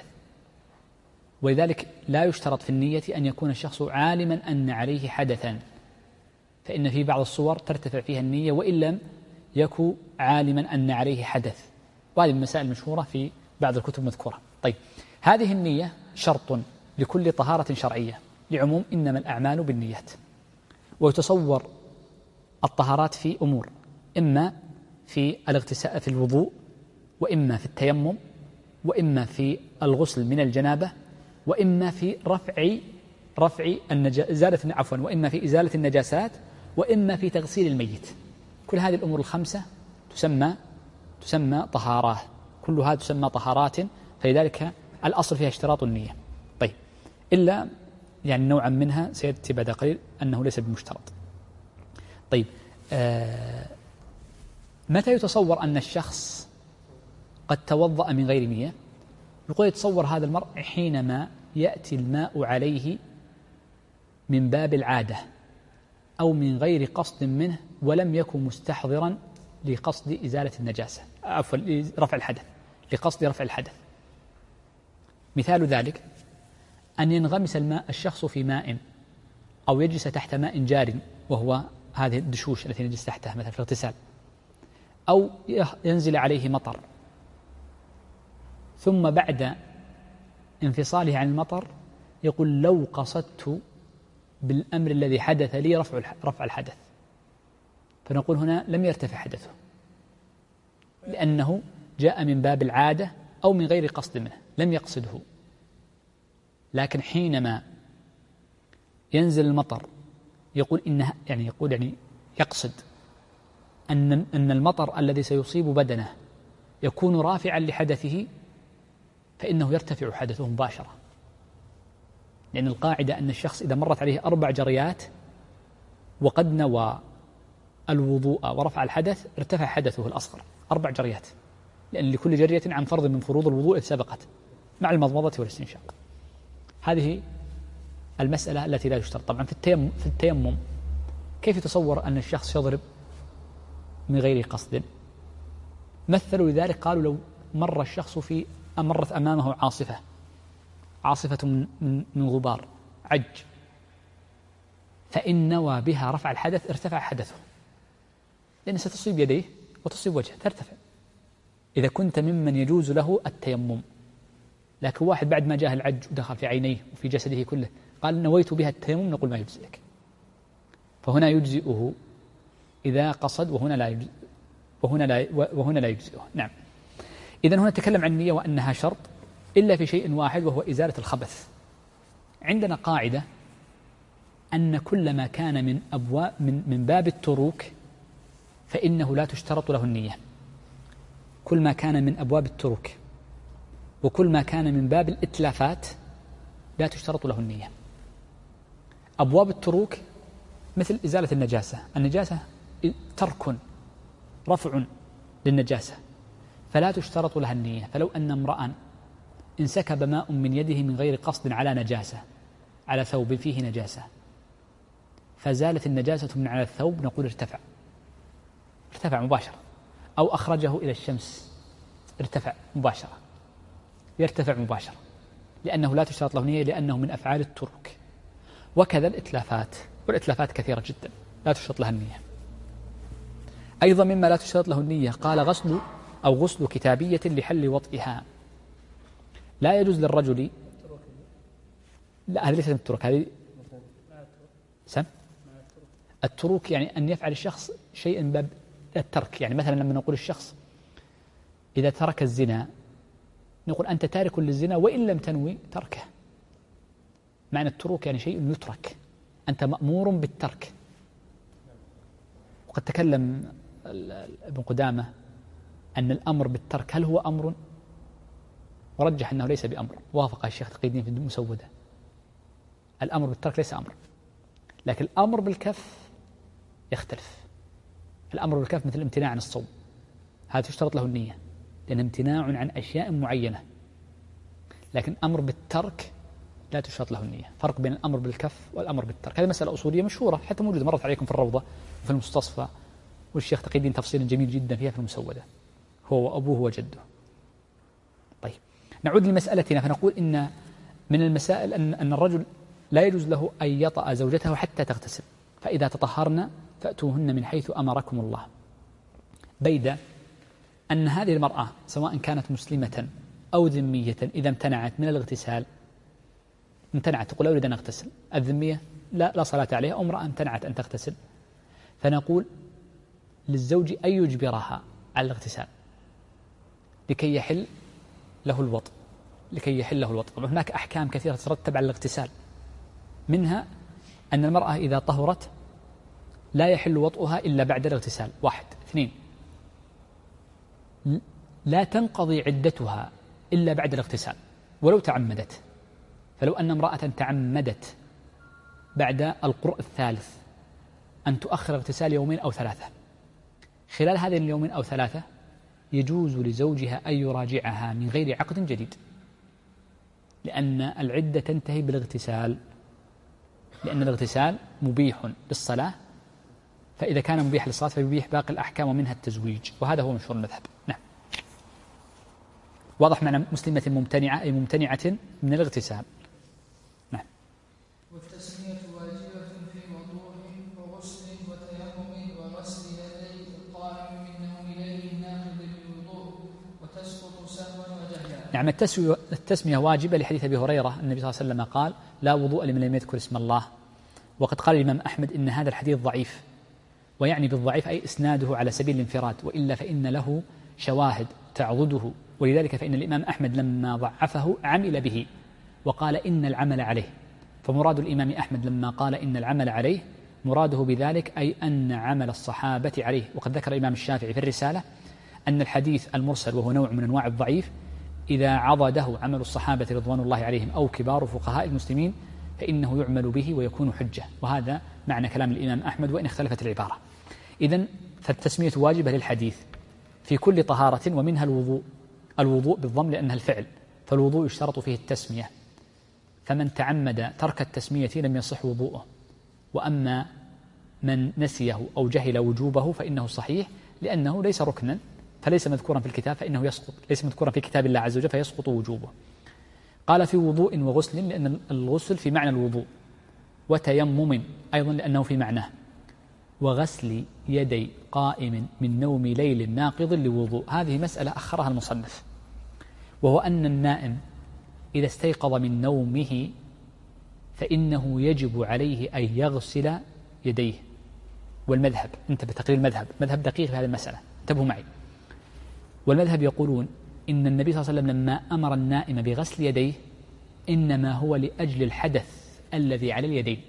ولذلك لا يشترط في النية أن يكون الشخص عالما أن عليه حدثا، فإن في بعض الصور ترتفع فيها النية وإن لم يكن عالما أن عليه حدث، وهذه المسائل المشهورة في بعض الكتب مذكورة. طيب، هذه النية شرط لكل طهارة شرعية لعموم إنما الأعمال بالنيات. ويتصور الطهارات في أمور، إما في الاغتسال في الوضوء، وإما في التيمم، وإما في الغسل من الجنابة، وإما في رفع رفع النجا إزالة عفوا وإما في إزالة النجاسات، وإما في تغسيل الميت. كل هذه الأمور الخمسة تسمى تسمى طهارات، كلها تسمى طهارات، فلذلك الأصل فيها اشتراط النية. طيب، إلا يعني نوعا منها سيأتي بعد قليل أنه ليس بمشترط. طيب، آه متى يتصور أن الشخص قد توضأ من غير نية؟ يقول يتصور هذا المرء حينما يأتي الماء عليه من باب العادة أو من غير قصد منه ولم يكن مستحضرا لقصد إزالة النجاسة، عفوا رفع الحدث، لقصد رفع الحدث. مثال ذلك أن ينغمس الماء الشخص في ماء، أو يجلس تحت ماء جار وهو هذه الدشوش التي يجلس تحتها مثلا في الاغتسال، أو ينزل عليه مطر، ثم بعد انفصاله عن المطر يقول: لو قصدت بالأمر الذي حدث لي رفع رفع الحدث، فنقول هنا لم يرتفع حدثه، لأنه جاء من باب العادة أو من غير قصد منه، لم يقصده. لكن حينما ينزل المطر يقول إنها يعني يقول يعني يقصد أن أن المطر الذي سيصيب بدنه يكون رافعا لحدثه، فإنه يرتفع حدثه مباشرة، لأن القاعدة أن الشخص إذا مرت عليه أربع جريات وقد نوى الوضوء ورفع الحدث ارتفع حدثه الأصغر، أربع جريات، لأن لكل جرية عن فرض من فروض الوضوء سبقت مع المضمضة والاستنشاق. هذه المسألة التي لا يشترط. طبعا في التيمم, في التيمم كيف يتصور أن الشخص يضرب من غير قصد؟ مثلوا لذلك، قالوا لو مر الشخص في مرت أمامه عاصفة عاصفة من, من غبار عج، فإن نوى بها رفع الحدث ارتفع حدثه، لأن ستصيب يديه وتصيب وجهه ترتفع إذا كنت ممن يجوز له التيمم. لكن واحد بعد ما جاء العج ودخل في عينيه وفي جسده كله قال نويت بها التيمم، نقول ما يجزئك، فهنا يجزئه إذا قصد، وهنا لا يجزئ وهنا لا وهنا لا يجزئه. نعم. إذن هنا نتكلم عن النية وأنها شرط إلا في شيء واحد، وهو إزالة الخبث. عندنا قاعدة أن كل ما كان من أبواب من, من باب التروك فإنه لا تشترط له النية. كل ما كان من أبواب التروك وكل ما كان من باب الإتلافات لا تشترط له النية. أبواب التروك مثل إزالة النجاسة، النجاسة ترك رفع للنجاسة فلا تشترط لها النية. فلو أن امرأ انسكب ماء من يده من غير قصد على نجاسة، على ثوب فيه نجاسة، فزالت النجاسة من على الثوب، نقول ارتفع ارتفع مباشرة. أو أخرجه إلى الشمس ارتفع مباشرة، يرتفع مباشرة، لأنه لا تشترط له نية، لأنه من أفعال الترك. وكذا الإتلافات، والإتلافات كثيرة جدا لا تشترط لها النية. أيضا مما لا تشترط له النية قال غسل أو غسل كتابية لحل وطئها. لا يجوز للرجل، لا هذه ليست من الترك، هذه سم التروك يعني أن يفعل الشخص شيئا من باب الترك. يعني مثلا لما نقول الشخص إذا ترك الزنا نقول أنت تارك للزنا وإن لم تنوي تركه. معنى التروك يعني شيء يترك، أنت مأمور بالترك. وقد تكلم ابن قدامة أن الأمر بالترك هل هو أمر، ورجح أنه ليس بأمر، وافق الشيخ تقي الدين في المسودة. الأمر بالترك ليس أمر، لكن الأمر بالكف يختلف. الأمر بالكف مثل الامتناع عن الصوم، هذا تشترط له النية لأنه امتناع عن أشياء معينة. لكن أمر بالترك لا تشترط له النية. فرق بين الأمر بالكف والأمر بالترك، هذه مسألة أصولية مشهورة حتى موجودة مرت عليكم في الروضة وفي المستصفى، والشيخ تقي الدين تفصيل جميل جدا فيها في المسودة، هو وأبوه وجده. طيب نعود لمسألتنا، فنقول إن من المسائل أن أن الرجل لا يجوز له أن يطأ زوجته حتى تغتسل، فإذا تطهرن فأتوهن من حيث أمركم الله. بيد أن هذه المرأة سواء كانت مسلمة أو ذمية إذا امتنعت من الاغتسال، امتنعت تقول أريد أن أغتسل، الذمية لا لا صلاة عليها، أو امرأة امتنعت أن تغتسل، فنقول للزوج أن يجبرها على الاغتسال لكي يحل له الوطء، لكي يحل له الوطء. هناك أحكام كثيرة تترتب على الاغتسال، منها أن المرأة إذا طهرت لا يحل وطئها إلا بعد الاغتسال، واحد. اثنين، لا تنقضي عدتها إلا بعد الاغتسال ولو تعمدت. فلو أن امرأة تعمدت بعد القرء الثالث أن تؤخر اغتسال يومين أو ثلاثة، خلال هذين اليومين أو ثلاثة يجوز لزوجها أن يراجعها من غير عقد جديد، لأن العدة تنتهي بالاغتسال، لأن الاغتسال مبيح للصلاة، فإذا كان مبيح للصلاة فيبيح باقي الأحكام ومنها التزويج، وهذا هو مشهور المذهب. نعم، واضح معنى مسلمة ممتنعة أي ممتنعة من الاغتسال. نعم. والتسمية واجبة في وضوء وغسل وتيمم وغسل يدي القائم من نوم ليل ناقض للوضوء، وتسقط سهوا وجهلا. نعم، التسمية واجبة لحديث أبي هريرة النبي صلى الله عليه وسلم قال لا وضوء لمن لم يذكر اسم الله. وقد قال الإمام أحمد إن هذا الحديث ضعيف، ويعني بالضعيف أي إسناده على سبيل الانفراد، وإلا فإن له شواهد تعضده، ولذلك فإن الإمام أحمد لما ضعفه عمل به وقال إن العمل عليه. فمراد الإمام أحمد لما قال إن العمل عليه مراده بذلك أي أن عمل الصحابة عليه. وقد ذكر الإمام الشافعي في الرسالة أن الحديث المرسل وهو نوع من أنواع الضعيف إذا عضده عمل الصحابة رضوان الله عليهم أو كبار فقهاء المسلمين فإنه يعمل به ويكون حجة، وهذا معنى كلام الإمام أحمد وإن اختلفت العبارة. إذن فالتسمية واجبة للحديث في كل طهارة، ومنها الوضوء، الوضوء بالضم لأنها الفعل، فالوضوء يشترط فيه التسمية، فمن تعمد ترك التسمية لم يصح وضوءه. وأما من نسيه أو جهل وجوبه فإنه صحيح، لأنه ليس ركنا فليس مذكورا في الكتاب فإنه يسقط، ليس مذكورا في كتاب الله عز وجل فيسقط وجوبه. قال في وضوء وغسل لأن الغسل في معنى الوضوء، وتيمم أيضا لأنه في معناه، وغسل يدي قائم من نوم ليل ناقض لوضوء. هذه مسألة أخرها المصنف، وهو أن النائم إذا استيقظ من نومه فإنه يجب عليه أن يغسل يديه. والمذهب، انتبه تقرير المذهب، مذهب دقيق في هذه المسألة، انتبهوا معي. والمذهب يقولون إن النبي صلى الله عليه وسلم لما أمر النائم بغسل يديه إنما هو لأجل الحدث الذي على اليدين،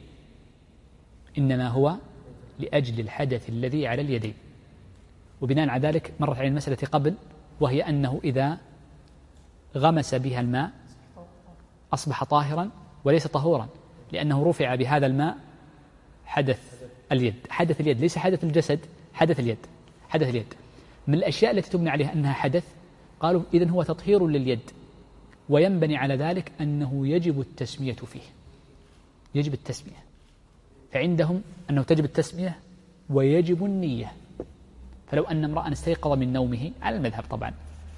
إنما هو لأجل الحدث الذي على اليدين. وبناء على ذلك مرت على المسألة قبل، وهي أنه إذا غمس بها الماء أصبح طاهرا وليس طهورا، لأنه رفع بهذا الماء حدث اليد، حدث اليد ليس حدث الجسد، حدث اليد، حدث اليد. من الأشياء التي تبنى عليها أنها حدث، قالوا إذن هو تطهير لليد، وينبني على ذلك أنه يجب التسمية فيه، يجب التسمية، فعندهم أنه تجب التسمية ويجب النية. فلو أن امرأ استيقظ من نومه على المذهب طبعا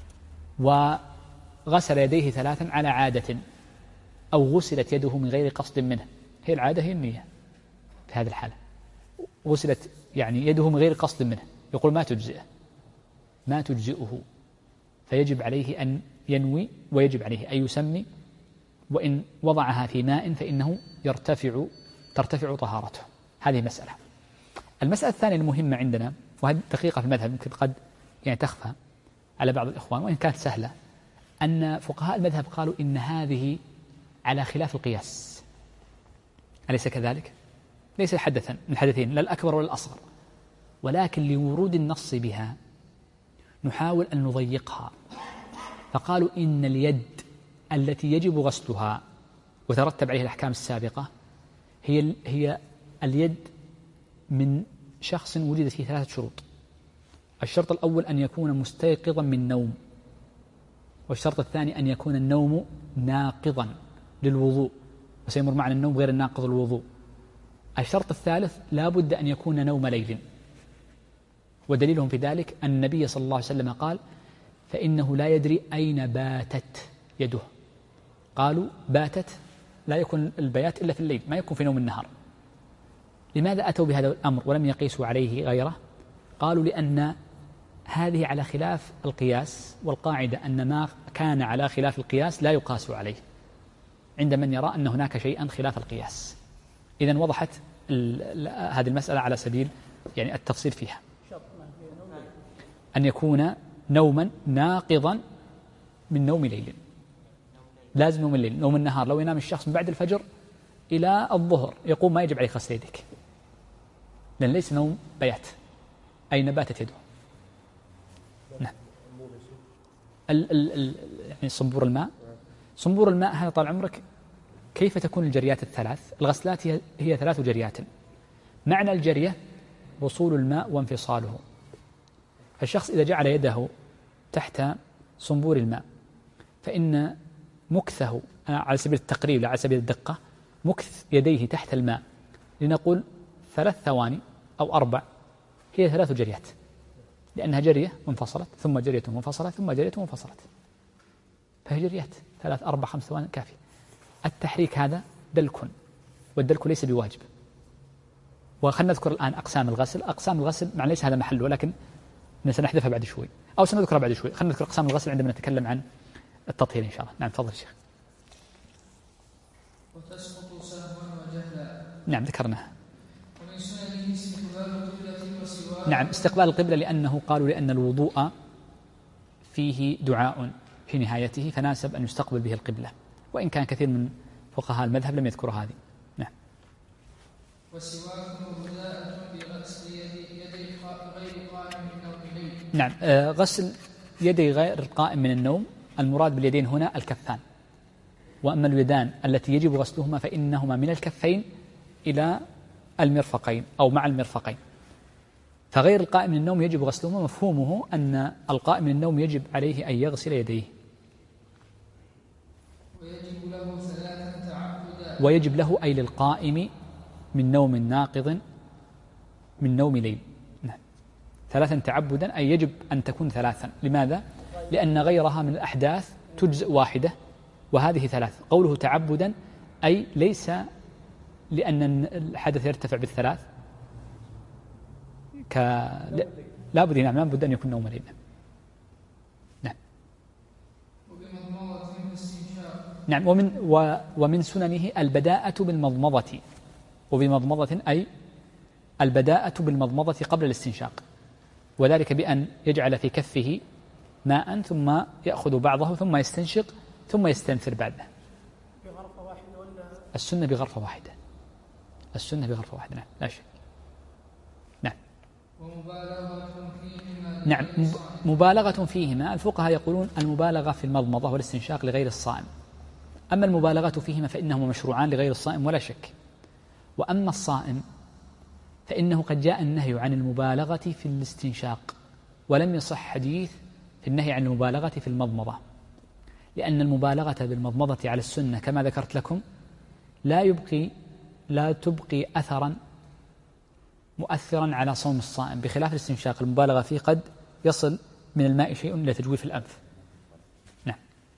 وغسل يديه ثلاثا على عادة، أو غسلت يده من غير قصد منه، هي العادة هي النية في هذه الحالة، غسلت يعني يده من غير قصد منه يقول ما تجزئه ما تجزئه فيجب عليه أن ينوي ويجب عليه أن يسمي، وإن وضعها في ماء فإنه يرتفع ترتفع طهارته. هذه مسألة. المسألة الثانية المهمة عندنا، وهذه دقيقة في المذهب يمكن قد يعني تخفى على بعض الإخوان وإن كانت سهلة، أن فقهاء المذهب قالوا إن هذه على خلاف القياس، أليس كذلك؟ ليس حدثا من حدثين لا الأكبر ولا الأصغر، ولكن لورود النص بها نحاول أن نضيقها، فقالوا إن اليد التي يجب غسلها وترتب عليها الأحكام السابقة هي هي اليد من شخص وجد فيه ثلاثة شروط. الشرط الأول أن يكون مستيقظا من نوم، والشرط الثاني أن يكون النوم ناقضا للوضوء، وسيمر معنا النوم غير الناقض للوضوء. الشرط الثالث لا بد أن يكون نوم ليل، ودليلهم في ذلك أن النبي صلى الله عليه وسلم قال فإنه لا يدري أين باتت يده. قالوا باتت لا يكون البيات إلا في الليل، ما يكون في نوم النهار. لماذا أتوا بهذا الأمر ولم يقيسوا عليه غيره؟ قالوا لأن هذه على خلاف القياس، والقاعدة أن ما كان على خلاف القياس لا يقاس عليه عند من يرى أن هناك شيئا خلاف القياس. إذن وضحت هذه المسألة على سبيل يعني التفصيل فيها، أن يكون نوما ناقضا من نوم ليل. لازم نوم الليل. نوم النهار لو ينام الشخص من بعد الفجر إلى الظهر يقوم ما يجب عليه غسل يديك، لأن ليس نوم بيات. أين باتت يده؟ نعم. ال ال ال يعني صنبور الماء صنبور الماء هذا طال عمرك كيف تكون الجريات الثلاث؟ الغسلات هي, هي ثلاث جريات. معنى الجرية وصول الماء وانفصاله. الشخص إذا جعل يده تحت صنبور الماء فإن مكثه على سبيل التقريب لا على سبيل الدقة، مكث يديه تحت الماء لنقول ثلاث ثواني أو أربع هي ثلاث جريات، لأنها جرية منفصلت ثم جرية منفصلة ثم جرية منفصلت، فهي جريات ثلاث أربع خمس ثواني كافي. التحريك هذا دلك، والدلك ليس بواجب. وخلنا نذكر الآن أقسام الغسل. أقسام الغسل مع ليس هذا محله، لكن سنحذفها بعد شوي أو سنذكرها بعد شوي. خلنا نذكر أقسام الغسل عندما نتكلم عن التطهير إن شاء الله. نعم تفضل شيخ. وتسقط سهوا وجهلا. نعم ذكرناها. ومن سننه استقبال القبلة وسواها. نعم استقبال القبلة، لأنه قالوا لأن الوضوء فيه دعاء في نهايته فناسب أن يستقبل به القبلة، وإن كان كثير من فقهاء المذهب لم يذكروا هذه. نعم. وسواكم بداءة بغسل يدي غير قائم من نوم الليل. نعم آه غسل يدي غير القائم من النوم، المراد باليدين هنا الكفان، وأما اليدان التي يجب غسلهما فإنهما من الكفين إلى المرفقين أو مع المرفقين. فغير القائم من النوم يجب غسلهما، مفهومه أن القائم من النوم يجب عليه أن يغسل يديه. ويجب له ثلاثا تعبدا. ويجب له أي للقائم من نوم ناقض من نوم ليل. نعم. ثلاثا تعبدا أي يجب أن تكون ثلاثا. لماذا؟ لأن غيرها من الأحداث تجزئ واحدة، وهذه ثلاث. قوله تعبدا أي ليس لأن الحدث يرتفع بالثلاث ك... لا بد نعم لا بد أن يكون نوم ليل. نعم. نعم ومن و... ومن سننه البداءة بالمضمضة، وبمضمضة أي البداءة بالمضمضة قبل الاستنشاق، وذلك بأن يجعل في كفه ماء ثم يأخذ بعضه ثم يستنشق ثم يستنثر بعده. بغرفة واحدة ولا؟ السنة بغرفة واحدة. السنة بغرفة واحدة. نعم لا شك. نعم. ومبالغة فيهما. نعم مبالغة فيهما. الفقهاء يقولون المبالغة في المضمضة والاستنشاق لغير الصائم، أما المبالغة فيهما فإنهما مشروعان لغير الصائم ولا شك. وأما الصائم فإنه قد جاء النهي عن المبالغة في الاستنشاق، ولم يصح حديث في النهي عن المبالغة في المضمضة، لأن المبالغة بالمضمضة على السنة كما ذكرت لكم لا يبقي لا تبقي أثرا مؤثرا على صوم الصائم، بخلاف الاستنشاق المبالغة فيه قد يصل من الماء شيء إلى تجويف الأنف. نعم.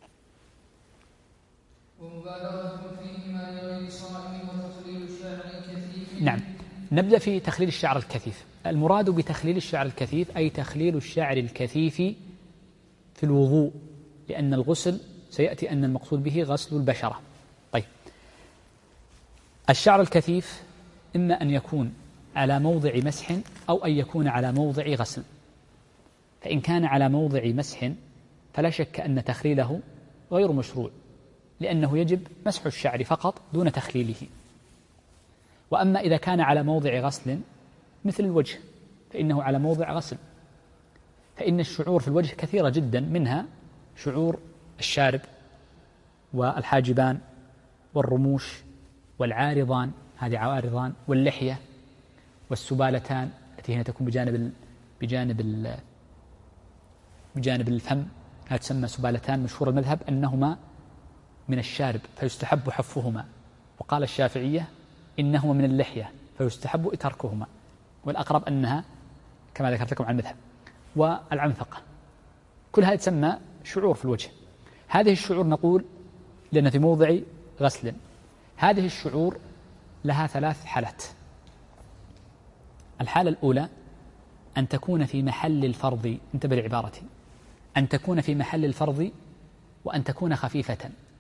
ومبالغة فيهما لغير صائم وتخليل الشعر الكثيف. نعم. نبدأ في تخليل الشعر الكثيف. المراد بتخليل الشعر الكثيف أي تخليل الشعر الكثيف في الوضوء، لأن الغسل سيأتي أن المقصود به غسل البشرة. طيب، الشعر الكثيف إما أن يكون على موضع مسح أو أن يكون على موضع غسل. فإن كان على موضع مسح فلا شك أن تخليله غير مشروع، لأنه يجب مسح الشعر فقط دون تخليله. وأما إذا كان على موضع غسل مثل الوجه فإنه على موضع غسل، فإن الشعور في الوجه كثيرة جدا، منها شعور الشارب والحاجبان والرموش والعارضان، هذه عوارضان، واللحية والسبالتان التي هنا تكون بجانب ال... بجانب ال... بجانب الفم، هذه تسمى سبالتان. مشهور المذهب أنهما من الشارب فيستحب حفهما، وقال الشافعية إنهما من اللحية فيستحب تركهما، والأقرب أنها كما ذكرت لكم عن المذهب. والعنفقة، كل هذه تسمى شعور في الوجه. هذه الشعور نقول لأن في موضع غسل. هذه الشعور لها ثلاث حالات. الحالة الأولى أن تكون في محل الفرض، انتبه لعبارتي، أن تكون في محل الفرض وأن تكون خفيفة.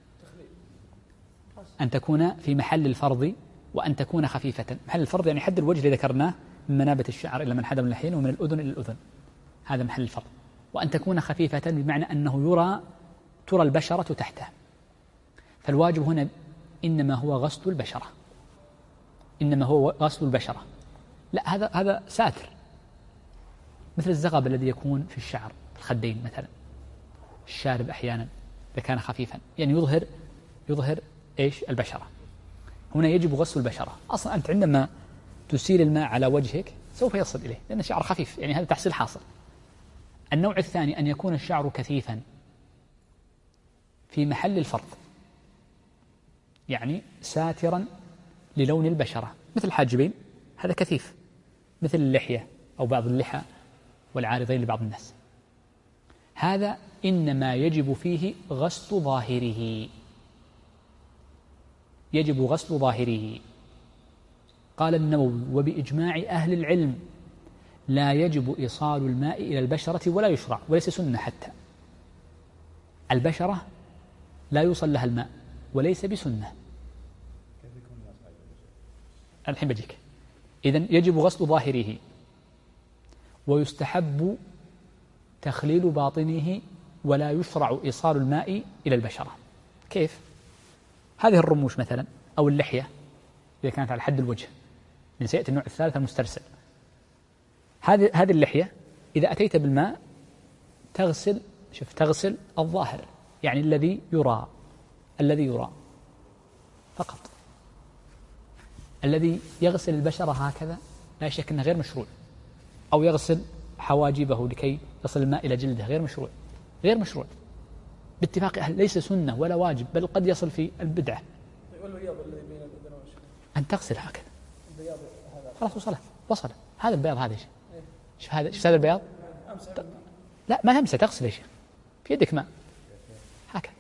أن تكون في محل الفرض وأن تكون خفيفة. محل الفرض يعني حد الوجه اللي ذكرناه من منابت الشعر إلى منحدر اللحيين ومن الأذن إلى الأذن، هذا محل الفرض. وأن تكون خفيفة بمعنى أنه يرى ترى البشرة تحته. فالواجب هنا إنما هو غسل البشرة، إنما هو غسل البشرة. لا، هذا هذا ساتر، مثل الزغب الذي يكون في الشعر في الخدين مثلا، الشارب أحيانا إذا كان خفيفا، يعني يظهر يظهر إيش البشرة. هنا يجب غسل البشرة. أصلا أنت عندما تسيل الماء على وجهك سوف يصل إليه لأن الشعر خفيف، يعني هذا تحصيل حاصل. النوع الثاني أن يكون الشعر كثيفا في محل الفرض، يعني ساترا للون البشرة، مثل الحاجبين هذا كثيف، مثل اللحية أو بعض اللحى والعارضين لبعض الناس. هذا إنما يجب فيه غسل ظاهره، يجب غسل ظاهره. قال النووي: وبإجماع أهل العلم لا يجب إيصال الماء إلى البشرة ولا يشرع، وليس سنة حتى. البشرة لا يوصل لها الماء وليس بسنة. الحين بجيك. إذن يجب غسل ظاهره، ويستحب تخليل باطنه، ولا يشرع إيصال الماء إلى البشرة. كيف؟ هذه الرموش مثلا أو اللحية إذا كانت على حد الوجه، من سيأتي النوع الثالث المسترسل. هذه هذه اللحية إذا أتيت بالماء تغسل، شوف، تغسل الظاهر، يعني الذي يرى، الذي يرى فقط. الذي يغسل البشرة هكذا لا شك أنه غير مشروع، أو يغسل حواجبه لكي يصل الماء إلى جلده غير مشروع، غير مشروع باتفاق أهل، ليس سنة ولا واجب، بل قد يصل في البدعة. والبياض الذي بين الأذن والشفة أن تغسل هكذا، البياض هذا خلاص وصل وصل هذا البياض. هذا ايش؟ شوف هذا، شوف هذا البياض. ت... لا ما همسه، تغسل ايش في يدك ماء هكذا.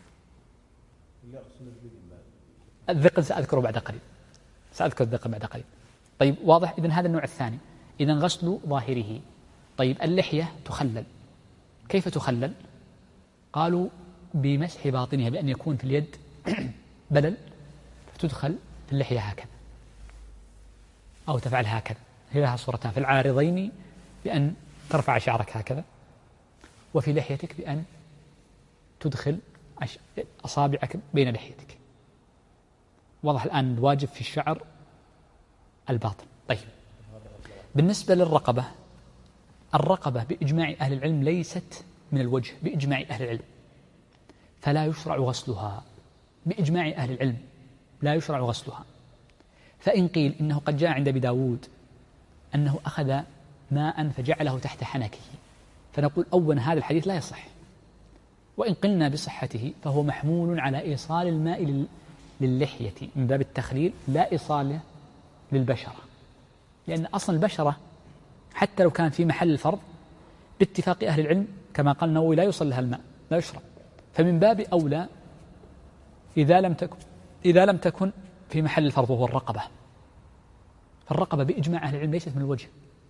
الذقن سأذكره بعد قليل، سأذكر الذقن بعد قليل. طيب واضح. إذن هذا النوع الثاني، إذن غسل ظاهره. طيب اللحية تخلل، كيف تخلل؟ قالوا بمسح باطنها، بأن يكون في اليد بلل فتدخل في اللحية هكذا، أو تفعل هكذا. هي لها صورتان: في العارضين بأن ترفع شعرك هكذا، وفي لحيتك بأن تدخل أصابعك بين لحيتك. واضح الآن الواجب في الشعر الباطن. طيب بالنسبة للرقبة، الرقبة بإجماع أهل العلم ليست من الوجه، بإجماع أهل العلم، فلا يشرع غسلها. بإجماع أهل العلم لا يشرع غسلها. فإن قيل إنه قد جاء عند أبي داود أنه أخذ ماء فجعله تحت حنكه، فنقول أولا هذا الحديث لا يصح، وإن قلنا بصحته فهو محمول على إيصال الماء للحية من باب التخليل، لا إيصاله للبشرة، لأن أصل البشرة حتى لو كان في محل الفرض باتفاق أهل العلم كما قال النووي لا يوصل لها الماء، لا يشرب. فمن باب أولى إذا لم تكن إذا لم تكن في محل الفرض وهو الرقبة. فالرقبة بإجماع أهل العلم ليست من الوجه،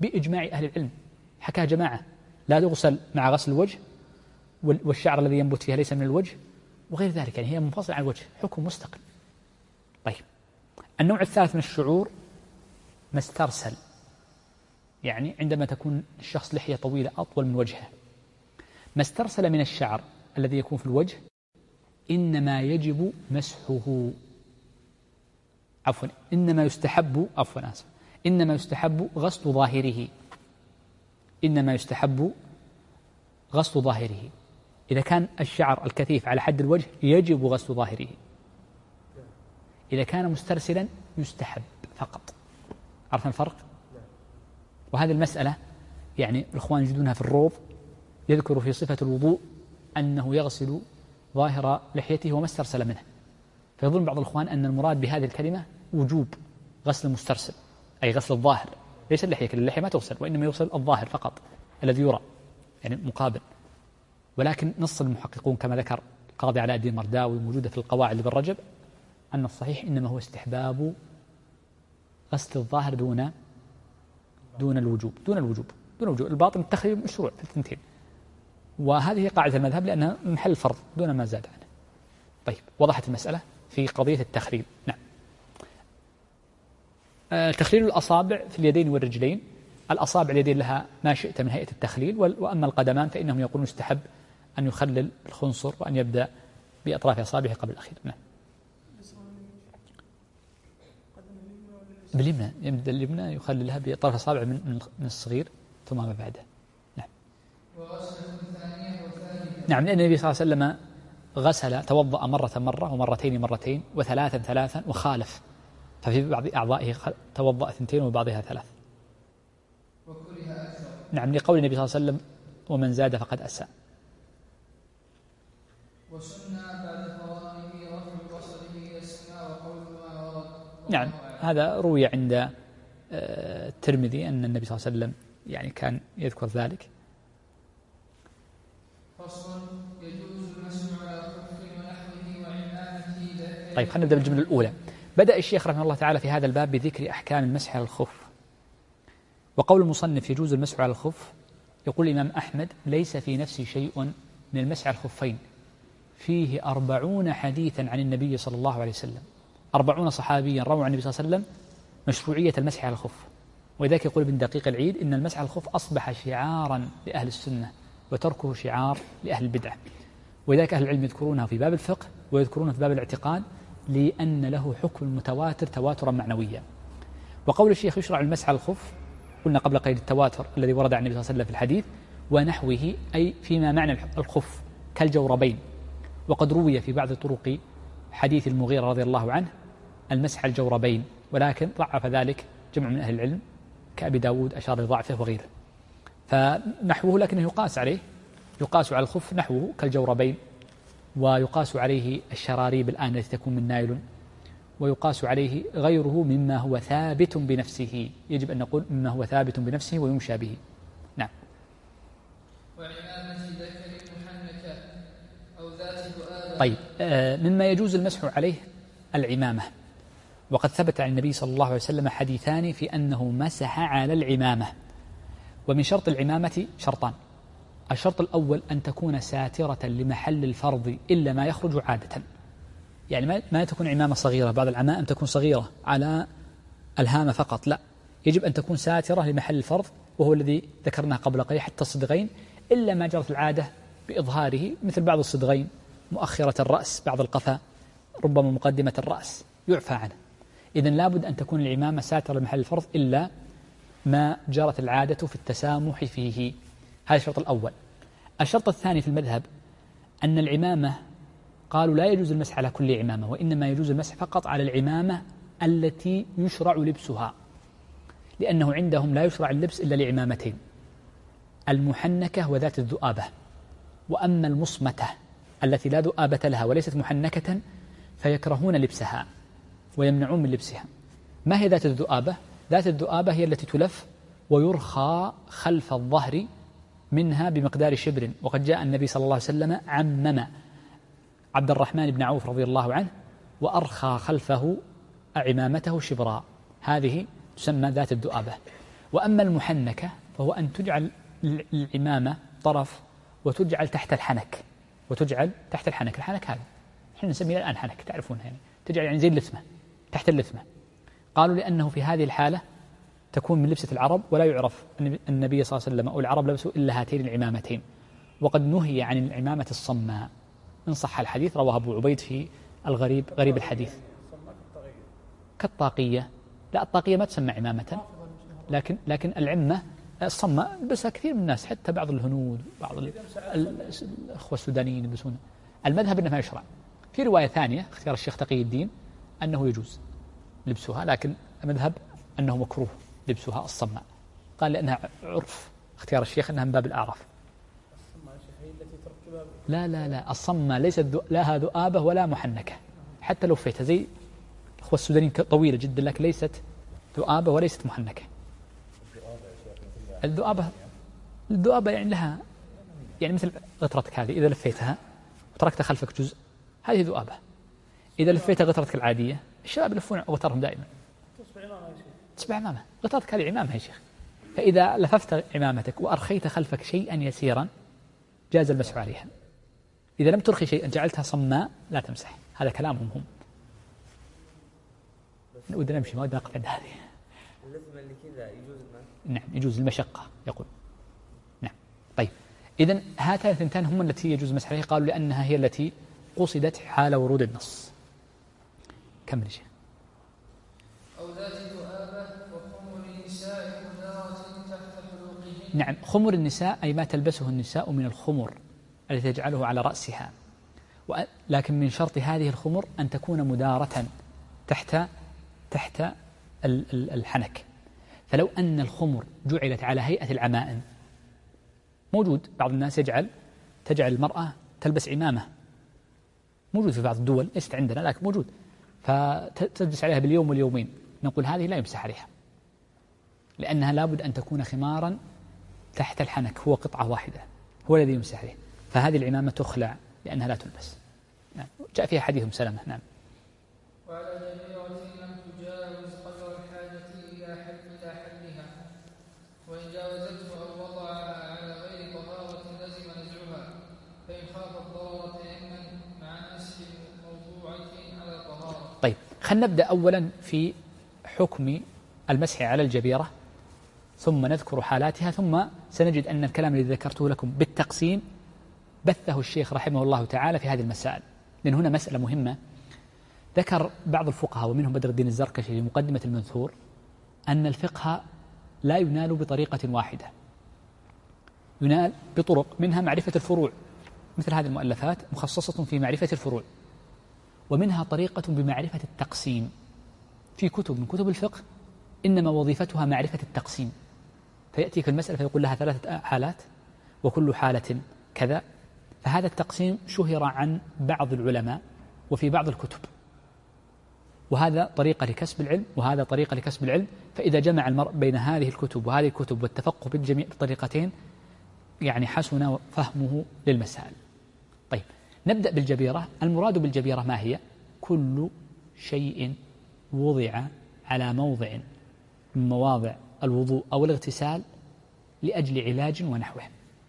بإجماع أهل العلم، حكاها جماعة لا تغسل مع غسل الوجه، والشعر الذي ينبت فيها ليس من الوجه وغير ذلك، يعني هي منفصلة عن الوجه، حكم مستقل. طيب، النوع الثالث من الشعور ما استرسل، يعني عندما تكون الشخص لحية طويلة أطول من وجهه. ما استرسل من الشعر الذي يكون في الوجه إنما يجب مسحه، عفوا إنما يستحب عفوا آسف إنما يستحب غسل ظاهره إنما يستحب غسل ظاهره إذا كان الشعر الكثيف على حد الوجه يجب غسل ظاهره، إذا كان مسترسلا يستحب فقط. عرفنا الفرق؟ وهذه المسألة يعني الإخوان يجدونها في الروض، يذكر في صفة الوضوء أنه يغسل ظاهر لحيته وما استرسل منه، فيظن بعض الإخوان أن المراد بهذه الكلمة وجوب غسل المسترسل، أي غسل الظاهر، ليس اللحية، كل اللحية ما تغسل، وإنما يغسل الظاهر فقط الذي يرى يعني مقابل. ولكن نص المحققون كما ذكر القاضي علاء الدين المرداوي موجودة في القواعد لابن رجب أن الصحيح إنما هو استحباب غسل الظاهر دون دون الوجوب دون الوجوب دون الوجوب الباطن التخريب مشروع في الثنتين، وهذه قاعدة المذهب لأنها محل فرض دون ما زاد عنه. طيب، وضحت المسألة في قضية التخريب. نعم. تخليل الأصابع في اليدين والرجلين، الأصابع اليدين لها ما شئت من هيئة التخليل، وأما القدمان فإنهم يقولون يستحب أن يخلل بالخنصر وأن يبدأ بأطراف أصابعه قبل الأخير. نعم. باليمنى، يبدأ اليمنى يخللها بأطراف أصابع من من الصغير ثم ما بعده. نعم. نعم، لأن النبي صلى الله عليه وسلم غسل توضأ مرة مرة ومرتين مرتين وثلاثا ثلاثا وخالف، ففي بعض أعضائه توضأ اثنتين وبعضها ثلاث. نعم، لقول النبي صلى الله عليه وسلم ومن زاد فقد أساء. نعم، هذا روي عند الترمذي أن النبي صلى الله عليه وسلم يعني كان يذكر ذلك. طيب، خلينا نبدأ بالجملة الأولى. بدأ الشيخ رحمه الله تعالى في هذا الباب بذكر أحكام المسح على الخف. وقول المصنف يجوز المسح على الخف، يقول الإمام أحمد ليس في نفسي شيء من المسح على الخفين، فيه أربعون حديثا عن النبي صلى الله عليه وسلم، أربعون صحابيا رووا عن النبي صلى الله عليه وسلم مشروعية المسح على الخف. ولذلك يقول ابن دقيق العيد إن المسح على الخف أصبح شعارا لأهل السنة وتركه شعار لأهل البدعة. ولذلك أهل العلم يذكرونه في باب الفقه ويذكرونه في باب الاعتقاد لأن له حكم متواتر تواترا معنويا. وقول الشيخ يشرع المسح على الخف، قلنا قبل قيد التواتر الذي ورد عن النبي صلى الله عليه وسلم في الحديث ونحوه، أي فيما معنى الخف كالجوربين. وقد روي في بعض طرق حديث المغيرة رضي الله عنه المسح الجوربين، ولكن ضعف ذلك جمع من أهل العلم كأبي داود أشار لضعفه وغيره، فنحوه لكنه يقاس عليه، يقاس على الخف نحوه كالجوربين، ويقاس عليه الشراريب الآن التي تكون من نايلون، ويقاس عليه غيره مما هو ثابت بنفسه، يجب أن نقول مما هو ثابت بنفسه ويمشى به. نعم. طيب، مما يجوز المسح عليه العمامة، وقد ثبت عن النبي صلى الله عليه وسلم حديثان في أنه مسح على العمامة. ومن شرط العمامة شرطان: الشرط الأول أن تكون ساترة لمحل الفرض إلا ما يخرج عادة، يعني ما تكون عمامة صغيرة، بعض العمائم تكون صغيرة على الهامة فقط، لا، يجب أن تكون ساترة لمحل الفرض، وهو الذي ذكرناه قبل قليل حتى الصدغين، إلا ما جرت العادة بإظهاره، مثل بعض الصدغين مؤخرة الرأس، بعض القفا، ربما مقدمة الرأس، يعفى عنه. إذن لابد أن تكون العمامة ساترة لمحل الفرض إلا ما جرت العادة في التسامح فيه. هذا الشرط الأول. الشرط الثاني في المذهب أن العمامة قالوا لا يجوز المسح على كل عمامة، وإنما يجوز المسح فقط على العمامة التي يشرع لبسها، لأنه عندهم لا يشرع اللبس إلا لعمامتين: المحنكة وذات الذؤابة. وأما المصمتة التي لا ذؤابة لها وليست محنكة فيكرهون لبسها ويمنعون من لبسها. ما هي ذات الذؤابة؟ ذات الذؤابة هي التي تلف ويرخى خلف الظهر منها بمقدار شبر، وقد جاء النبي صلى الله عليه وسلم عمم عبد الرحمن بن عوف رضي الله عنه وأرخى خلفه عمامته شبرا، هذه تسمى ذات الذؤابة. وأما المحنكة فهو أن تجعل العمامة طرف وتجعل تحت الحنك، وتجعل تحت الحنك. الحنك هذا احنا نسميه الآن حنك، تعرفونها يعني، تجعل يعني زي اللثمة تحت اللثمة. قالوا لأنه في هذه الحالة تكون من لبسة العرب، ولا يعرف أن النبي صلى الله عليه وسلم أو العرب لبسوا إلا هاتين العمامتين. وقد نهي عن العمامة الصماء إن صح الحديث، رواه أبو عبيد في الغريب غريب الحديث. كالطاقية، لا الطاقية ما تسمى عمامة، لكن لكن العمة الصماء يلبسها كثير من الناس، حتى بعض الهنود بعض الأخوة السودانيين يلبسونها. المذهب أنه ما يشرع. في رواية ثانية اختيار الشيخ تقي الدين أنه يجوز لبسها، لكن المذهب أنه مكروه لبسها الصماء، قال لأنها عرف. اختيار الشيخ أنها من باب الأعراف. لا لا لا الصماء ليست لها ذؤابة ولا محنكة، حتى لو فيتها زي الأخوة السودانيين طويلة جدا، لكن ليست ذؤابة وليست محنكة. الذؤابة الذؤابة يعني لها يعني مثل غترتك هذه، إذا لفيتها وتركت خلفك جزء هذه ذؤابة. إذا لفيتها غترتك العادية، الشباب يلفون غترهم دائما تصبح عمامة. غترتك هذه عمامة يا شيخ. فإذا لففت عمامتك وأرخيت خلفك شيئا يسيرا جاز المسح عليها. إذا لم ترخي شيئا جعلتها صماء لا تمسح. هذا كلامهم هم. ودنا نمشي، ما ودنا نقف عند هذه. اللثمة اللي كذا يجوز المسح؟ نعم يجوز المشقة يقول. نعم. طيب إذن هاتان الثنتان هم التي يجوز المسح عليها، قالوا لأنها هي التي قصدت حال ورود النص. كمل شيء. أو ذات ذؤابة وخمر النساء مدارة تحت حلوقهن. نعم خمر النساء أي ما تلبسه النساء من الخمر التي تجعله على رأسها، لكن من شرط هذه الخمر أن تكون مدارة تحت تحت الحنك. فلو أن الخمر جعلت على هيئة العمائم، موجود بعض الناس يجعل تجعل المرأة تلبس عمامة، موجود في بعض الدول ليست عندنا لكن موجود، فتلبس عليها باليوم واليومين، نقول هذه لا يمسح عليها، لأنها لابد أن تكون خمارا تحت الحنك، هو قطعة واحدة هو الذي يمسح عليه. فهذه العمامة تخلع لأنها لا تلبس. نعم. جاء فيها حديث سلمة. نعم. وعلى جميع لم تجاوز قدر الحاجة إلى حل إلى حلها، وإن جاوزته أو وضعها على غير طهارة لزم نزعها، فإن خاف الضرر تيمم مع مسح موضوعة على طهارة. طيب خلينا نبدأ أولا في حكم المسح على الجبيرة، ثم نذكر حالاتها، ثم سنجد أن الكلام الذي ذكرته لكم بالتقسيم بثه الشيخ رحمه الله تعالى في هذه المسائل، لأن هنا مسألة مهمة. ذكر بعض الفقهاء ومنهم بدر الدين الزركشي في مقدمة المنثور أن الفقه لا ينال بطريقة واحدة، ينال بطرق، منها معرفة الفروع، مثل هذه المؤلفات مخصصة في معرفة الفروع، ومنها طريقة بمعرفة التقسيم. في كتب من كتب الفقه إنما وظيفتها معرفة التقسيم، فيأتيك المسألة فيقول لها ثلاثة حالات وكل حالة كذا. فهذا التقسيم شهر عن بعض العلماء وفي بعض الكتب، وهذا طريقة لكسب العلم وهذا طريقة لكسب العلم. فإذا جمع المرء بين هذه الكتب وهذه الكتب والتفقه بالجميع الطريقتين يعني حسن فهمه للمسائل. طيب نبدأ بالجبيرة. المراد بالجبيرة ما هي؟ كل شيء وضع على موضع من مواضع الوضوء أو الاغتسال لأجل علاج ونحوه،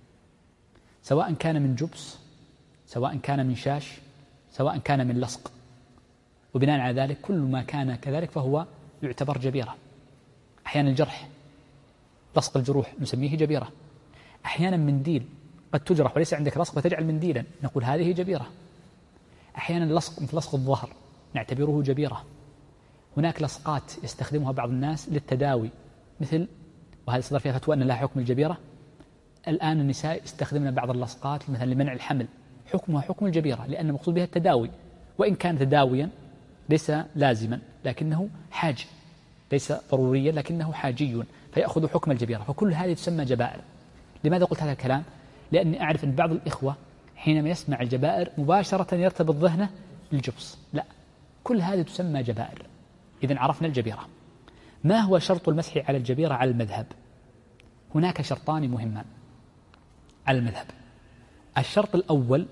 سواء كان من جبس، سواء كان من شاش، سواء كان من لصق، وبناء على ذلك كل ما كان كذلك فهو يعتبر جبيرة. أحيانا الجرح، لصق الجروح نسميه جبيرة. أحيانا منديل قد تجرح وليس عندك لصق فتجعل منديلا، نقول هذه جبيرة. أحيانا لصق مثل لصق الظهر نعتبره جبيرة. هناك لصقات يستخدمها بعض الناس للتداوي، مثل وهذا صدر فيها فتوى أن لها حكم الجبيرة. الآن النساء يستخدمن بعض اللصقات مثلا لمنع الحمل، حكمها حكم الجبيرة، لأن المقصود بها التداوي، وإن كان تداويا ليس لازما لكنه حاج، ليس ضروريا لكنه حاجي، فيأخذ حكم الجبيرة. فكل هذه تسمى جبائر. لماذا قلت هذا الكلام؟ لأني أعرف أن بعض الإخوة حينما يسمع الجبائر مباشرة يرتبط ذهنه بالجبس، لا، كل هذه تسمى جبائر. إذن عرفنا الجبيرة. ما هو شرط المسح على الجبيرة على المذهب؟ هناك شرطان مهمان على المذهب. الشرط الأول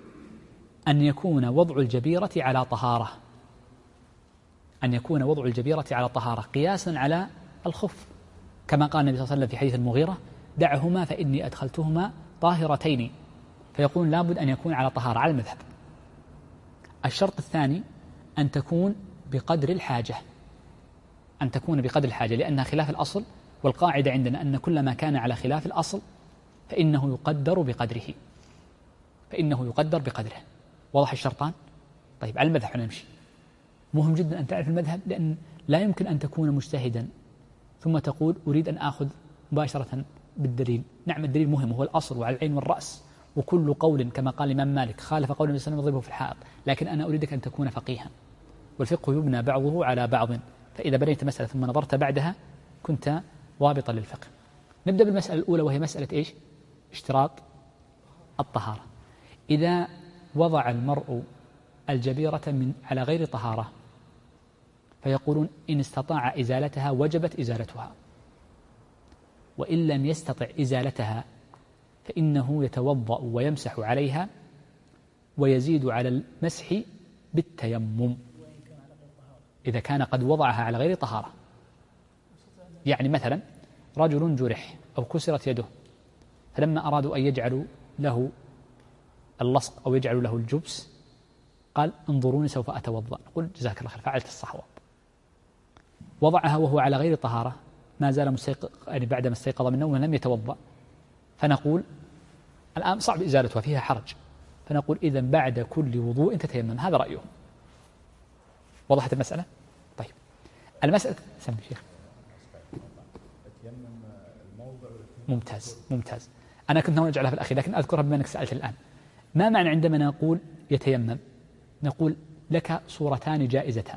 أن يكون وضع الجبيرة على طهارة، أن يكون وضع الجبيرة على طهارة قياسا على الخف. كما قال النبي صلى الله عليه وسلم في حديث المغيرة: دعهما فإني أدخلتهما طاهرتين، فيقول لابد أن يكون على طهارة على المذهب. الشرط الثاني أن تكون بقدر الحاجة، أن تكون بقدر الحاجة لأنها خلاف الأصل، والقاعدة عندنا أن كل ما كان على خلاف الأصل فإنه يقدر بقدره، فإنه يقدر بقدره. واضح الشرطان؟ طيب على المذهب نمشي. مهم جدا أن تعرف المذهب، لأن لا يمكن أن تكون مجتهدا ثم تقول أريد أن آخذ مباشرة بالدليل. نعم الدليل مهم، هو الأصل وعلى العين والرأس، وكل قول كما قال الإمام مالك خالف قول النبي صلى الله عليه وسلم يضربه في الحائط، لكن أنا أريدك أن تكون فقيها، والفقه يبنى بعضه على بعض، فإذا بنيت مسألة ثم نظرت بعدها كنت ضابطا للفقه. نبدأ بالمسألة الأولى وهي مسألة إيش؟ اشتراط الطهارة. إذا وضع المرء الجبيرة من على غير طهارة فيقولون إن استطاع إزالتها وجبت إزالتها، وإن لم يستطع إزالتها فإنه يتوضأ ويمسح عليها ويزيد على المسح بالتيمم إذا كان قد وضعها على غير طهارة. يعني مثلا رجل جرح أو كسرت يده، فلما أرادوا أن يجعلوا له اللصق أو يجعلوا له الجبس قال: انظروني سوف أتوضأ. نقول: جزاك الله خير، فعلت الصحوة. وضعها وهو على غير طهارة، ما زال مستيقظ، يعني بعدما استيقظ من النوم لم يتوضأ، فنقول الآن صعب إزالتها، فيها حرج، فنقول إذن بعد كل وضوء تتيمم. هذا رأيهم. وضحت المسألة؟ طيب المسألة سمي شيخ. ممتاز ممتاز. أنا كنت ناوي أجعلها في الأخير لكن أذكرها بما أنك سألت الآن. ما معنى عندما نقول يتيمم؟ نقول لك صورتان جائزتان.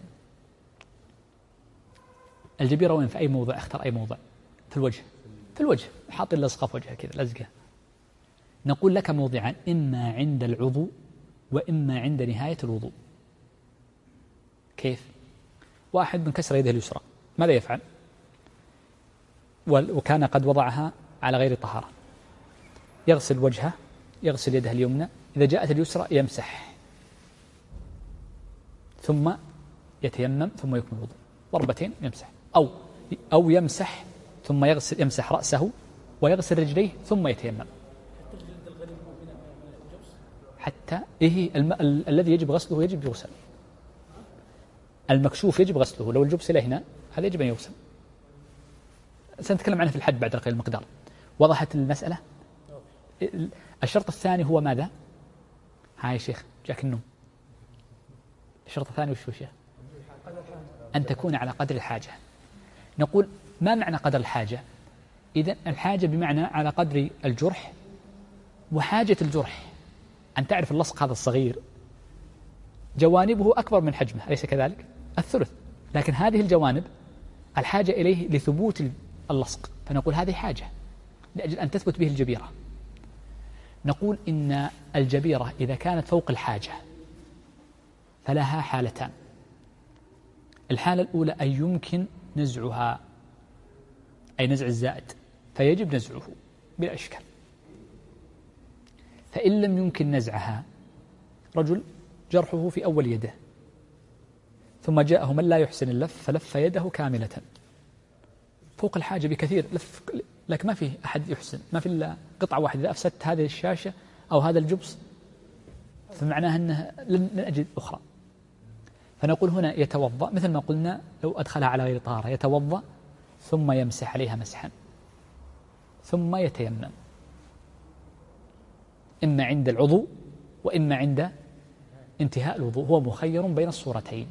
الجبيرة وين؟ في أي موضع؟ اختر أي موضع. في الوجه، في الوجه، حاط اللصقة في وجهه كذا لزقة. نقول لك موضعان: إما عند العضو وإما عند نهاية الوضوء. كيف؟ واحد من كسر يده اليسرى ماذا يفعل؟ وكان قد وضعها على غير طهارة، يغسل وجهه، يغسل يده اليمنى، إذا جاءت اليسرى يمسح ثم يتيمم ثم يكمل الوضوء، ضربتين يمسح، أو أو يمسح ثم يغسل يمسح رأسه ويغسل رجليه ثم يتيمم. حتى إيه الم... ال... الذي يجب غسله يجب يغسل. المكشوف يجب غسله، لو الجبس إلى هنا هذا يجب أن يغسل. سنتكلم عنه في الحد بعد قليل المقدار. وضحت المسألة؟ الشرط الثاني هو ماذا؟ هاي شيخ جاك النوم. الشرط الثاني وش هو شيخ؟ أن تكون على قدر الحاجة. نقول ما معنى قدر الحاجة؟ إذن الحاجة بمعنى على قدر الجرح وحاجة الجرح. أن تعرف اللصق هذا الصغير جوانبه أكبر من حجمه، أليس كذلك؟ الثلث، لكن هذه الجوانب الحاجة إليه لثبوت اللصق، فنقول هذه حاجة لأجل أن تثبت به الجبيرة. نقول إن الجبيرة إذا كانت فوق الحاجة فلها حالتان. الحالة الأولى أن يمكن نزعها، أي نزع الزائد، فيجب نزعه بلا إشكال. فإن لم يمكن نزعها، رجل جرحه في أول يده ثم جاءه من لا يحسن اللف فلف يده كاملة فوق الحاجة بكثير، لف لك ما فيه أحد يحسن، ما في إلا قطعة واحدة، إذا أفسدت هذه الشاشة أو هذا الجبس فمعناها أنه لن أجد أخرى. فنقول هنا يتوضأ مثل ما قلنا لو أدخلها على غير طهارة، يتوضأ ثم يمسح عليها مسحا ثم يتيمم، إما عند العضو وإما عند انتهاء الوضوء، هو مخير بين الصورتين.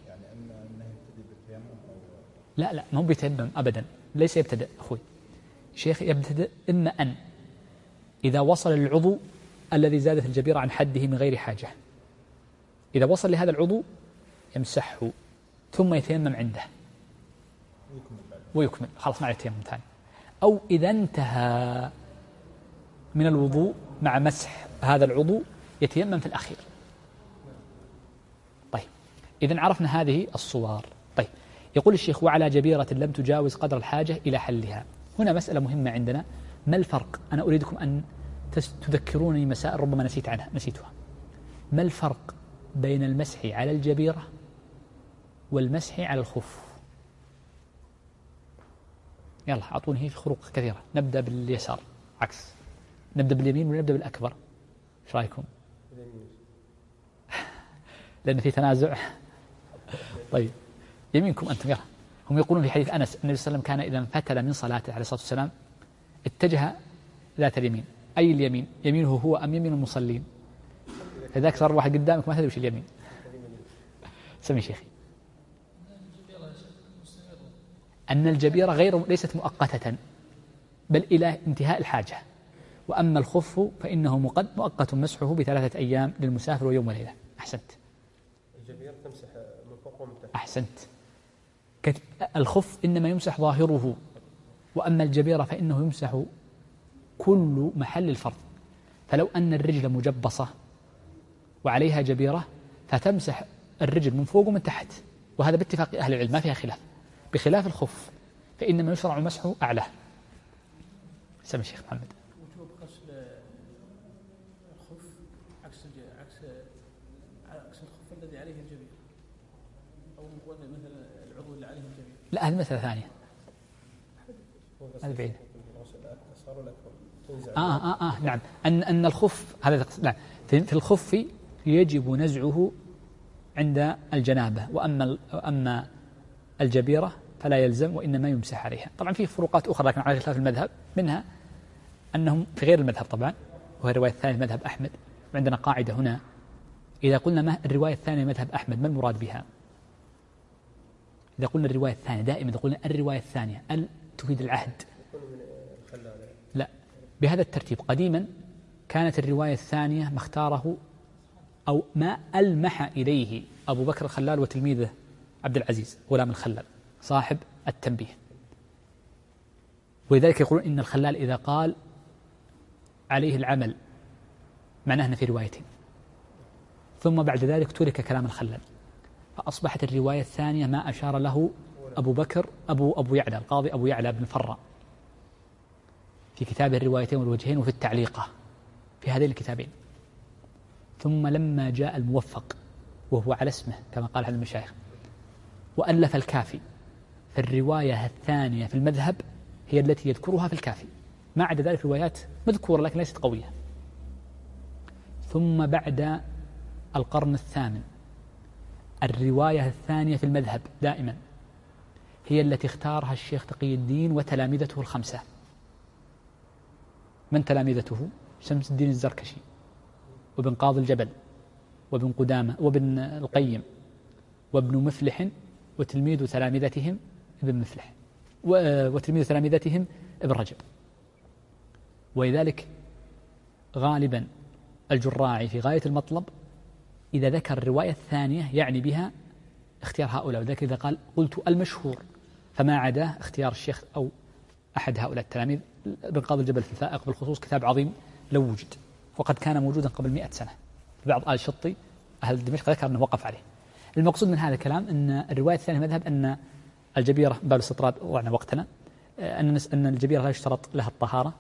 لا لا ما هو بيتيمم أبدا، ليس يبتدأ أخوي شيخ، يبتدأ إما أن إذا وصل العضو الذي زادت الجبيرة عن حده من غير حاجة، إذا وصل لهذا العضو يمسحه ثم يتيمم عنده ويكمل، خلاص مع التيمم ثاني. أو إذا انتهى من الوضوء مع مسح هذا العضو يتيمم في الأخير. طيب إذن عرفنا هذه الصور. طيب يقول الشيخ: وعلى جبيرة لم تجاوز قدر الحاجة إلى حلها. هنا مسألة مهمة عندنا، ما الفرق؟ أنا أريدكم أن تذكروني مسائل ربما نسيت عنها نسيتها. ما الفرق بين المسح على الجبيرة والمسح على الخف؟ يلا أعطوني، هي في خروق كثيرة. نبدأ باليسار عكس، نبدأ باليمين ولا نبدأ بالأكبر؟ إيش رأيكم؟ لأن في تنازع. طيب يمينكم أنتم. يلا. هم يقولون في حديث أنس النبي صلى الله عليه وسلم كان إذا انفتل من صلاته عليه الصلاة والسلام اتجه ذات اليمين. أي اليمين؟ يمينه هو أم يمين المصلين؟ إذا صار واحد قدامك ما تدري وش اليمين. سمي شيخي. أن الجبيرة غير ليست مؤقتة بل إلى انتهاء الحاجة. وأما الخف فإنه مؤقت مسحه بثلاثة أيام للمسافر ويوم وليلة. أحسنت. الجبيرة تمسح من فوق ومن تحت. أحسنت. الخف إنما يمسح ظاهره، وأما الجبيرة فإنه يمسح كل محل الفرض. فلو أن الرجل مجبصة وعليها جبيرة فتمسح الرجل من فوق ومن تحت، وهذا باتفاق أهل العلم ما فيها خلاف، بخلاف الخف فإنما يشرع مسحه أعلاه. سمي الشيخ محمد. وجوب غسل الخف عكس عكس عكس الخف الذي عليه الجبير، أو مثل العضو اللي عليه الجبير. لا هذه مسألة ثانية. هذا بعيد. آه آه آه نعم. أن أن الخف هذا لا في الخف يجب نزعه عند الجنابة، وأما أما الجبيرة فلا يلزم وإنما يمسح عليها. طبعا فيه فروقات أخرى لكن على خلاف المذهب، منها أنهم في غير المذهب طبعا، وهي الرواية الثانية مذهب أحمد. وعندنا قاعدة هنا، إذا قلنا ما الرواية الثانية مذهب أحمد ما المراد بها؟ إذا قلنا الرواية الثانية دائما إذا قلنا الرواية الثانية ال تفيد العهد. لا، بهذا الترتيب. قديما كانت الرواية الثانية ما اختاره أو ما ألمح إليه أبو بكر الخلال وتلميذه عبد العزيز غلام الخلال صاحب التنبيه. ولذلك يقولون إن الخلال إذا قال عليه العمل معناه أنه في روايتين، ثم بعد ذلك ترك كلام الخلال، فأصبحت الرواية الثانية ما أشار له أبو بكر أبو أبو يعلى القاضي أبو يعلى بن فرة في كتابه الروايتين والوجهين وفي التعليقة في هذين الكتابين. ثم لما جاء الموفق وهو على اسمه كما قال أحد المشايخ وألف الكافي، فالرواية الثانية في المذهب هي التي يذكرها في الكافي، ما عدا ذلك روايات مذكورة لكن ليست قوية. ثم بعد القرن الثامن الرواية الثانية في المذهب دائما هي التي اختارها الشيخ تقي الدين وتلامذته الخمسة. من تلامذته؟ شمس الدين الزركشي وابن قاضي الجبل وابن قدامة وابن القيم وابن مفلح وتلميذ تلامذتهم ابن مفلح وتلميذ تلامذتهم ابن رجب. ولذلك غالبا الجراعي في غاية المطلب إذا ذكر الرواية الثانية يعني بها اختيار هؤلاء، وذلك إذا قال قلت المشهور فما عداه اختيار الشيخ أو أحد هؤلاء التلاميذ. ابن قاضي الجبل في الفائق بالخصوص كتاب عظيم لو وجد، وقد كان موجودا قبل مئة سنة. في بعض آل شطي أهل دمشق ذكر أنه وقف عليه. المقصود من هذا الكلام أن الرواية الثانية مذهب أن الجبيرة باب الاستطراد وضعنا وقتنا أن أن الجبيرة لا يشترط لها الطهارة،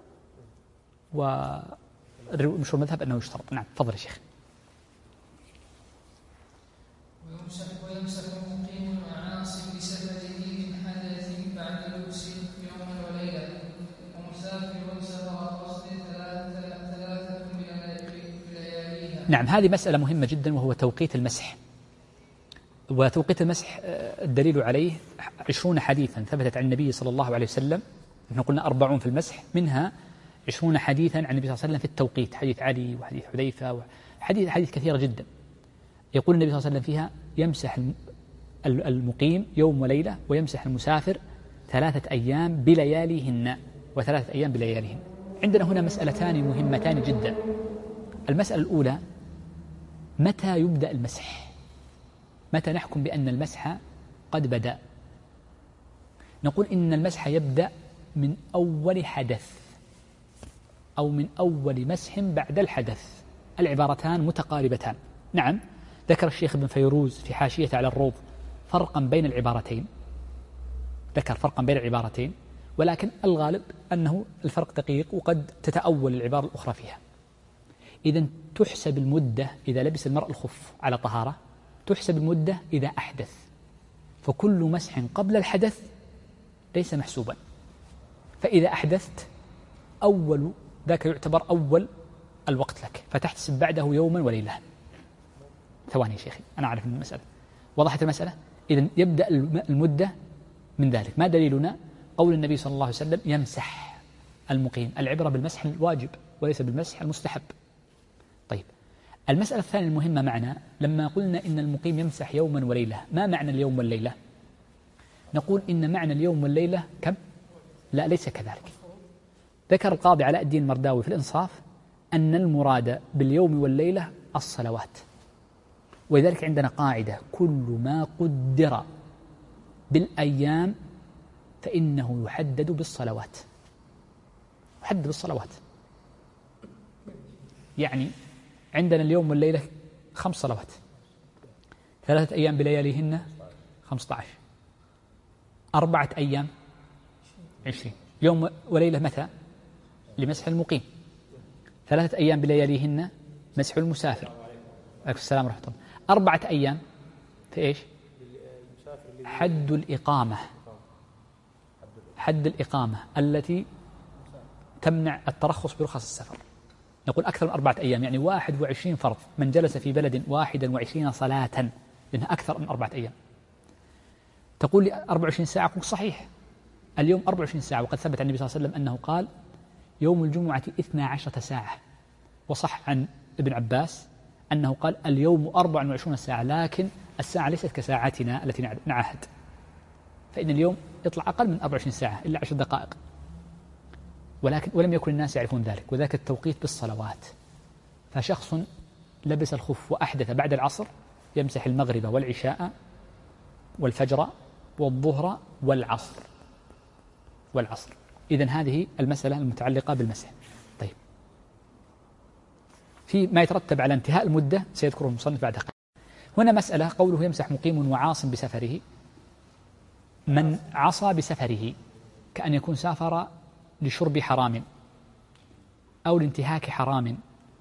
والمشهور مذهب أنه يشترط. نعم تفضل يا شيخ. ويمسح مقيم عاصم بسببه من حدث بعد لبس يوما وليلة، ومسافر سفر قصد ثلاثة بلياليها. نعم هذه مسألة مهمة جدا، وهو توقيت المسح. وتوقيت المسح الدليل عليه عشرون حديثا ثبتت عن النبي صلى الله عليه وسلم. نحن قلنا أربعون في المسح، منها عشرون حديثا عن النبي صلى الله عليه وسلم في التوقيت، حديث علي وحديث حذيفة وحديث حديث كثيرة جدا. يقول النبي صلى الله عليه وسلم فيها يمسح المقيم يوم وليلة ويمسح المسافر ثلاثة أيام بلياليهن وثلاثة أيام بلياليهن. عندنا هنا مسألتان مهمتان جدا. المسألة الأولى متى يبدأ المسح؟ متى نحكم بأن المسح قد بدأ؟ نقول إن المسح يبدأ من أول حدث أو من أول مسح بعد الحدث. العبارتان متقاربتان. نعم ذكر الشيخ ابن فيروز في حاشية على الروض فرقا بين العبارتين، ذكر فرقا بين العبارتين، ولكن الغالب أنه الفرق دقيق وقد تتأول العبارة الأخرى فيها. إذن تحسب المدة إذا لبس المرء الخف على طهارة، تحسب المدة إذا أحدث، فكل مسح قبل الحدث ليس محسوبا فإذا أحدثت أول ذاك يعتبر أول الوقت لك، فتحتسب بعده يوما وليلة. ثواني يا شيخي أنا أعرف المسألة، وضحت المسألة؟ إذن يبدأ المدة من ذلك. ما دليلنا؟ قول النبي صلى الله عليه وسلم يمسح المقيم. العبرة بالمسح الواجب وليس بالمسح المستحب. طيب المسألة الثانية المهمة معنا، لما قلنا إن المقيم يمسح يوما وليلة، ما معنى اليوم والليلة؟ نقول إن معنى اليوم والليلة كم؟ لا ليس كذلك. ذكر القاضي علاء الدين المرداوي في الإنصاف أن المراد باليوم والليلة الصلوات، ولذلك عندنا قاعدة: كل ما قدر بالأيام فإنه يحدد بالصلوات. يحدد بالصلوات، يعني عندنا اليوم والليلة خمس صلوات، ثلاثة أيام بلياليهن خمسة عشر، أربعة أيام عشرين، يوم وليلة متى؟ لمسح المقيم. ثلاثة أيام بلياليهن مسح المسافر. عليكم السلام ورحمة الله. أربعة أيام في إيش؟ حد الإقامة. حد الإقامة التي تمنع الترخص برخص السفر. نقول أكثر من أربعة أيام، يعني واحد وعشرين فرض. من جلس في بلد واحدا وعشرين صلاة، لأنها أكثر من أربعة أيام. تقول لي أربع وعشرين ساعة، أقول صحيح، اليوم أربع وعشرين ساعة، وقد ثبت عن النبي صلى الله عليه وسلم أنه قال يوم الجمعة اثنا عشرة ساعة، وصح عن ابن عباس أنه قال اليوم أربع وعشرون ساعة، لكن الساعة ليست كساعتنا التي نعهد، فإن اليوم يطلع أقل من أربع وعشرين ساعة إلا عشر دقائق، ولكن ولم يكن الناس يعرفون ذلك، وذاك التوقيت بالصلوات. فشخص لبس الخف وأحدث بعد العصر يمسح المغرب والعشاء والفجر والظهر والعصر والعصر. إذن هذه المسألة المتعلقة بالمسح. طيب، في ما يترتب على انتهاء المدة سيذكره المصنف بعد قليل. هنا مسألة، قوله يمسح مقيم وعاص بسفره. من عصى بسفره كأن يكون سافر لشرب حرام أو لانتهاك حرام،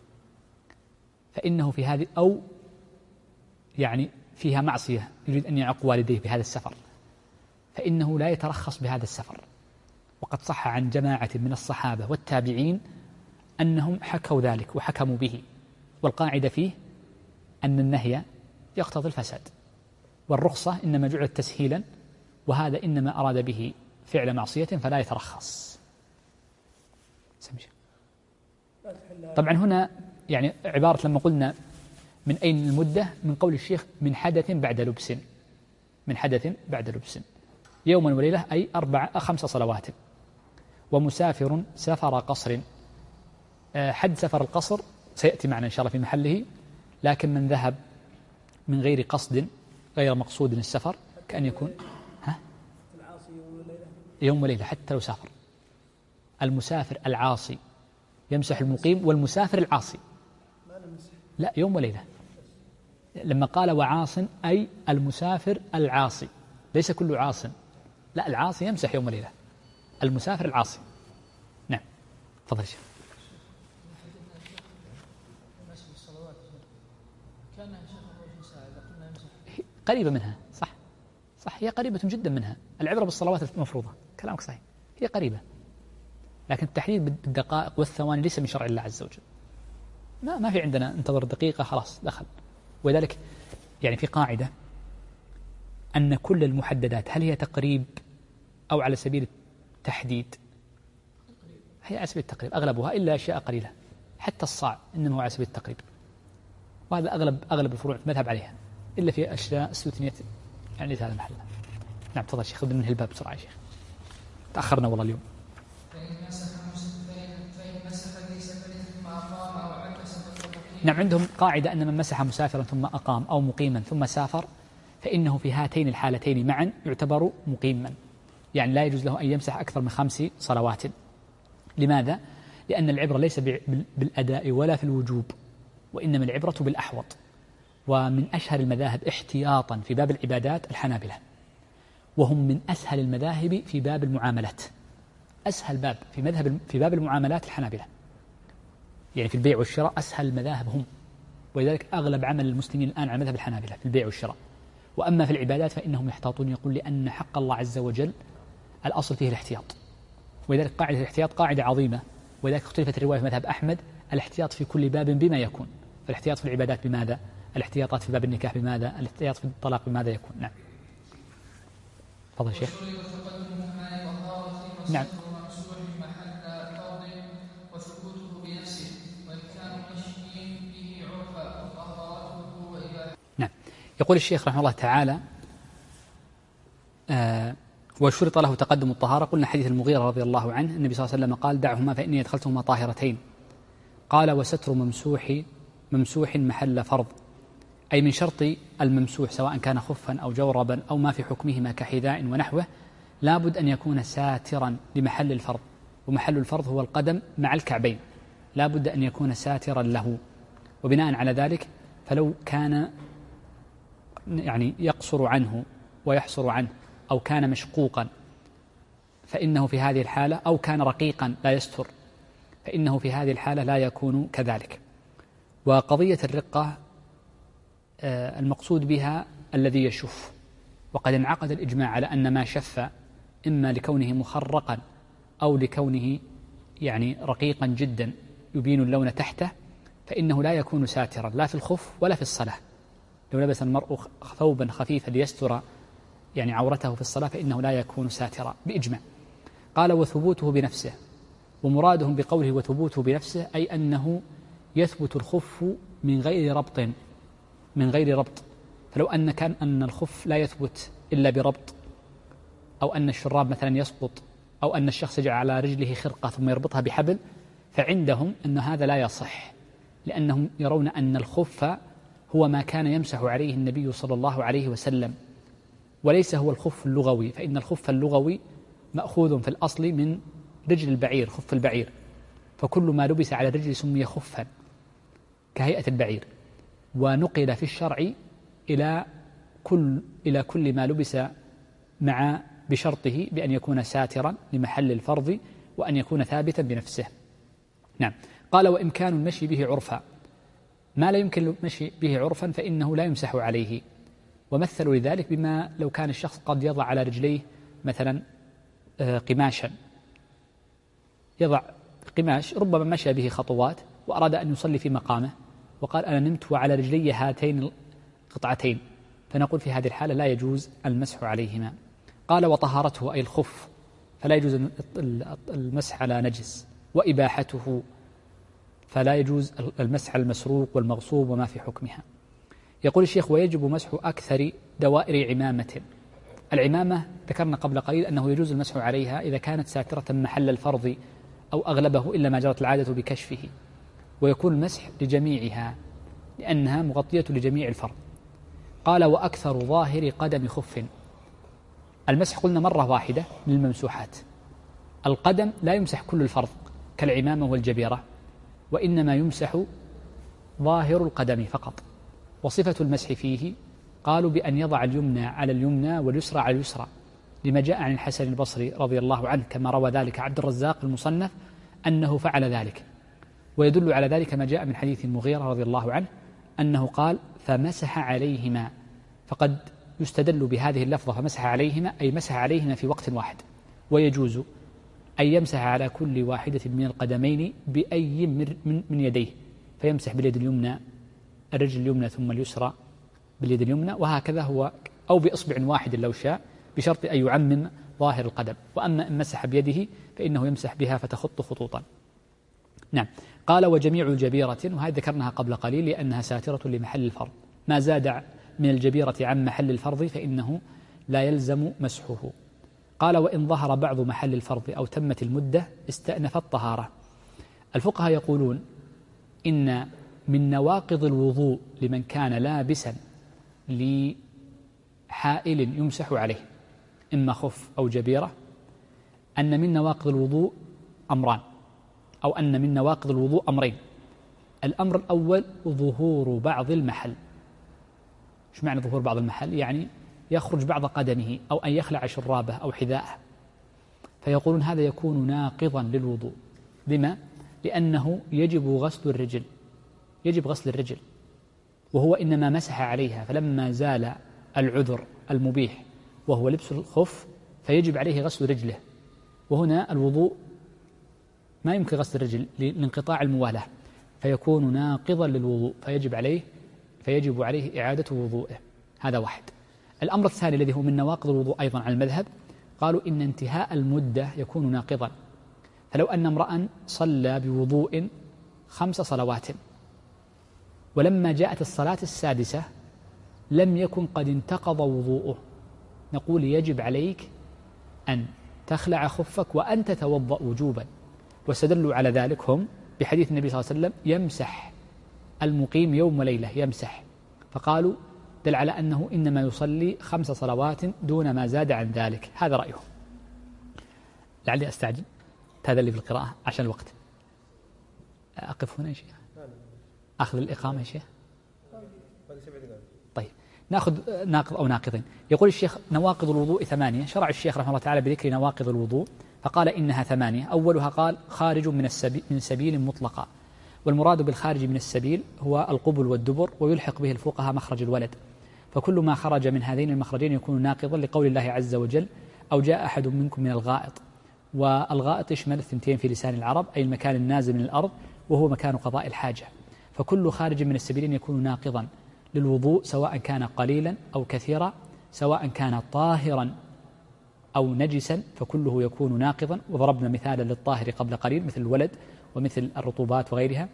فإنه في هذه أو يعني فيها معصية يريد أن يعق والديه بهذا السفر، فإنه لا يترخص بهذا السفر. وقد صح عن جماعة من الصحابة والتابعين أنهم حكوا ذلك وحكموا به، والقاعدة فيه أن النهي يقتضي الفساد، والرخصة إنما جعلت تسهيلا، وهذا إنما أراد به فعل معصية فلا يترخص. طبعا هنا يعني عبارة لما قلنا من أين المدة، من قول الشيخ من حدث بعد لبس، من حدث بعد لبس يوما وليلة، أي أربع خمس صلوات. ومسافر سفر قصر، حد سفر القصر سيأتي معنا إن شاء الله في محله، لكن من ذهب من غير قصد غير مقصود السفر كأن يكون ها؟ يوم وليلة حتى لو سافر. المسافر العاصي يمسح المقيم، والمسافر العاصي لا، يوم وليلة. لما قال وعاص أي المسافر العاصي، ليس كل عاص، لا، العاصي يمسح يوم وليلة، المسافر العاصي. نعم تفضل يا شيخ. قريبة منها، صح صح، هي قريبة جدا منها. العبرة بالصلوات المفروضة، كلامك صحيح، هي قريبة، لكن التحديد بالدقائق والثواني ليس من شرع الله عز وجل. ما ما في عندنا انتظر دقيقة خلاص دخل. ولذلك يعني في قاعدة أن كل المحددات هل هي تقريب أو على سبيل التحديد؟ هي على سبيل التقريب أغلبها، إلا أشياء قليلة، حتى الصاع إنما هو على سبيل التقريب، وهذا أغلب أغلب الفروع مذهب عليها، إلا في أشياء السوتنية يعني هذا محلها. نعم تفضل شيخ، خذ من الباب بسرعة يا شيخ، تأخرنا والله اليوم. نعم عندهم قاعدة أن من مسح مسافرا ثم أقام أو مقيما ثم سافر فإنه في هاتين الحالتين معا يعتبر مقيما، يعني لا يجوز له أن يمسح أكثر من خمس صلوات. لماذا؟ لأن العبرة ليس بالأداء ولا في الوجوب، وإنما العبرة بالأحوط. ومن أشهر المذاهب احتياطا في باب العبادات الحنابلة، وهم من أسهل المذاهب في باب المعاملات. أسهل باب في مذهب في باب المعاملات الحنابلة، يعني في البيع والشراء أسهل المذاهب هم، ولذلك أغلب عمل المسلمين الآن على مذهب الحنابلة في البيع والشراء. وأما في العبادات فإنهم يحتاطون، يقول لأن حق الله عز وجل الأصل فيه الاحتياط، ولذلك قاعدة الاحتياط قاعدة عظيمة، ولذلك اختلفت الرواية في مذهب أحمد الاحتياط في كل باب بما يكون، فالاحتياط في العبادات بماذا؟ الاحتياطات في باب النكاح بماذا؟ الاحتياط في الطلاق بماذا يكون؟ نعم. تفضل شيخ. نعم. نعم. يقول الشيخ رحمه الله تعالى آه وشرط له تقدم الطهارة. قلنا حديث المغيرة رضي الله عنه النبي صلى الله عليه وسلم قال دعهما فإني أدخلتهما طاهرتين. قال وستر ممسوح ممسوح محل فرض، أي من شرط الممسوح سواء كان خفا أو جوربا أو ما في حكمهما كحذاء ونحوه لابد أن يكون ساترا لمحل الفرض، ومحل الفرض هو القدم مع الكعبين، لابد أن يكون ساترا له. وبناء على ذلك فلو كان يعني يقصر عنه ويحصر عنه أو كان مشقوقا فإنه في هذه الحالة، أو كان رقيقا لا يستر فإنه في هذه الحالة لا يكون كذلك. وقضية الرقة المقصود بها الذي يشف، وقد انعقد الإجماع على أن ما شف إما لكونه مخرقا أو لكونه يعني رقيقا جدا يبين اللون تحته فإنه لا يكون ساترا لا في الخف ولا في الصلاة. لو لبس المرء ثوبا خفيفا ليستر يعني عورته في الصلاة فإنه لا يكون ساترا بإجماع. قال وثبوته بنفسه، ومرادهم بقوله وثبوته بنفسه أي أنه يثبت الخف من غير ربط من غير ربط فلو أن كان أن الخف لا يثبت إلا بربط، أو أن الشراب مثلا يسقط، أو أن الشخص يجعل على رجله خرقة ثم يربطها بحبل، فعندهم أن هذا لا يصح، لأنهم يرون أن الخف هو ما كان يمسح عليه النبي صلى الله عليه وسلم، وليس هو الخف اللغوي، فإن الخف اللغوي مأخوذ في الأصل من رجل البعير، خف البعير، فكل ما لبس على الرجل سمي خفا كهيئة البعير، ونقل في الشرع إلى كل إلى كل ما لبس مع بشرطه بأن يكون ساترا لمحل الفرض وأن يكون ثابتا بنفسه. نعم. قال وإمكان المشي به عرفا، ما لا يمكن المشي به عرفا فإنه لا يمسح عليه. ومثلوا لذلك بما لو كان الشخص قد يضع على رجليه مثلا قماشا، يضع قماش ربما مشى به خطوات وأراد أن يصلي في مقامه وقال أنا نمت وعلى رجلي هاتين القطعتين، فنقول في هذه الحالة لا يجوز المسح عليهما. قال وطهارته أي الخف فلا يجوز المسح على نجس، وإباحته فلا يجوز المسح على المسروق والمغصوب وما في حكمها. يقول الشيخ ويجب مسح أكثر دوائر عمامة. العمامة ذكرنا قبل قليل أنه يجوز المسح عليها إذا كانت ساترة محل الفرض أو أغلبه إلا ما جرت العادة بكشفه، ويكون المسح لجميعها لأنها مغطية لجميع الفرض. قال وأكثر ظاهر قدم خف. المسح قلنا مرة واحدة للممسوحات، القدم لا يمسح كل الفرض كالعمامة والجبيرة، وإنما يمسح ظاهر القدم فقط. وصفة المسح فيه قالوا بأن يضع اليمنى على اليمنى واليسرى على اليسرى، لما جاء عن الحسن البصري رضي الله عنه كما روى ذلك عبد الرزاق المصنف أنه فعل ذلك. ويدل على ذلك ما جاء من حديث المغيرة رضي الله عنه أنه قال فمسح عليهما، فقد يستدل بهذه اللفظة فمسح عليهما أي مسح عليهما في وقت واحد. ويجوز أن يمسح على كل واحدة من القدمين بأي من, من يديه، فيمسح باليد اليمنى الرجل اليمنى ثم اليسرى باليد اليمنى، وهكذا هو، أو بإصبع واحد لو شاء، بشرط أن يعمم ظاهر القدم. وأما إن مسح بيده فإنه يمسح بها فتخط خطوطا. نعم. قال وجميع الجبيرة، وهذه ذكرناها قبل قليل لأنها ساترة لمحل الفرض، ما زاد من الجبيرة عن محل الفرض فإنه لا يلزم مسحه. قال وإن ظهر بعض محل الفرض أو تمت المدة استأنف الطهارة. الفقهاء يقولون إن من نواقض الوضوء لمن كان لابسا لحائل يمسح عليه إما خف أو جبيرة أن من نواقض الوضوء أمران، أو أن من نواقض الوضوء أمرين. الأمر الأول ظهور بعض المحل. إيش معنى ظهور بعض المحل؟ يعني يخرج بعض قدمه أو أن يخلع شرابه أو حذاءه، فيقولون هذا يكون ناقضا للوضوء. لما؟ لأنه يجب غسل الرجل، يجب غسل الرجل، وهو إنما مسح عليها، فلما زال العذر المبيح وهو لبس الخف فيجب عليه غسل رجله، وهنا الوضوء ما يمكن غسل الرجل لانقطاع الموالاة فيكون ناقضا للوضوء فيجب عليه فيجب عليه إعادة وضوءه. هذا واحد. الأمر الثاني الذي هو من نواقض الوضوء أيضا على المذهب قالوا إن انتهاء المدة يكون ناقضا. فلو أن امرأ صلى بوضوء خمس صلوات ولما جاءت الصلاة السادسة لم يكن قد انتقض وضوءه نقول يجب عليك أن تخلع خفك وأن تتوضأ وجوبا. واستدلوا على ذلك هم بحديث النبي صلى الله عليه وسلم يمسح المقيم يوم وليلة يمسح، فقالوا دل على أنه إنما يصلي خمس صلوات دون ما زاد عن ذلك. هذا رأيهم. لعلي أستعجل هذا اللي في القراءة عشان الوقت. أقف هنا يا شيخ، أخذ الإقامة يا شيخ. طيب نأخذ ناقض أو ناقضين. يقول الشيخ نواقض الوضوء ثمانية. شرع الشيخ رحمه الله تعالى بذكر نواقض الوضوء فقال إنها ثمانية. أولها قال خارج من السبيل من سبيل مطلقة، والمراد بالخارج من السبيل هو القبل والدبر، ويلحق به الفقهاء مخرج الولد، فكل ما خرج من هذين المخرجين يكون ناقضا لقول الله عز وجل أو جاء أحد منكم من الغائط. والغائط يشمل الثنتين في لسان العرب أي المكان النازل من الأرض وهو مكان قضاء الحاجة، فكل خارج من السبيلين يكون ناقضا للوضوء سواء كان قليلا أو كثيرا، سواء كان طاهرا أو نجسا فكله يكون ناقضا. وضربنا مثالا للطاهر قبل قليل مثل الولد ومثل الرطوبات وغيرها.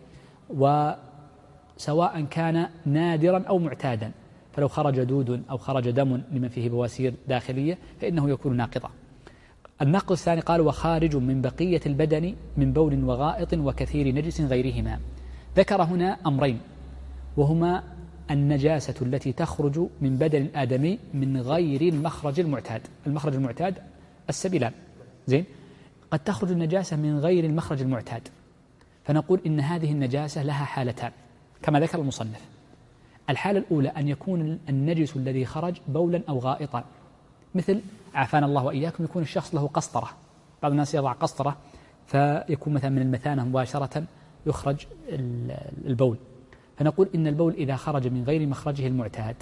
وسواء كان نادرا أو معتادا، فلو خرج دود أو خرج دم لمن فيه بواسير داخلية فإنه يكون ناقضا. النقض الثاني قال وخارج من بقية البدن من بول وغائط وكثير نجس غيرهما. ذكر هنا أمرين وهما النجاسة التي تخرج من بدن الآدمي من غير المخرج المعتاد. المخرج المعتاد السبيلان زين، قد تخرج النجاسة من غير المخرج المعتاد، فنقول إن هذه النجاسة لها حالتان كما ذكر المصنف. الحالة الأولى أن يكون النجس الذي خرج بولا أو غائطا، مثل عافانا الله وإياكم يكون الشخص له قسطرة، بعض الناس يضع قسطرة فيكون مثلا من المثانة مباشرة يخرج البول، فنقول إن البول إذا خرج من غير مخرجه المعتاد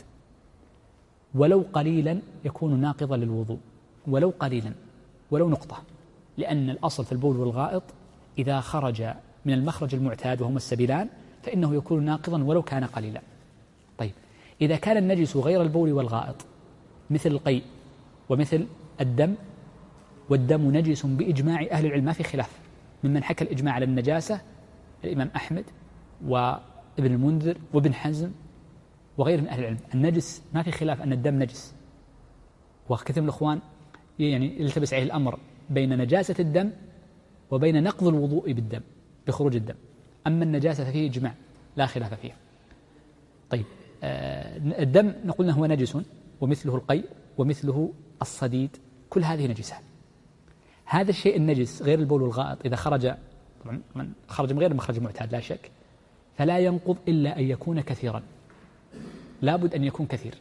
ولو قليلا يكون ناقضا للوضوء، ولو قليلا ولو نقطة، لأن الأصل في البول والغائط إذا خرج من المخرج المعتاد وهما السبيلان فإنه يكون ناقضا ولو كان قليلا. طيب إذا كان النجس غير البول والغائط مثل القيء ومثل الدم، والدم نجس بإجماع أهل العلم ما في خلاف، ممن حكى الإجماع على النجاسة الإمام أحمد وابن المنذر وابن حزم وغير من أهل العلم. النجس ما في خلاف أن الدم نجس، وكثير من الأخوان يعني يلتبس عليه الأمر بين نجاسة الدم وبين نقض الوضوء بالدم بخروج الدم. أما النجاسة ففيه إجماع لا خلاف فيه. طيب آه الدم نقول هو نجس ومثله القيء ومثله الصديد، كل هذه نجسة. هذا الشيء النجس غير البول والغائط إذا خرج طبعا من خرج من غير المخرج المعتاد لا شك فلا ينقض إلا أن يكون كثيرا، لابد أن يكون كثير،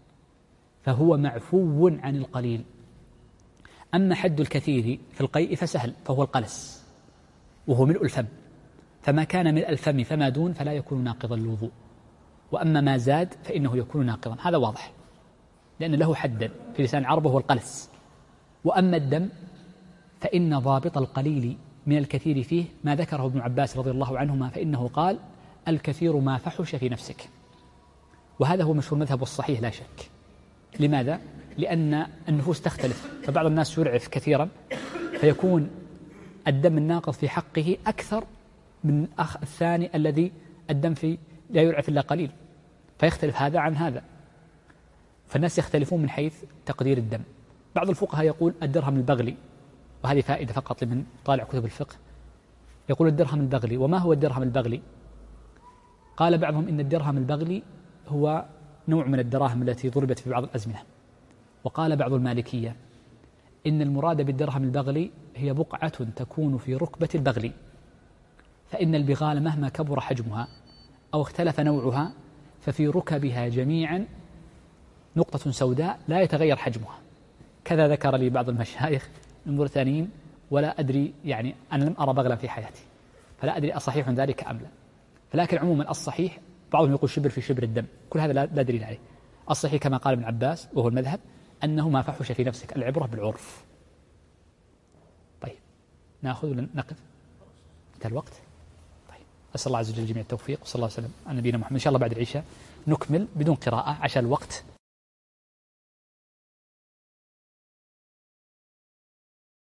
فهو معفو عن القليل. أما حد الكثير في القيء فسهل، فهو القلس وهو ملء الفم، فما كان ملء الفم فما دون فلا يكون ناقضا للوضوء، وأما ما زاد فإنه يكون ناقضا. هذا واضح لأن له حدا في لسان العرب وهو القلس. وأما الدم فإن ضابط القليل من الكثير فيه ما ذكره ابن عباس رضي الله عنهما، فإنه قال الكثير ما فحش في نفسك، وهذا هو مشهور مذهب الصحيح لا شك. لماذا؟ لأن النفوس تختلف، فبعض الناس يرعف كثيرا فيكون الدم الناقض في حقه أكثر من الأخ الثاني الذي الدم فيه لا يرعف إلا قليل، فيختلف هذا عن هذا، فالناس يختلفون من حيث تقدير الدم. بعض الفقهاء يقول الدرهم البغلي، وهذه فائدة فقط لمن طالع كتب الفقه، يقول الدرهم البغلي. وما هو الدرهم البغلي؟ قال بعضهم إن الدرهم البغلي هو نوع من الدراهم التي ضربت في بعض الأزمنة، وقال بعض المالكية إن المراد بالدرهم البغلي هي بقعة تكون في ركبة البغل، فإن البغال مهما كبر حجمها أو اختلف نوعها ففي ركبها جميعا نقطة سوداء لا يتغير حجمها. كذا ذكر لي بعض المشايخ الموريتانيين، ولا أدري يعني أنا لم أرى بغلا في حياتي فلا أدري أصحيح ذلك أم لا، فلكن عموما الصحيح بعضهم يقول شبر في شبر الدم، كل هذا لا دليل عليه. الصحيح كما قال ابن عباس وهو المذهب أنه ما فحش في نفسك، العبرة بالعرف. طيب ناخذ ولا نقف؟ انتهى الوقت. طيب أسأل الله عز وجل الجميع التوفيق، وصلى الله وسلم على نبينا محمد. إن شاء الله بعد العشاء نكمل بدون قراءة عشان الوقت